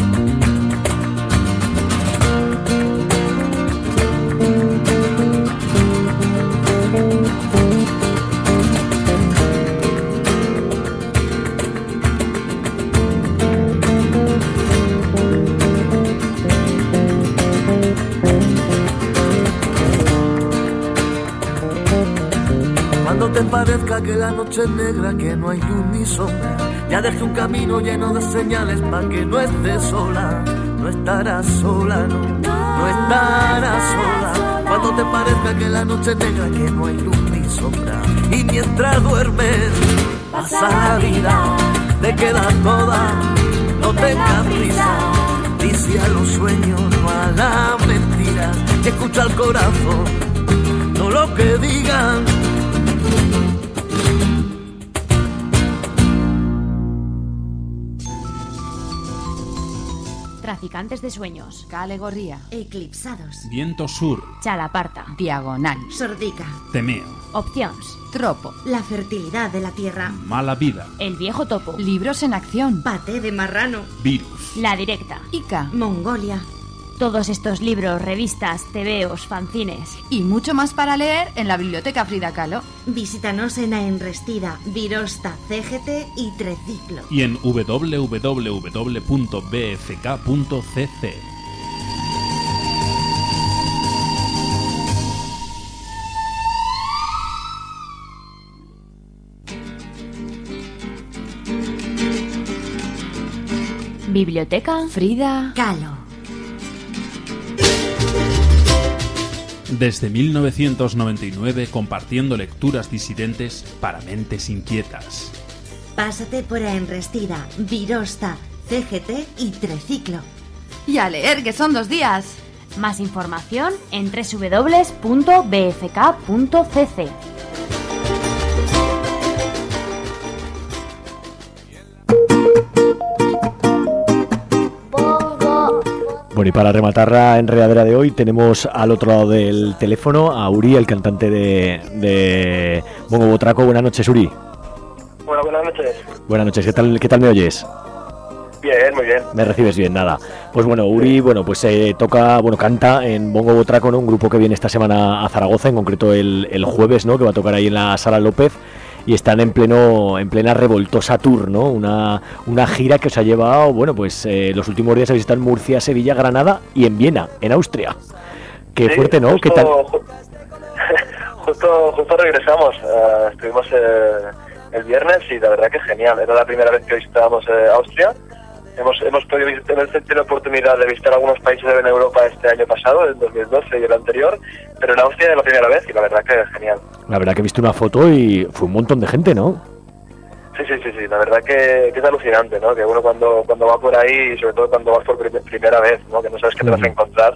Speaker 12: Cuando te parezca que la noche es negra, que no hay luz ni sombra, ya dejé un camino lleno de señales pa' que no estés sola. No estarás sola, no, no estarás sola. Cuando te parezca que la noche es negra, que no hay luz ni sombra, y mientras duermes pasa la vida, te queda toda, no tengas prisa. Dice a los sueños, no a la mentira, escucha al corazón, no lo que digan.
Speaker 2: Traficantes de sueños.
Speaker 13: Calegorría.
Speaker 6: Eclipsados.
Speaker 8: Viento sur.
Speaker 2: Chalaparta.
Speaker 13: Diagonal.
Speaker 6: Sordica.
Speaker 8: Temeo.
Speaker 2: Opciones.
Speaker 13: Tropo.
Speaker 6: La fertilidad de la tierra.
Speaker 8: Mala vida.
Speaker 2: El viejo topo.
Speaker 13: Libros en acción.
Speaker 6: Paté de marrano.
Speaker 8: Virus.
Speaker 2: La directa.
Speaker 13: Ica.
Speaker 6: Mongolia.
Speaker 2: Todos estos libros, revistas, tebeos, fanzines
Speaker 13: y mucho más para leer en la Biblioteca Frida Kahlo.
Speaker 6: Visítanos en Aenrestida, Virosta, C G T y Treciclo.
Speaker 8: Y en w w w punto b f k punto c c.
Speaker 2: Biblioteca
Speaker 13: Frida
Speaker 6: Kahlo.
Speaker 8: Desde mil novecientos noventa y nueve compartiendo lecturas disidentes para mentes inquietas.
Speaker 6: Pásate por Aenrestida, Virosta, C G T y Treciclo.
Speaker 13: Y a leer, que son dos días.
Speaker 2: Más información en w w w punto b f k punto c c.
Speaker 4: Bueno, y para rematar la enredadera de hoy tenemos al otro lado del teléfono a Uri, el cantante de, de Bongo Botraco. Buenas noches, Uri.
Speaker 15: Bueno, buenas noches.
Speaker 4: Buenas noches, ¿qué tal, qué tal me oyes?
Speaker 15: Bien, muy bien.
Speaker 4: Me recibes bien, nada. Pues bueno, Uri, bueno, pues eh, toca, bueno, canta en Bongo Botraco, ¿no? Un grupo que viene esta semana a Zaragoza, en concreto el, el jueves, ¿no? Que va a tocar ahí en la Sala López. Y están en pleno en plena revoltosa tour, ¿no? Una, una gira que os ha llevado, bueno, pues eh, los últimos días habéis estado en Murcia, Sevilla, Granada y en Viena, en Austria. Qué
Speaker 15: Sí, fuerte, ¿no?
Speaker 4: ¿Qué
Speaker 15: justo-
Speaker 4: tal?
Speaker 15: ju- Justo, justo regresamos. eh, estuvimos eh, el viernes y la verdad que genial. Era la primera vez que visitábamos eh, Austria. Hemos, hemos podido visitar, hemos tenido la oportunidad de visitar algunos países en Europa este año pasado, en dos mil doce y el anterior, pero en Austria era la primera vez y la verdad que genial.
Speaker 4: La verdad que he visto una foto y fue un montón de gente, ¿no?
Speaker 15: Sí, sí, sí, sí, la verdad que, que es alucinante, ¿no? Que uno cuando, cuando va por ahí, y sobre todo cuando vas por prim- primera vez, ¿no? Que no sabes qué te vas a encontrar,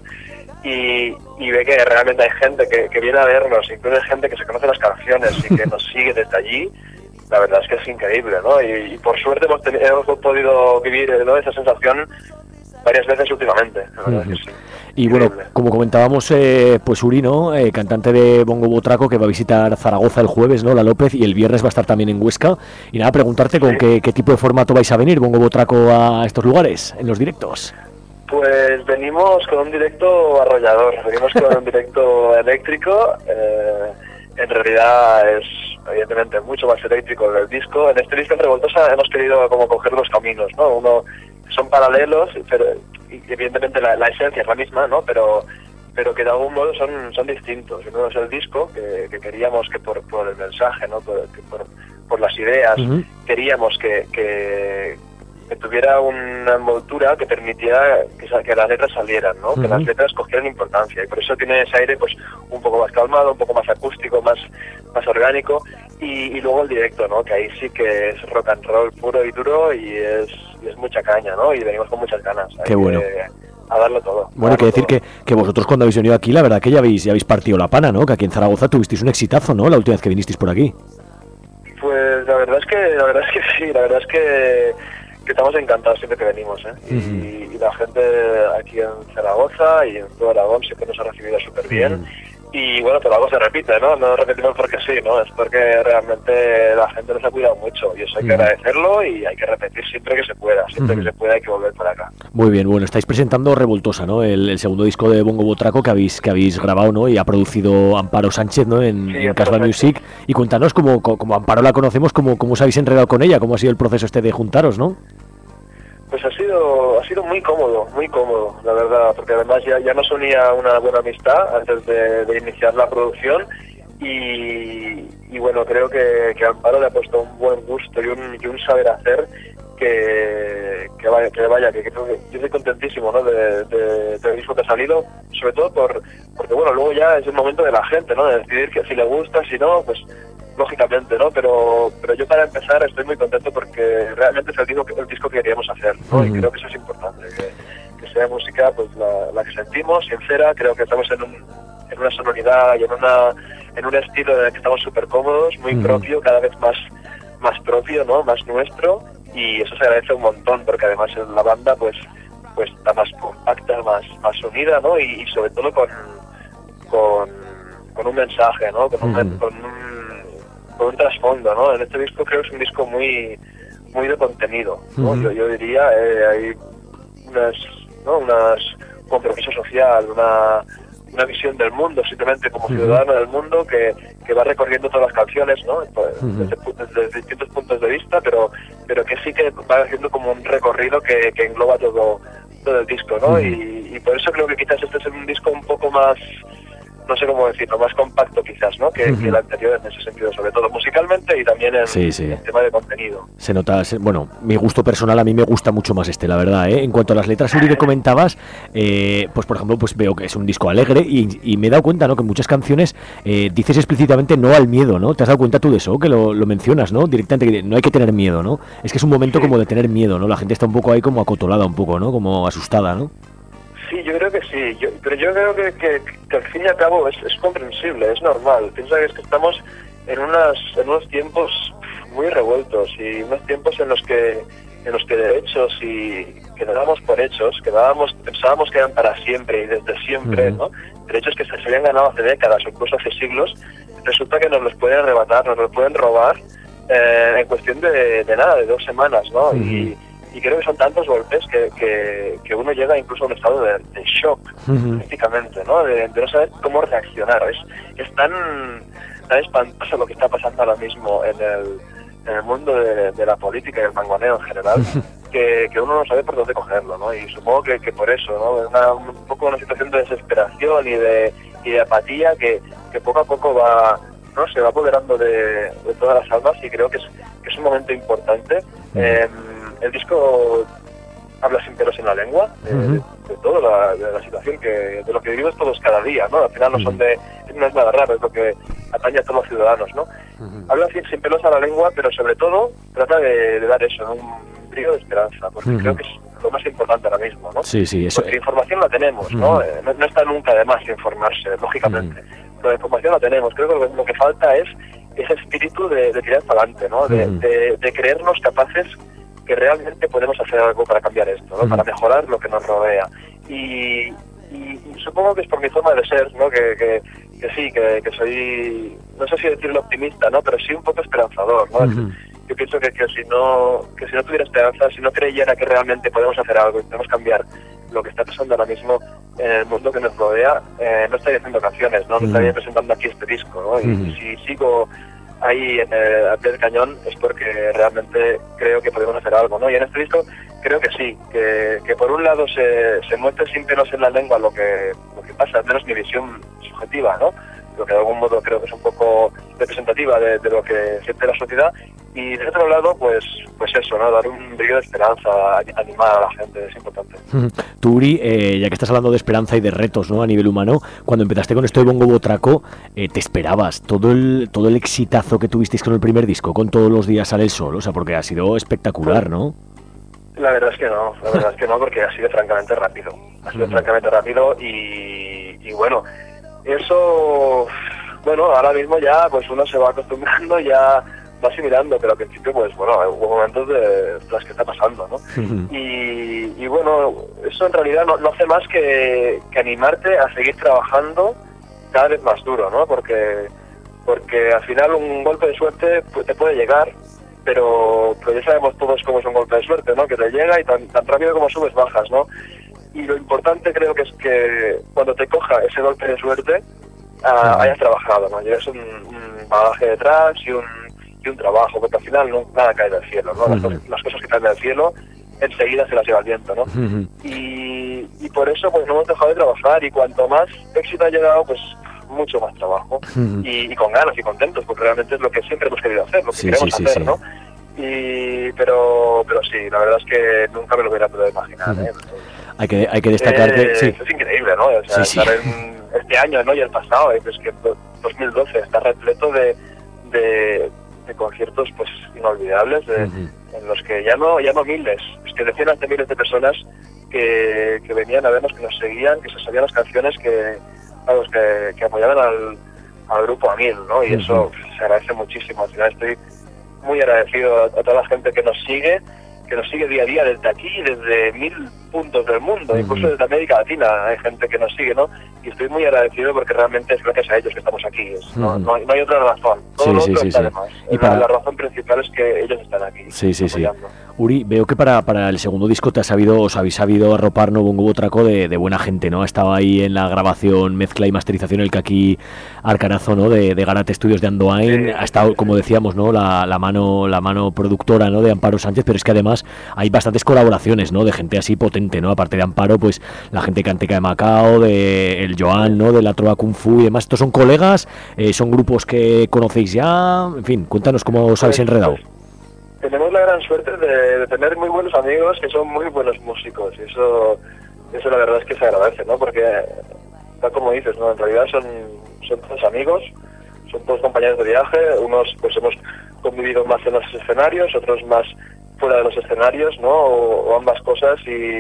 Speaker 15: y, y ve que realmente hay gente que, que viene a vernos, incluso hay gente que se conoce las canciones y que nos sigue desde allí. La verdad es que es increíble, ¿no? Y, y por suerte hemos, teni- hemos podido vivir, ¿no? Esa sensación varias veces últimamente. La verdad que sí.
Speaker 4: Y bueno, como comentábamos, eh, pues Uri, ¿no? Eh, cantante de Bongo Botraco, que va a visitar Zaragoza el jueves, ¿no? La López, y el viernes va a estar también en Huesca. Y nada, preguntarte con qué, qué tipo de formato vais a venir, Bongo Botraco, a estos lugares, en los directos.
Speaker 15: Pues venimos con un directo arrollador, venimos con un directo eléctrico. eh, en realidad es evidentemente mucho más eléctrico que el disco. En este disco en Revoltosa hemos querido como coger dos caminos, ¿no? Uno son paralelos, pero y evidentemente la, la esencia es la misma, ¿no? Pero pero que de algún modo son, son distintos. Uno es el disco, que, que queríamos que por, por el mensaje, ¿no? Por, que por, por las ideas,
Speaker 16: Ujú.
Speaker 15: queríamos que, que, que tuviera una envoltura que permitiera que, sa- que las letras salieran, ¿no? Que
Speaker 16: Ujú.
Speaker 15: las letras cogieran importancia. Y por eso tiene ese aire pues un poco más calmado, un poco más acústico, más, más orgánico. Y, y luego el directo, ¿no? Que ahí sí que es rock and roll puro y duro y es, y es mucha caña, ¿no? Y venimos con muchas ganas. Hay
Speaker 4: Qué bueno.
Speaker 15: que- a darlo todo.
Speaker 4: Bueno, hay que decir que, que vosotros cuando habéis venido aquí, la verdad que ya habéis, ya habéis partido la pana, ¿no? Que aquí en Zaragoza tuvisteis un exitazo, ¿no? La última vez que vinisteis por aquí.
Speaker 15: Pues la verdad es que la verdad es que sí, la verdad es que, que estamos encantados siempre que venimos, ¿eh? Y, y la gente aquí en Zaragoza y en todo Aragón siempre nos ha recibido súper bien. Y bueno, pero algo se repite, ¿no? No repetimos porque sí, ¿no? Es porque realmente la gente nos ha cuidado mucho y eso hay que
Speaker 4: Ujú.
Speaker 15: agradecerlo y hay que repetir siempre que se pueda. Siempre
Speaker 4: Ujú.
Speaker 15: que se pueda hay que volver para acá.
Speaker 4: Muy bien, bueno, estáis presentando Revoltosa, ¿no? El, el segundo disco de Bongo Botraco que habéis que habéis grabado, ¿no? Y ha producido Amparo Sánchez, ¿no? En,
Speaker 15: Sí,
Speaker 4: en
Speaker 15: Amparo
Speaker 4: Casbah Music. Y cuéntanos, como, co- como Amparo la conocemos, cómo, cómo os habéis enredado con ella, cómo ha sido el proceso este de juntaros, ¿no?
Speaker 15: Pues ha sido ha sido muy cómodo, muy cómodo, la verdad, porque además ya, ya nos unía una buena amistad antes de, de iniciar la producción y, y bueno, creo que, que Amparo le ha puesto un buen gusto y un, y un saber hacer que, que vaya, que vaya, que creo que yo estoy contentísimo, ¿no? de, de- del disco que ha salido, sobre todo por porque bueno, luego ya es el momento de la gente, ¿no? De decidir que si le gusta, si no, pues lógicamente, ¿no? Pero pero yo para empezar estoy muy contento porque realmente es el disco que, el disco que queríamos hacer, ¿no? Y
Speaker 16: Ujú.
Speaker 15: creo que eso es importante, que, que sea música pues la, la que sentimos, sincera. Creo que estamos en, un, en una sonoridad y en una en un estilo en el que estamos súper cómodos, muy
Speaker 16: Ujú.
Speaker 15: propio, cada vez más más propio, ¿no? Más nuestro, y eso se agradece un montón porque además la banda pues pues está más compacta, más más unida, ¿no? Y, y sobre todo con con, con un mensaje, ¿no? Con un,
Speaker 16: Ujú.
Speaker 15: con un con un trasfondo, ¿no? En este disco creo que es un disco muy muy de contenido, ¿no?
Speaker 16: Ujú.
Speaker 15: yo, yo diría, eh, hay unas, ¿no? unas compromiso social, una, una visión del mundo, simplemente como
Speaker 16: Ujú.
Speaker 15: ciudadano del mundo que, que va recorriendo todas las canciones, ¿no? Pues,
Speaker 16: Ujú.
Speaker 15: desde, pu- desde distintos puntos de vista, pero pero que sí que va haciendo como un recorrido que, que engloba todo todo el disco, ¿no?
Speaker 16: Ujú.
Speaker 15: y, y por eso creo que quizás este es un disco un poco más, no sé cómo decirlo, más compacto quizás, ¿no? Que,
Speaker 4: Ujú.
Speaker 15: que el anterior en ese sentido, sobre todo musicalmente y también en,
Speaker 4: Sí, sí.
Speaker 15: en tema de contenido.
Speaker 4: Se nota, se- bueno, mi gusto personal a mí me gusta mucho más este, la verdad, ¿eh? En cuanto a las letras, Uri, que comentabas, eh, pues por ejemplo, pues veo que es un disco alegre y, y me he dado cuenta, ¿no? Que en muchas canciones eh, dices explícitamente no al miedo, ¿no? ¿Te has dado cuenta tú de eso? Que lo, lo mencionas, ¿no? Directamente, que no hay que tener miedo, ¿no? Es que es un momento como de tener miedo, ¿no? La gente está un poco ahí como acotolada un poco, ¿no? Como asustada, ¿no?
Speaker 15: Sí, yo creo que sí, yo, pero yo creo que, que, que al fin y al cabo es, es comprensible, es normal. Piensa que es que estamos en, unas, en unos tiempos muy revueltos y unos tiempos en los que en los que derechos y que dábamos por hechos, que dábamos, pensábamos que eran para siempre y desde siempre,
Speaker 16: Ujú.
Speaker 15: ¿no? Derechos que se habían ganado hace décadas o incluso hace siglos, resulta que nos los pueden arrebatar, nos los pueden robar eh, en cuestión de, de nada, de dos semanas, ¿no? Y, y creo que son tantos golpes que, que, que uno llega incluso a un estado de, de shock,
Speaker 4: Ujú.
Speaker 15: prácticamente, ¿no? De, de no saber cómo reaccionar. Es, es tan, tan espantoso lo que está pasando ahora mismo en el, en el mundo de, de la política y el mangoneo en general, que, que uno no sabe por dónde cogerlo, ¿no? Y supongo que, que por eso, ¿no? Una, un poco una situación de desesperación y de, y de apatía que, que poco a poco va, ¿no? Se va apoderando de, de todas las almas, y creo que es, que es un momento importante. Eh, el disco habla sin pelos en la lengua de, de, de todo, la, de la situación que, de lo que vivimos todos cada día, ¿no? Al final no son de, no es nada raro, es lo que atañe a todos los ciudadanos, ¿no? Habla sin, sin pelos a la lengua, pero sobre todo trata de, de dar eso, ¿no? Un brillo de esperanza, porque
Speaker 4: Ujú.
Speaker 15: creo que es lo más importante ahora mismo, ¿no?
Speaker 4: Sí, sí, eso.
Speaker 15: Porque información la tenemos, ¿no?
Speaker 4: Ujú.
Speaker 15: Eh, no, no está nunca de más informarse, lógicamente. Pero la información la tenemos. Creo que lo, lo que falta es ese espíritu de, de tirar para adelante, ¿no? De,
Speaker 4: Ujú.
Speaker 15: de, de creernos capaces que realmente podemos hacer algo para cambiar esto, ¿no?
Speaker 4: Ujú.
Speaker 15: Para mejorar lo que nos rodea. Y, y, y supongo que es por mi forma de ser, ¿no? Que, que, que sí, que, que soy, no sé si decirlo optimista, ¿no? Pero sí un poco esperanzador, ¿no?
Speaker 4: Ujú.
Speaker 15: Yo pienso que, que si no que si no tuviera esperanza, si no creyera que realmente podemos hacer algo y podemos cambiar lo que está pasando ahora mismo en el mundo que nos rodea, eh, no estaría haciendo canciones, ¿no? No
Speaker 4: Mm.
Speaker 15: estaría presentando aquí este disco, ¿no? Y
Speaker 4: Mm.
Speaker 15: si sigo ahí en el, al pie del cañón es porque realmente creo que podemos hacer algo, ¿no? Y en este disco creo que sí, que, que por un lado se, se muestre sin pelos en la lengua lo que, lo que pasa, al menos mi visión subjetiva, ¿no? Lo que de algún modo creo que es un poco representativa de, de lo que siente la sociedad. Y de otro lado, pues pues eso, ¿no? Dar un brillo de esperanza, animar a la gente, es importante.
Speaker 4: Ujú. Tú, Uri, eh, ya que estás hablando de esperanza y de retos, ¿no? A nivel humano, cuando empezaste con esto de Bongo Botraco, eh, ¿te esperabas todo el todo el exitazo que tuvisteis con el primer disco, con Todos los días sale el sol? O sea, porque ha sido espectacular, ¿no?
Speaker 15: La verdad es que no, la verdad es que no, porque ha sido francamente rápido. Ha sido
Speaker 4: Ujú.
Speaker 15: francamente rápido y, y bueno, eso, bueno, ahora mismo ya pues uno se va acostumbrando, ya va asimilando, pero al principio pues bueno, hubo momentos de las que está pasando, ¿no? Y, y bueno, eso en realidad no, no hace más que, que animarte a seguir trabajando cada vez más duro, ¿no? Porque, porque al final un golpe de suerte pues, te puede llegar, pero, pero ya sabemos todos cómo es un golpe de suerte, ¿no? Que te llega y tan, tan rápido como subes bajas, ¿no? Y lo importante creo que es que cuando te coja ese golpe de suerte ah, hayas trabajado, ¿no? Lleves un, un bagaje detrás y un, y un trabajo, porque al final no, nada cae del cielo, ¿no? Las,
Speaker 4: Ujú.
Speaker 15: cosas, las cosas que caen del cielo enseguida se las lleva el viento, ¿no?
Speaker 4: Ujú.
Speaker 15: Y, y por eso pues no hemos dejado de trabajar, y cuanto más éxito ha llegado, pues mucho más trabajo.
Speaker 4: Ujú.
Speaker 15: y, y con ganas y contentos, porque realmente es lo que siempre hemos querido hacer, lo que
Speaker 4: Sí,
Speaker 15: queremos
Speaker 4: sí, sí,
Speaker 15: hacer,
Speaker 4: sí.
Speaker 15: ¿no? Y, pero, pero sí, la verdad es que nunca me lo hubiera podido imaginar,
Speaker 4: Ujú.
Speaker 15: ¿eh?
Speaker 4: Hay que, hay que destacar que...
Speaker 15: Eh,
Speaker 4: Sí.
Speaker 15: Es increíble, ¿no? O sea,
Speaker 4: Sí, sí.
Speaker 15: estar en este año, ¿no? Y el pasado, ¿eh? Pues que dos mil doce está repleto de, de, de conciertos pues inolvidables, de,
Speaker 4: Ujú.
Speaker 15: en los que ya no ya no miles, es que decenas de miles de personas que, que venían a vernos, que nos seguían, que se sabían las canciones, que, vamos, que, que apoyaban al, al grupo a mil, ¿no? Y
Speaker 4: Ujú.
Speaker 15: eso pues, se agradece muchísimo. Al final estoy muy agradecido a, a toda la gente que nos sigue, que nos sigue día a día desde aquí, desde mil puntos del mundo,
Speaker 4: Ujú.
Speaker 15: incluso desde América Latina hay gente que nos sigue, ¿no? Y estoy muy agradecido porque realmente es gracias a ellos que estamos aquí. Es- no,
Speaker 4: Ujú.
Speaker 15: no, hay- no hay otra razón. Todo
Speaker 4: Sí,
Speaker 15: lo
Speaker 4: sí,
Speaker 15: otro
Speaker 4: sí,
Speaker 15: está
Speaker 4: sí.
Speaker 15: de más.
Speaker 4: Y
Speaker 15: La-
Speaker 4: para-
Speaker 15: La razón principal es que ellos están aquí.
Speaker 4: Sí, sí, sí.
Speaker 15: apoyando.
Speaker 4: Uri, veo que para, para el segundo disco te has sabido, os habéis sabido arropar, ¿no? Bongo Botraco de, de buena gente, ¿no? Ha estado ahí en la grabación, mezcla y masterización el Kaki Arcanazo, ¿no? De, de Garate Studios de Andoain. Ha estado, como decíamos, ¿no? La, la mano la mano productora, ¿no? De Amparo Sánchez, pero es que además hay bastantes colaboraciones, ¿no? De gente así potente, ¿no? Aparte de Amparo, pues la gente canteca de Macao, de el Joan, ¿no? De la Trova Kung Fu y demás. ¿Estos son colegas? Eh, ¿Son grupos que conocéis ya? En fin, cuéntanos cómo os habéis
Speaker 15: Pues,
Speaker 4: enredado.
Speaker 15: Tenemos la gran suerte de, de tener muy buenos amigos que son muy buenos músicos, y eso eso la verdad es que se agradece, ¿no? Porque, tal como dices, ¿no? En realidad son, son todos amigos, son todos compañeros de viaje, unos pues hemos convivido más en los escenarios, otros más fuera de los escenarios, ¿no? O, o ambas cosas, y,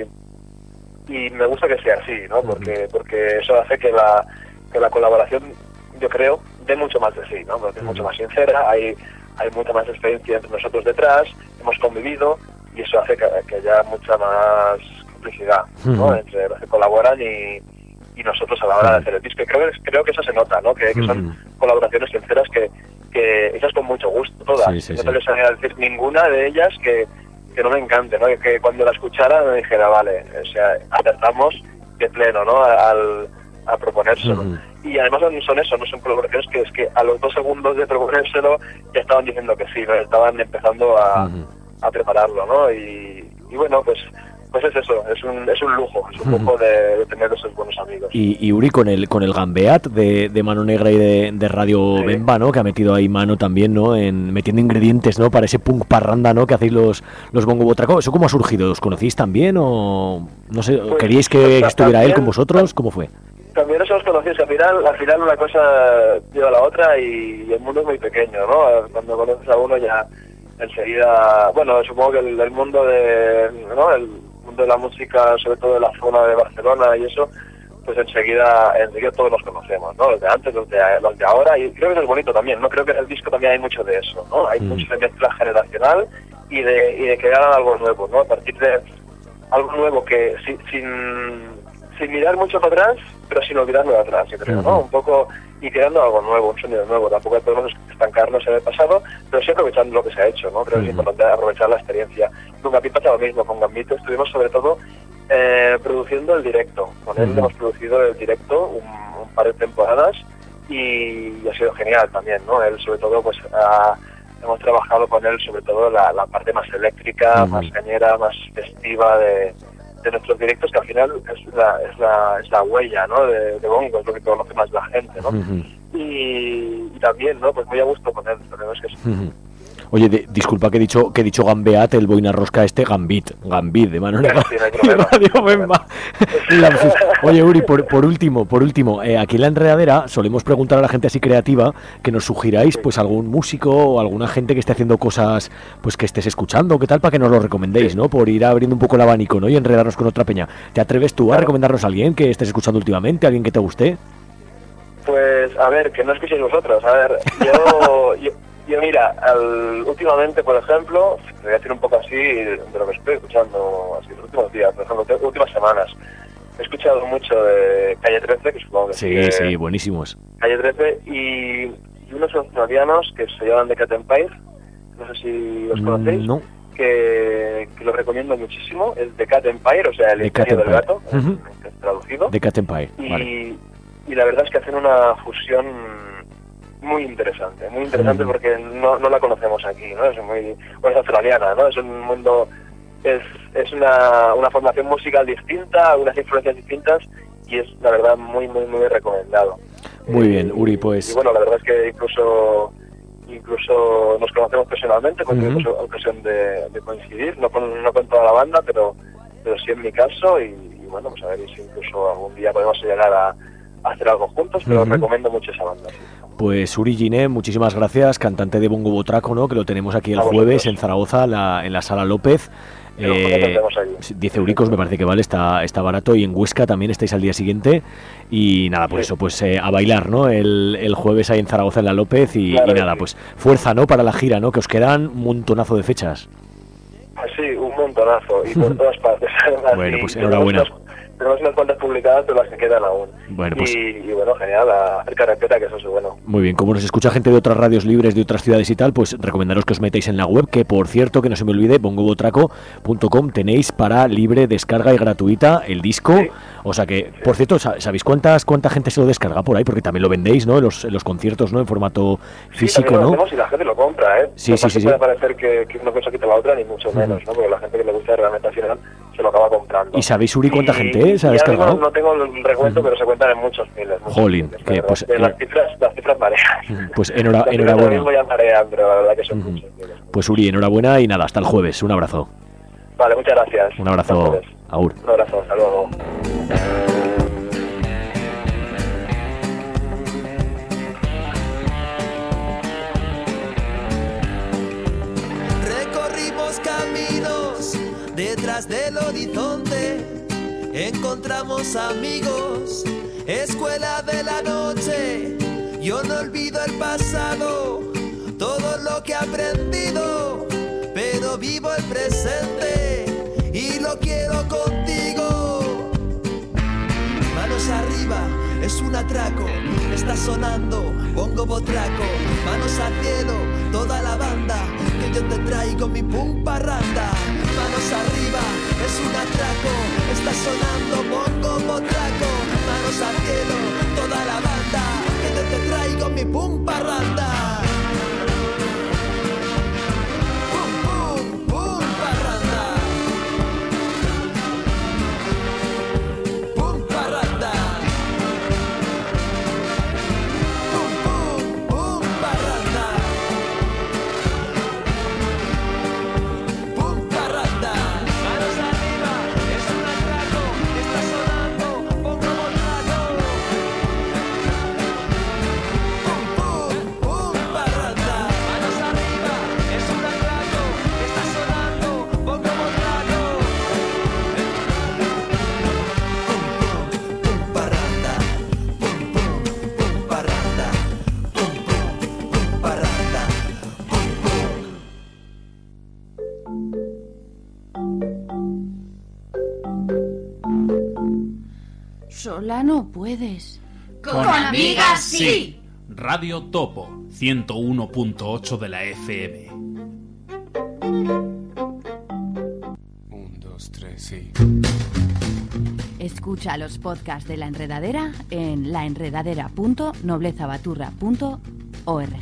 Speaker 15: y me gusta que sea así, ¿no? Porque, porque eso hace que la, que la colaboración, yo creo, dé mucho más de sí, ¿no? Porque es mucho más sincera, hay hay mucha más experiencia entre nosotros detrás, hemos convivido, y eso hace que, que haya mucha más complicidad, ¿no?
Speaker 4: Ujú.
Speaker 15: Entre los que colaboran y, y nosotros a la hora de hacer el disco. Y creo, que- creo que eso se nota, ¿no? Que, que son colaboraciones sinceras que, que hechas con mucho gusto todas.
Speaker 4: Sí, sí,
Speaker 15: no
Speaker 4: sí.
Speaker 15: te les voy a decir ninguna de ellas que, que no me encante, ¿no? Que, que cuando la escuchara me dijera, vale, o sea, acertamos de pleno, ¿no? Al, a proponérselo. Uh-huh. Y además son eso, no son colaboraciones que es que a los dos segundos de proponérselo ya estaban diciendo que sí, ¿no? Estaban empezando a, uh-huh. a prepararlo, ¿no? Y, y bueno, pues pues es eso, es un, es un lujo, es un lujo uh-huh. de, de tener esos buenos amigos.
Speaker 4: Y, y Uri, con el con el Gambeat de, de Mano Negra y de, de Radio sí. Bemba, ¿no? Que ha metido ahí mano también, ¿no? En metiendo ingredientes, ¿no? Para ese punk parranda, ¿no? Que hacéis los, los Bongo Botraco. ¿Eso cómo ha surgido? ¿Os conocéis también o no sé, pues, queríais que pues, estuviera también, él con vosotros? ¿Cómo fue?
Speaker 15: También eso os conocéis, que al final, al final una cosa lleva a la otra y el mundo es muy pequeño, ¿no? Cuando conoces a uno ya enseguida, bueno, supongo que el, el mundo de, ¿no? El mundo de la música, sobre todo de la zona de Barcelona y eso, pues enseguida, enseguida todos los conocemos, ¿no? Los de antes, los de, los de ahora, y creo que eso es bonito también, ¿no? Creo que en el disco también hay mucho de eso, ¿no? Hay mm. mucho de mezcla generacional y de, y de crear algo nuevo, ¿no? A partir de algo nuevo que sin, sin, sin mirar mucho para atrás, pero sin olvidarlo de atrás, yo creo, ¿no? Un poco, y creando algo nuevo, un sonido nuevo. Tampoco podemos estancarnos en el pasado, pero sí aprovechando lo que se ha hecho, ¿no? Creo que es importante aprovechar la experiencia. Con Gambit pasa lo mismo, con Gambito estuvimos sobre todo eh, produciendo el directo. Con él hemos producido el directo un, un par de temporadas y, y ha sido genial también, ¿no? Él sobre todo, pues, ha, hemos trabajado con él sobre todo la, la parte más eléctrica, uh-huh. más cañera, más festiva de... de nuestros directos, que al final es la, es la, es la huella, ¿no? De, de Bongo, es lo que conoce más la gente, ¿no? Uh-huh. y, y también, ¿no? Pues muy a gusto con él, pero es que sí.
Speaker 4: Uh-huh. Oye, de, disculpa que he dicho que he dicho Gambeat, el boina rosca este, Gambit, Gambit, de Mano Negra. Sí, no Radio Bemba. Oye, Uri, por, por último, por último, eh, aquí en La Enredadera solemos preguntar a la gente así creativa que nos sugiráis, pues, algún músico o alguna gente que esté haciendo cosas, pues, que estés escuchando, ¿qué tal? Para que nos lo recomendéis, sí. ¿no? Por ir abriendo un poco el abanico, ¿no? Y enredarnos con otra peña. ¿Te atreves tú a recomendarnos a alguien que estés escuchando últimamente, alguien que te guste?
Speaker 15: Pues, a ver, que no escuchéis vosotros. A ver, yo... yo... Yo mira, al, últimamente, por ejemplo, te voy a decir un poco así de lo que estoy escuchando así los últimos días, por ejemplo, las últimas semanas. He escuchado mucho de Calle trece, que supongo que
Speaker 4: sí.
Speaker 15: Sí,
Speaker 4: sí, buenísimos.
Speaker 15: Calle trece y, y unos australianos que se llaman The Cat Empire, no sé si los conocéis.
Speaker 4: No.
Speaker 15: Que, que los recomiendo muchísimo, es The Cat Empire, o sea, el imperio del gato, uh-huh. que es traducido.
Speaker 4: The Cat Empire,
Speaker 15: y,
Speaker 4: vale.
Speaker 15: Y la verdad es que hacen una fusión muy interesante, muy interesante mm. porque no, no la conocemos aquí, ¿no? Es muy, bueno, es australiana, ¿no? Es un mundo, es, es una, una formación musical distinta, algunas influencias distintas y es, la verdad, muy, muy, muy recomendado.
Speaker 4: Muy
Speaker 15: eh,
Speaker 4: bien, Uri, pues...
Speaker 15: Y bueno, la verdad es que incluso incluso nos conocemos personalmente, porque uh-huh. tuvimos ocasión de, de coincidir, no con, no con toda la banda, pero, pero sí en mi caso y, y bueno, pues a ver si incluso algún día podemos llegar a hacer algo juntos, pero uh-huh. recomiendo mucho esa banda. Sí.
Speaker 4: Pues Uri Giné, muchísimas gracias, cantante de Bongo Botraco, ¿no? Que lo tenemos aquí el jueves en Zaragoza, la, en la Sala López. Eh, diez euricos me parece que vale, está, está barato. Y en Huesca también estáis al día siguiente. Y nada, pues sí. eso, pues eh, a bailar, ¿no? El, el jueves ahí en Zaragoza en la López. Y, claro, y nada, sí. pues fuerza, ¿no? Para la gira, ¿no? Que os quedan un montonazo de fechas.
Speaker 15: Sí, un montonazo, y por todas partes.
Speaker 4: Bueno, pues enhorabuena.
Speaker 15: Tenemos unas cuantas publicadas, pero las que quedan aún.
Speaker 4: Bueno, pues,
Speaker 15: y, y bueno, genial, a hacer carretera, que eso es bueno.
Speaker 4: Muy bien, como nos escucha gente de otras radios libres de otras ciudades y tal, pues recomendaros que os metáis en la web, que por cierto, que no se me olvide, bongo botraco punto com, tenéis para libre descarga y gratuita el disco. Sí. O sea que, sí. por cierto, ¿sabéis cuántas cuánta gente se lo descarga por ahí? Porque también lo vendéis, ¿no? En los, en los conciertos, ¿no? En formato físico,
Speaker 15: sí,
Speaker 4: ¿no?
Speaker 15: Lo hacemos y la gente lo compra, ¿eh?
Speaker 4: Sí,
Speaker 15: no
Speaker 4: sí, sí.
Speaker 15: puede
Speaker 4: sí.
Speaker 15: parecer que, que una cosa quita la otra, ni mucho menos, ¿no? Porque la gente que le gusta realmente al final se lo acaba comprando.
Speaker 4: ¿Y sabéis, Uri, cuánta
Speaker 15: y,
Speaker 4: gente se ha descargado?
Speaker 15: No, no tengo el recuento, uh-huh. pero se cuentan en muchos miles. Muchos
Speaker 4: Jolín,
Speaker 15: miles,
Speaker 4: que pues...
Speaker 15: Eh, las, cifras, las cifras marean.
Speaker 4: Uh-huh. Pues enhora, enhorabuena.
Speaker 15: Mismo ya marean, pero la verdad que son uh-huh. muchos miles.
Speaker 4: Pues Uri, enhorabuena y nada, hasta el jueves. Un abrazo.
Speaker 15: Vale, muchas gracias.
Speaker 4: Un abrazo. Aur.
Speaker 15: Un abrazo, hasta luego.
Speaker 12: Recorrimos caminos detrás del horizonte, encontramos amigos, escuela de la noche. Yo no olvido el pasado, todo lo que he aprendido, pero vivo el presente y lo quiero contigo. Manos arriba, es un atraco, está sonando Bongo Botraco. Manos al cielo, toda la banda, que yo te traigo mi pum parranda. es un atraco. Está sonando bongo botraco, manos al cielo, toda la banda, que te, te traigo mi pum parranda. Pum pum pum parranda. Pum parranda. Pum pum pum parranda. Pum parranda. Manos arriba, es un atraco, está sonando bongo botraco. Pum pum pum parranda. Manos arriba, es un atraco, está sonando bongo botraco. Pum pum pum parranda. Pum pum pum parranda. Pum pum pum parranda. Pum pum.
Speaker 13: Sola no puedes.
Speaker 10: Con amigas sí.
Speaker 8: Radio Topo, ciento uno punto ocho de la F M.
Speaker 3: Un, dos, tres, sí.
Speaker 13: Escucha los podcasts de La Enredadera en laenredadera punto noblezabaturra punto org.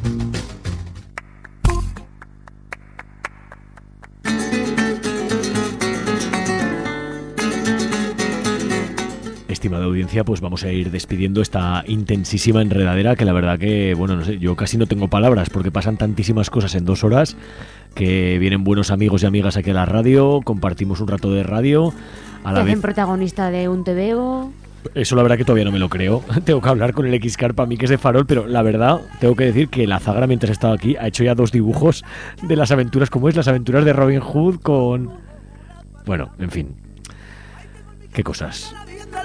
Speaker 4: Estimada audiencia, pues vamos a ir despidiendo esta intensísima enredadera que la verdad que, bueno, no sé, yo casi no tengo palabras porque pasan tantísimas cosas en dos horas que vienen buenos amigos y amigas aquí a la radio, compartimos un rato de radio, a la
Speaker 2: Te hacen
Speaker 4: vez...
Speaker 2: protagonista de un T V O.
Speaker 4: Eso la verdad que todavía no me lo creo. Tengo que hablar con el X-Car para mí que es de Farol, pero la verdad tengo que decir que la Zagra mientras he estado aquí ha hecho ya dos dibujos de las aventuras, como es las aventuras de Robin Hood con... Bueno, en fin. Qué cosas.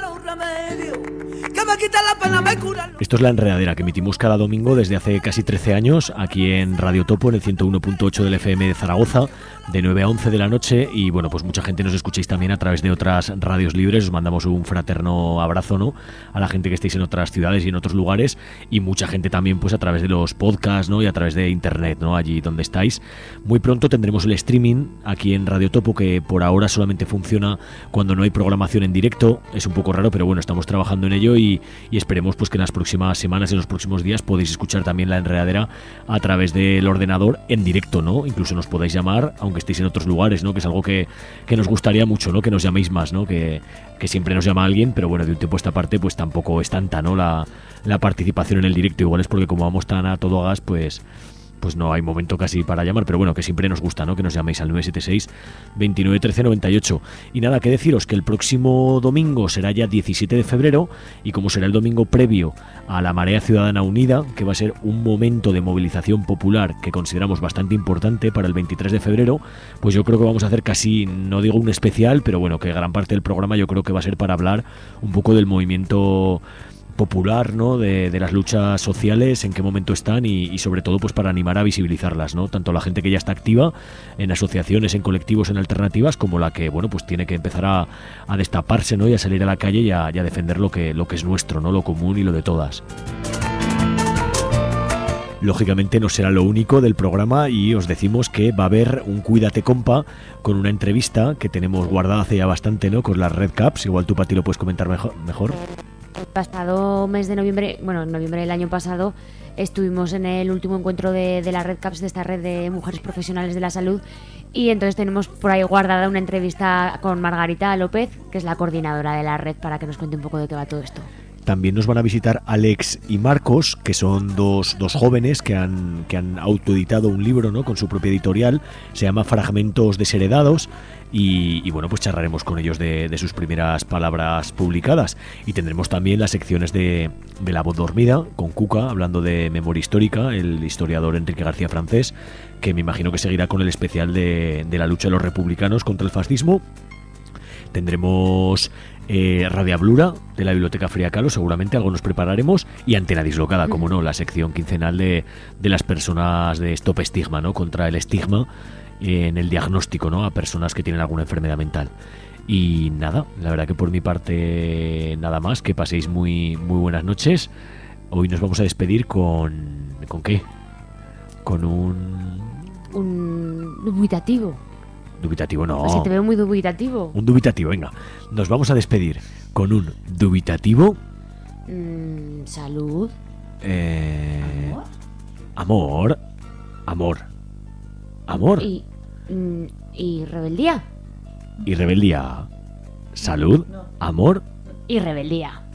Speaker 12: Que me quita la pena, me cura.
Speaker 4: Esto es La Enredadera, que emitimos cada domingo desde hace casi trece años, aquí en Radio Topo, en el ciento uno punto ocho del F M de Zaragoza, de nueve a once de la noche. Y bueno, pues mucha gente nos escucháis también a través de otras radios libres. Os mandamos un fraterno abrazo, ¿no?, a la gente que estáis en otras ciudades y en otros lugares. Y mucha gente también pues a través de los podcasts, ¿no?, y a través de internet, ¿no?, allí donde estáis. Muy pronto tendremos el streaming aquí en Radio Topo, que por ahora solamente funciona cuando no hay programación en directo. Es un poco raro, pero bueno, estamos trabajando en ello y, y esperemos pues que en las próximas semanas, en los próximos días, podéis escuchar también La Enredadera a través del ordenador en directo, ¿no? Incluso nos podáis llamar, aunque estéis en otros lugares, ¿no?, que es algo que, que nos gustaría mucho, ¿no?, que nos llaméis más, ¿no?, que, que siempre nos llama alguien, pero bueno, de un tiempo a esta parte pues tampoco es tanta, ¿no?, la, la participación en el directo. Igual es porque como vamos tan a todo gas, pues... pues no hay momento casi para llamar, pero bueno, que siempre nos gusta, ¿no?, que nos llaméis al nueve siete seis, veintinueve, trece, noventa y ocho. Y nada, que deciros que el próximo domingo será ya diecisiete de febrero, y como será el domingo previo a la Marea Ciudadana Unida, que va a ser un momento de movilización popular que consideramos bastante importante para el veintitrés de febrero, pues yo creo que vamos a hacer casi, no digo un especial, pero bueno, que gran parte del programa yo creo que va a ser para hablar un poco del movimiento popular, ¿no?, de, de las luchas sociales, en qué momento están y, y sobre todo pues para animar a visibilizarlas, ¿no?, tanto la gente que ya está activa en asociaciones, en colectivos, en alternativas, como la que, bueno, pues tiene que empezar a, a destaparse, ¿no?, y a salir a la calle y a, y a defender lo que, lo que es nuestro, ¿no?, lo común y lo de todas. Lógicamente no será lo único del programa, y os decimos que va a haber un Cuídate Compa con una entrevista que tenemos guardada hace ya bastante, ¿no?, con las Red Caps. Igual tú, Pati, lo puedes comentar mejor. mejor.
Speaker 2: El pasado mes de noviembre, bueno, en noviembre del año pasado, estuvimos en el último encuentro de, de la Red Caps, de esta red de mujeres profesionales de la salud, y entonces tenemos por ahí guardada una entrevista con Margarita López, que es la coordinadora de la red, para que nos cuente un poco de qué va todo esto.
Speaker 4: También nos van a visitar Alex y Marcos, que son dos, dos jóvenes que han, que han autoeditado un libro, ¿no?, con su propia editorial. Se llama Fragmentos desheredados. Y, y bueno, pues charlaremos con ellos de, de sus primeras palabras publicadas. Y tendremos también las secciones de, de La Voz Dormida, con Cuca, hablando de memoria histórica, el historiador Enrique García Francés, que me imagino que seguirá con el especial de, de la lucha de los republicanos contra el fascismo. Tendremos eh, Radiablura de la Biblioteca Frida Kahlo, seguramente algo nos prepararemos, y Antena Dislocada, como no, la sección quincenal de, de las personas de Stop Estigma, ¿no?, contra el estigma en el diagnóstico, ¿no?, a personas que tienen alguna enfermedad mental. Y nada, la verdad que por mi parte nada más, que paséis muy, muy buenas noches. Hoy nos vamos a despedir con... ¿con qué? Con un...
Speaker 2: Un dubitativo.
Speaker 4: Dubitativo no.
Speaker 2: Es que te veo muy dubitativo.
Speaker 4: Un dubitativo, venga. Nos vamos a despedir con un dubitativo.
Speaker 2: Mm, salud.
Speaker 4: Eh, amor. Amor. Amor.
Speaker 2: Y, mm, y rebeldía.
Speaker 4: Y rebeldía. Salud. Amor.
Speaker 2: Y rebeldía.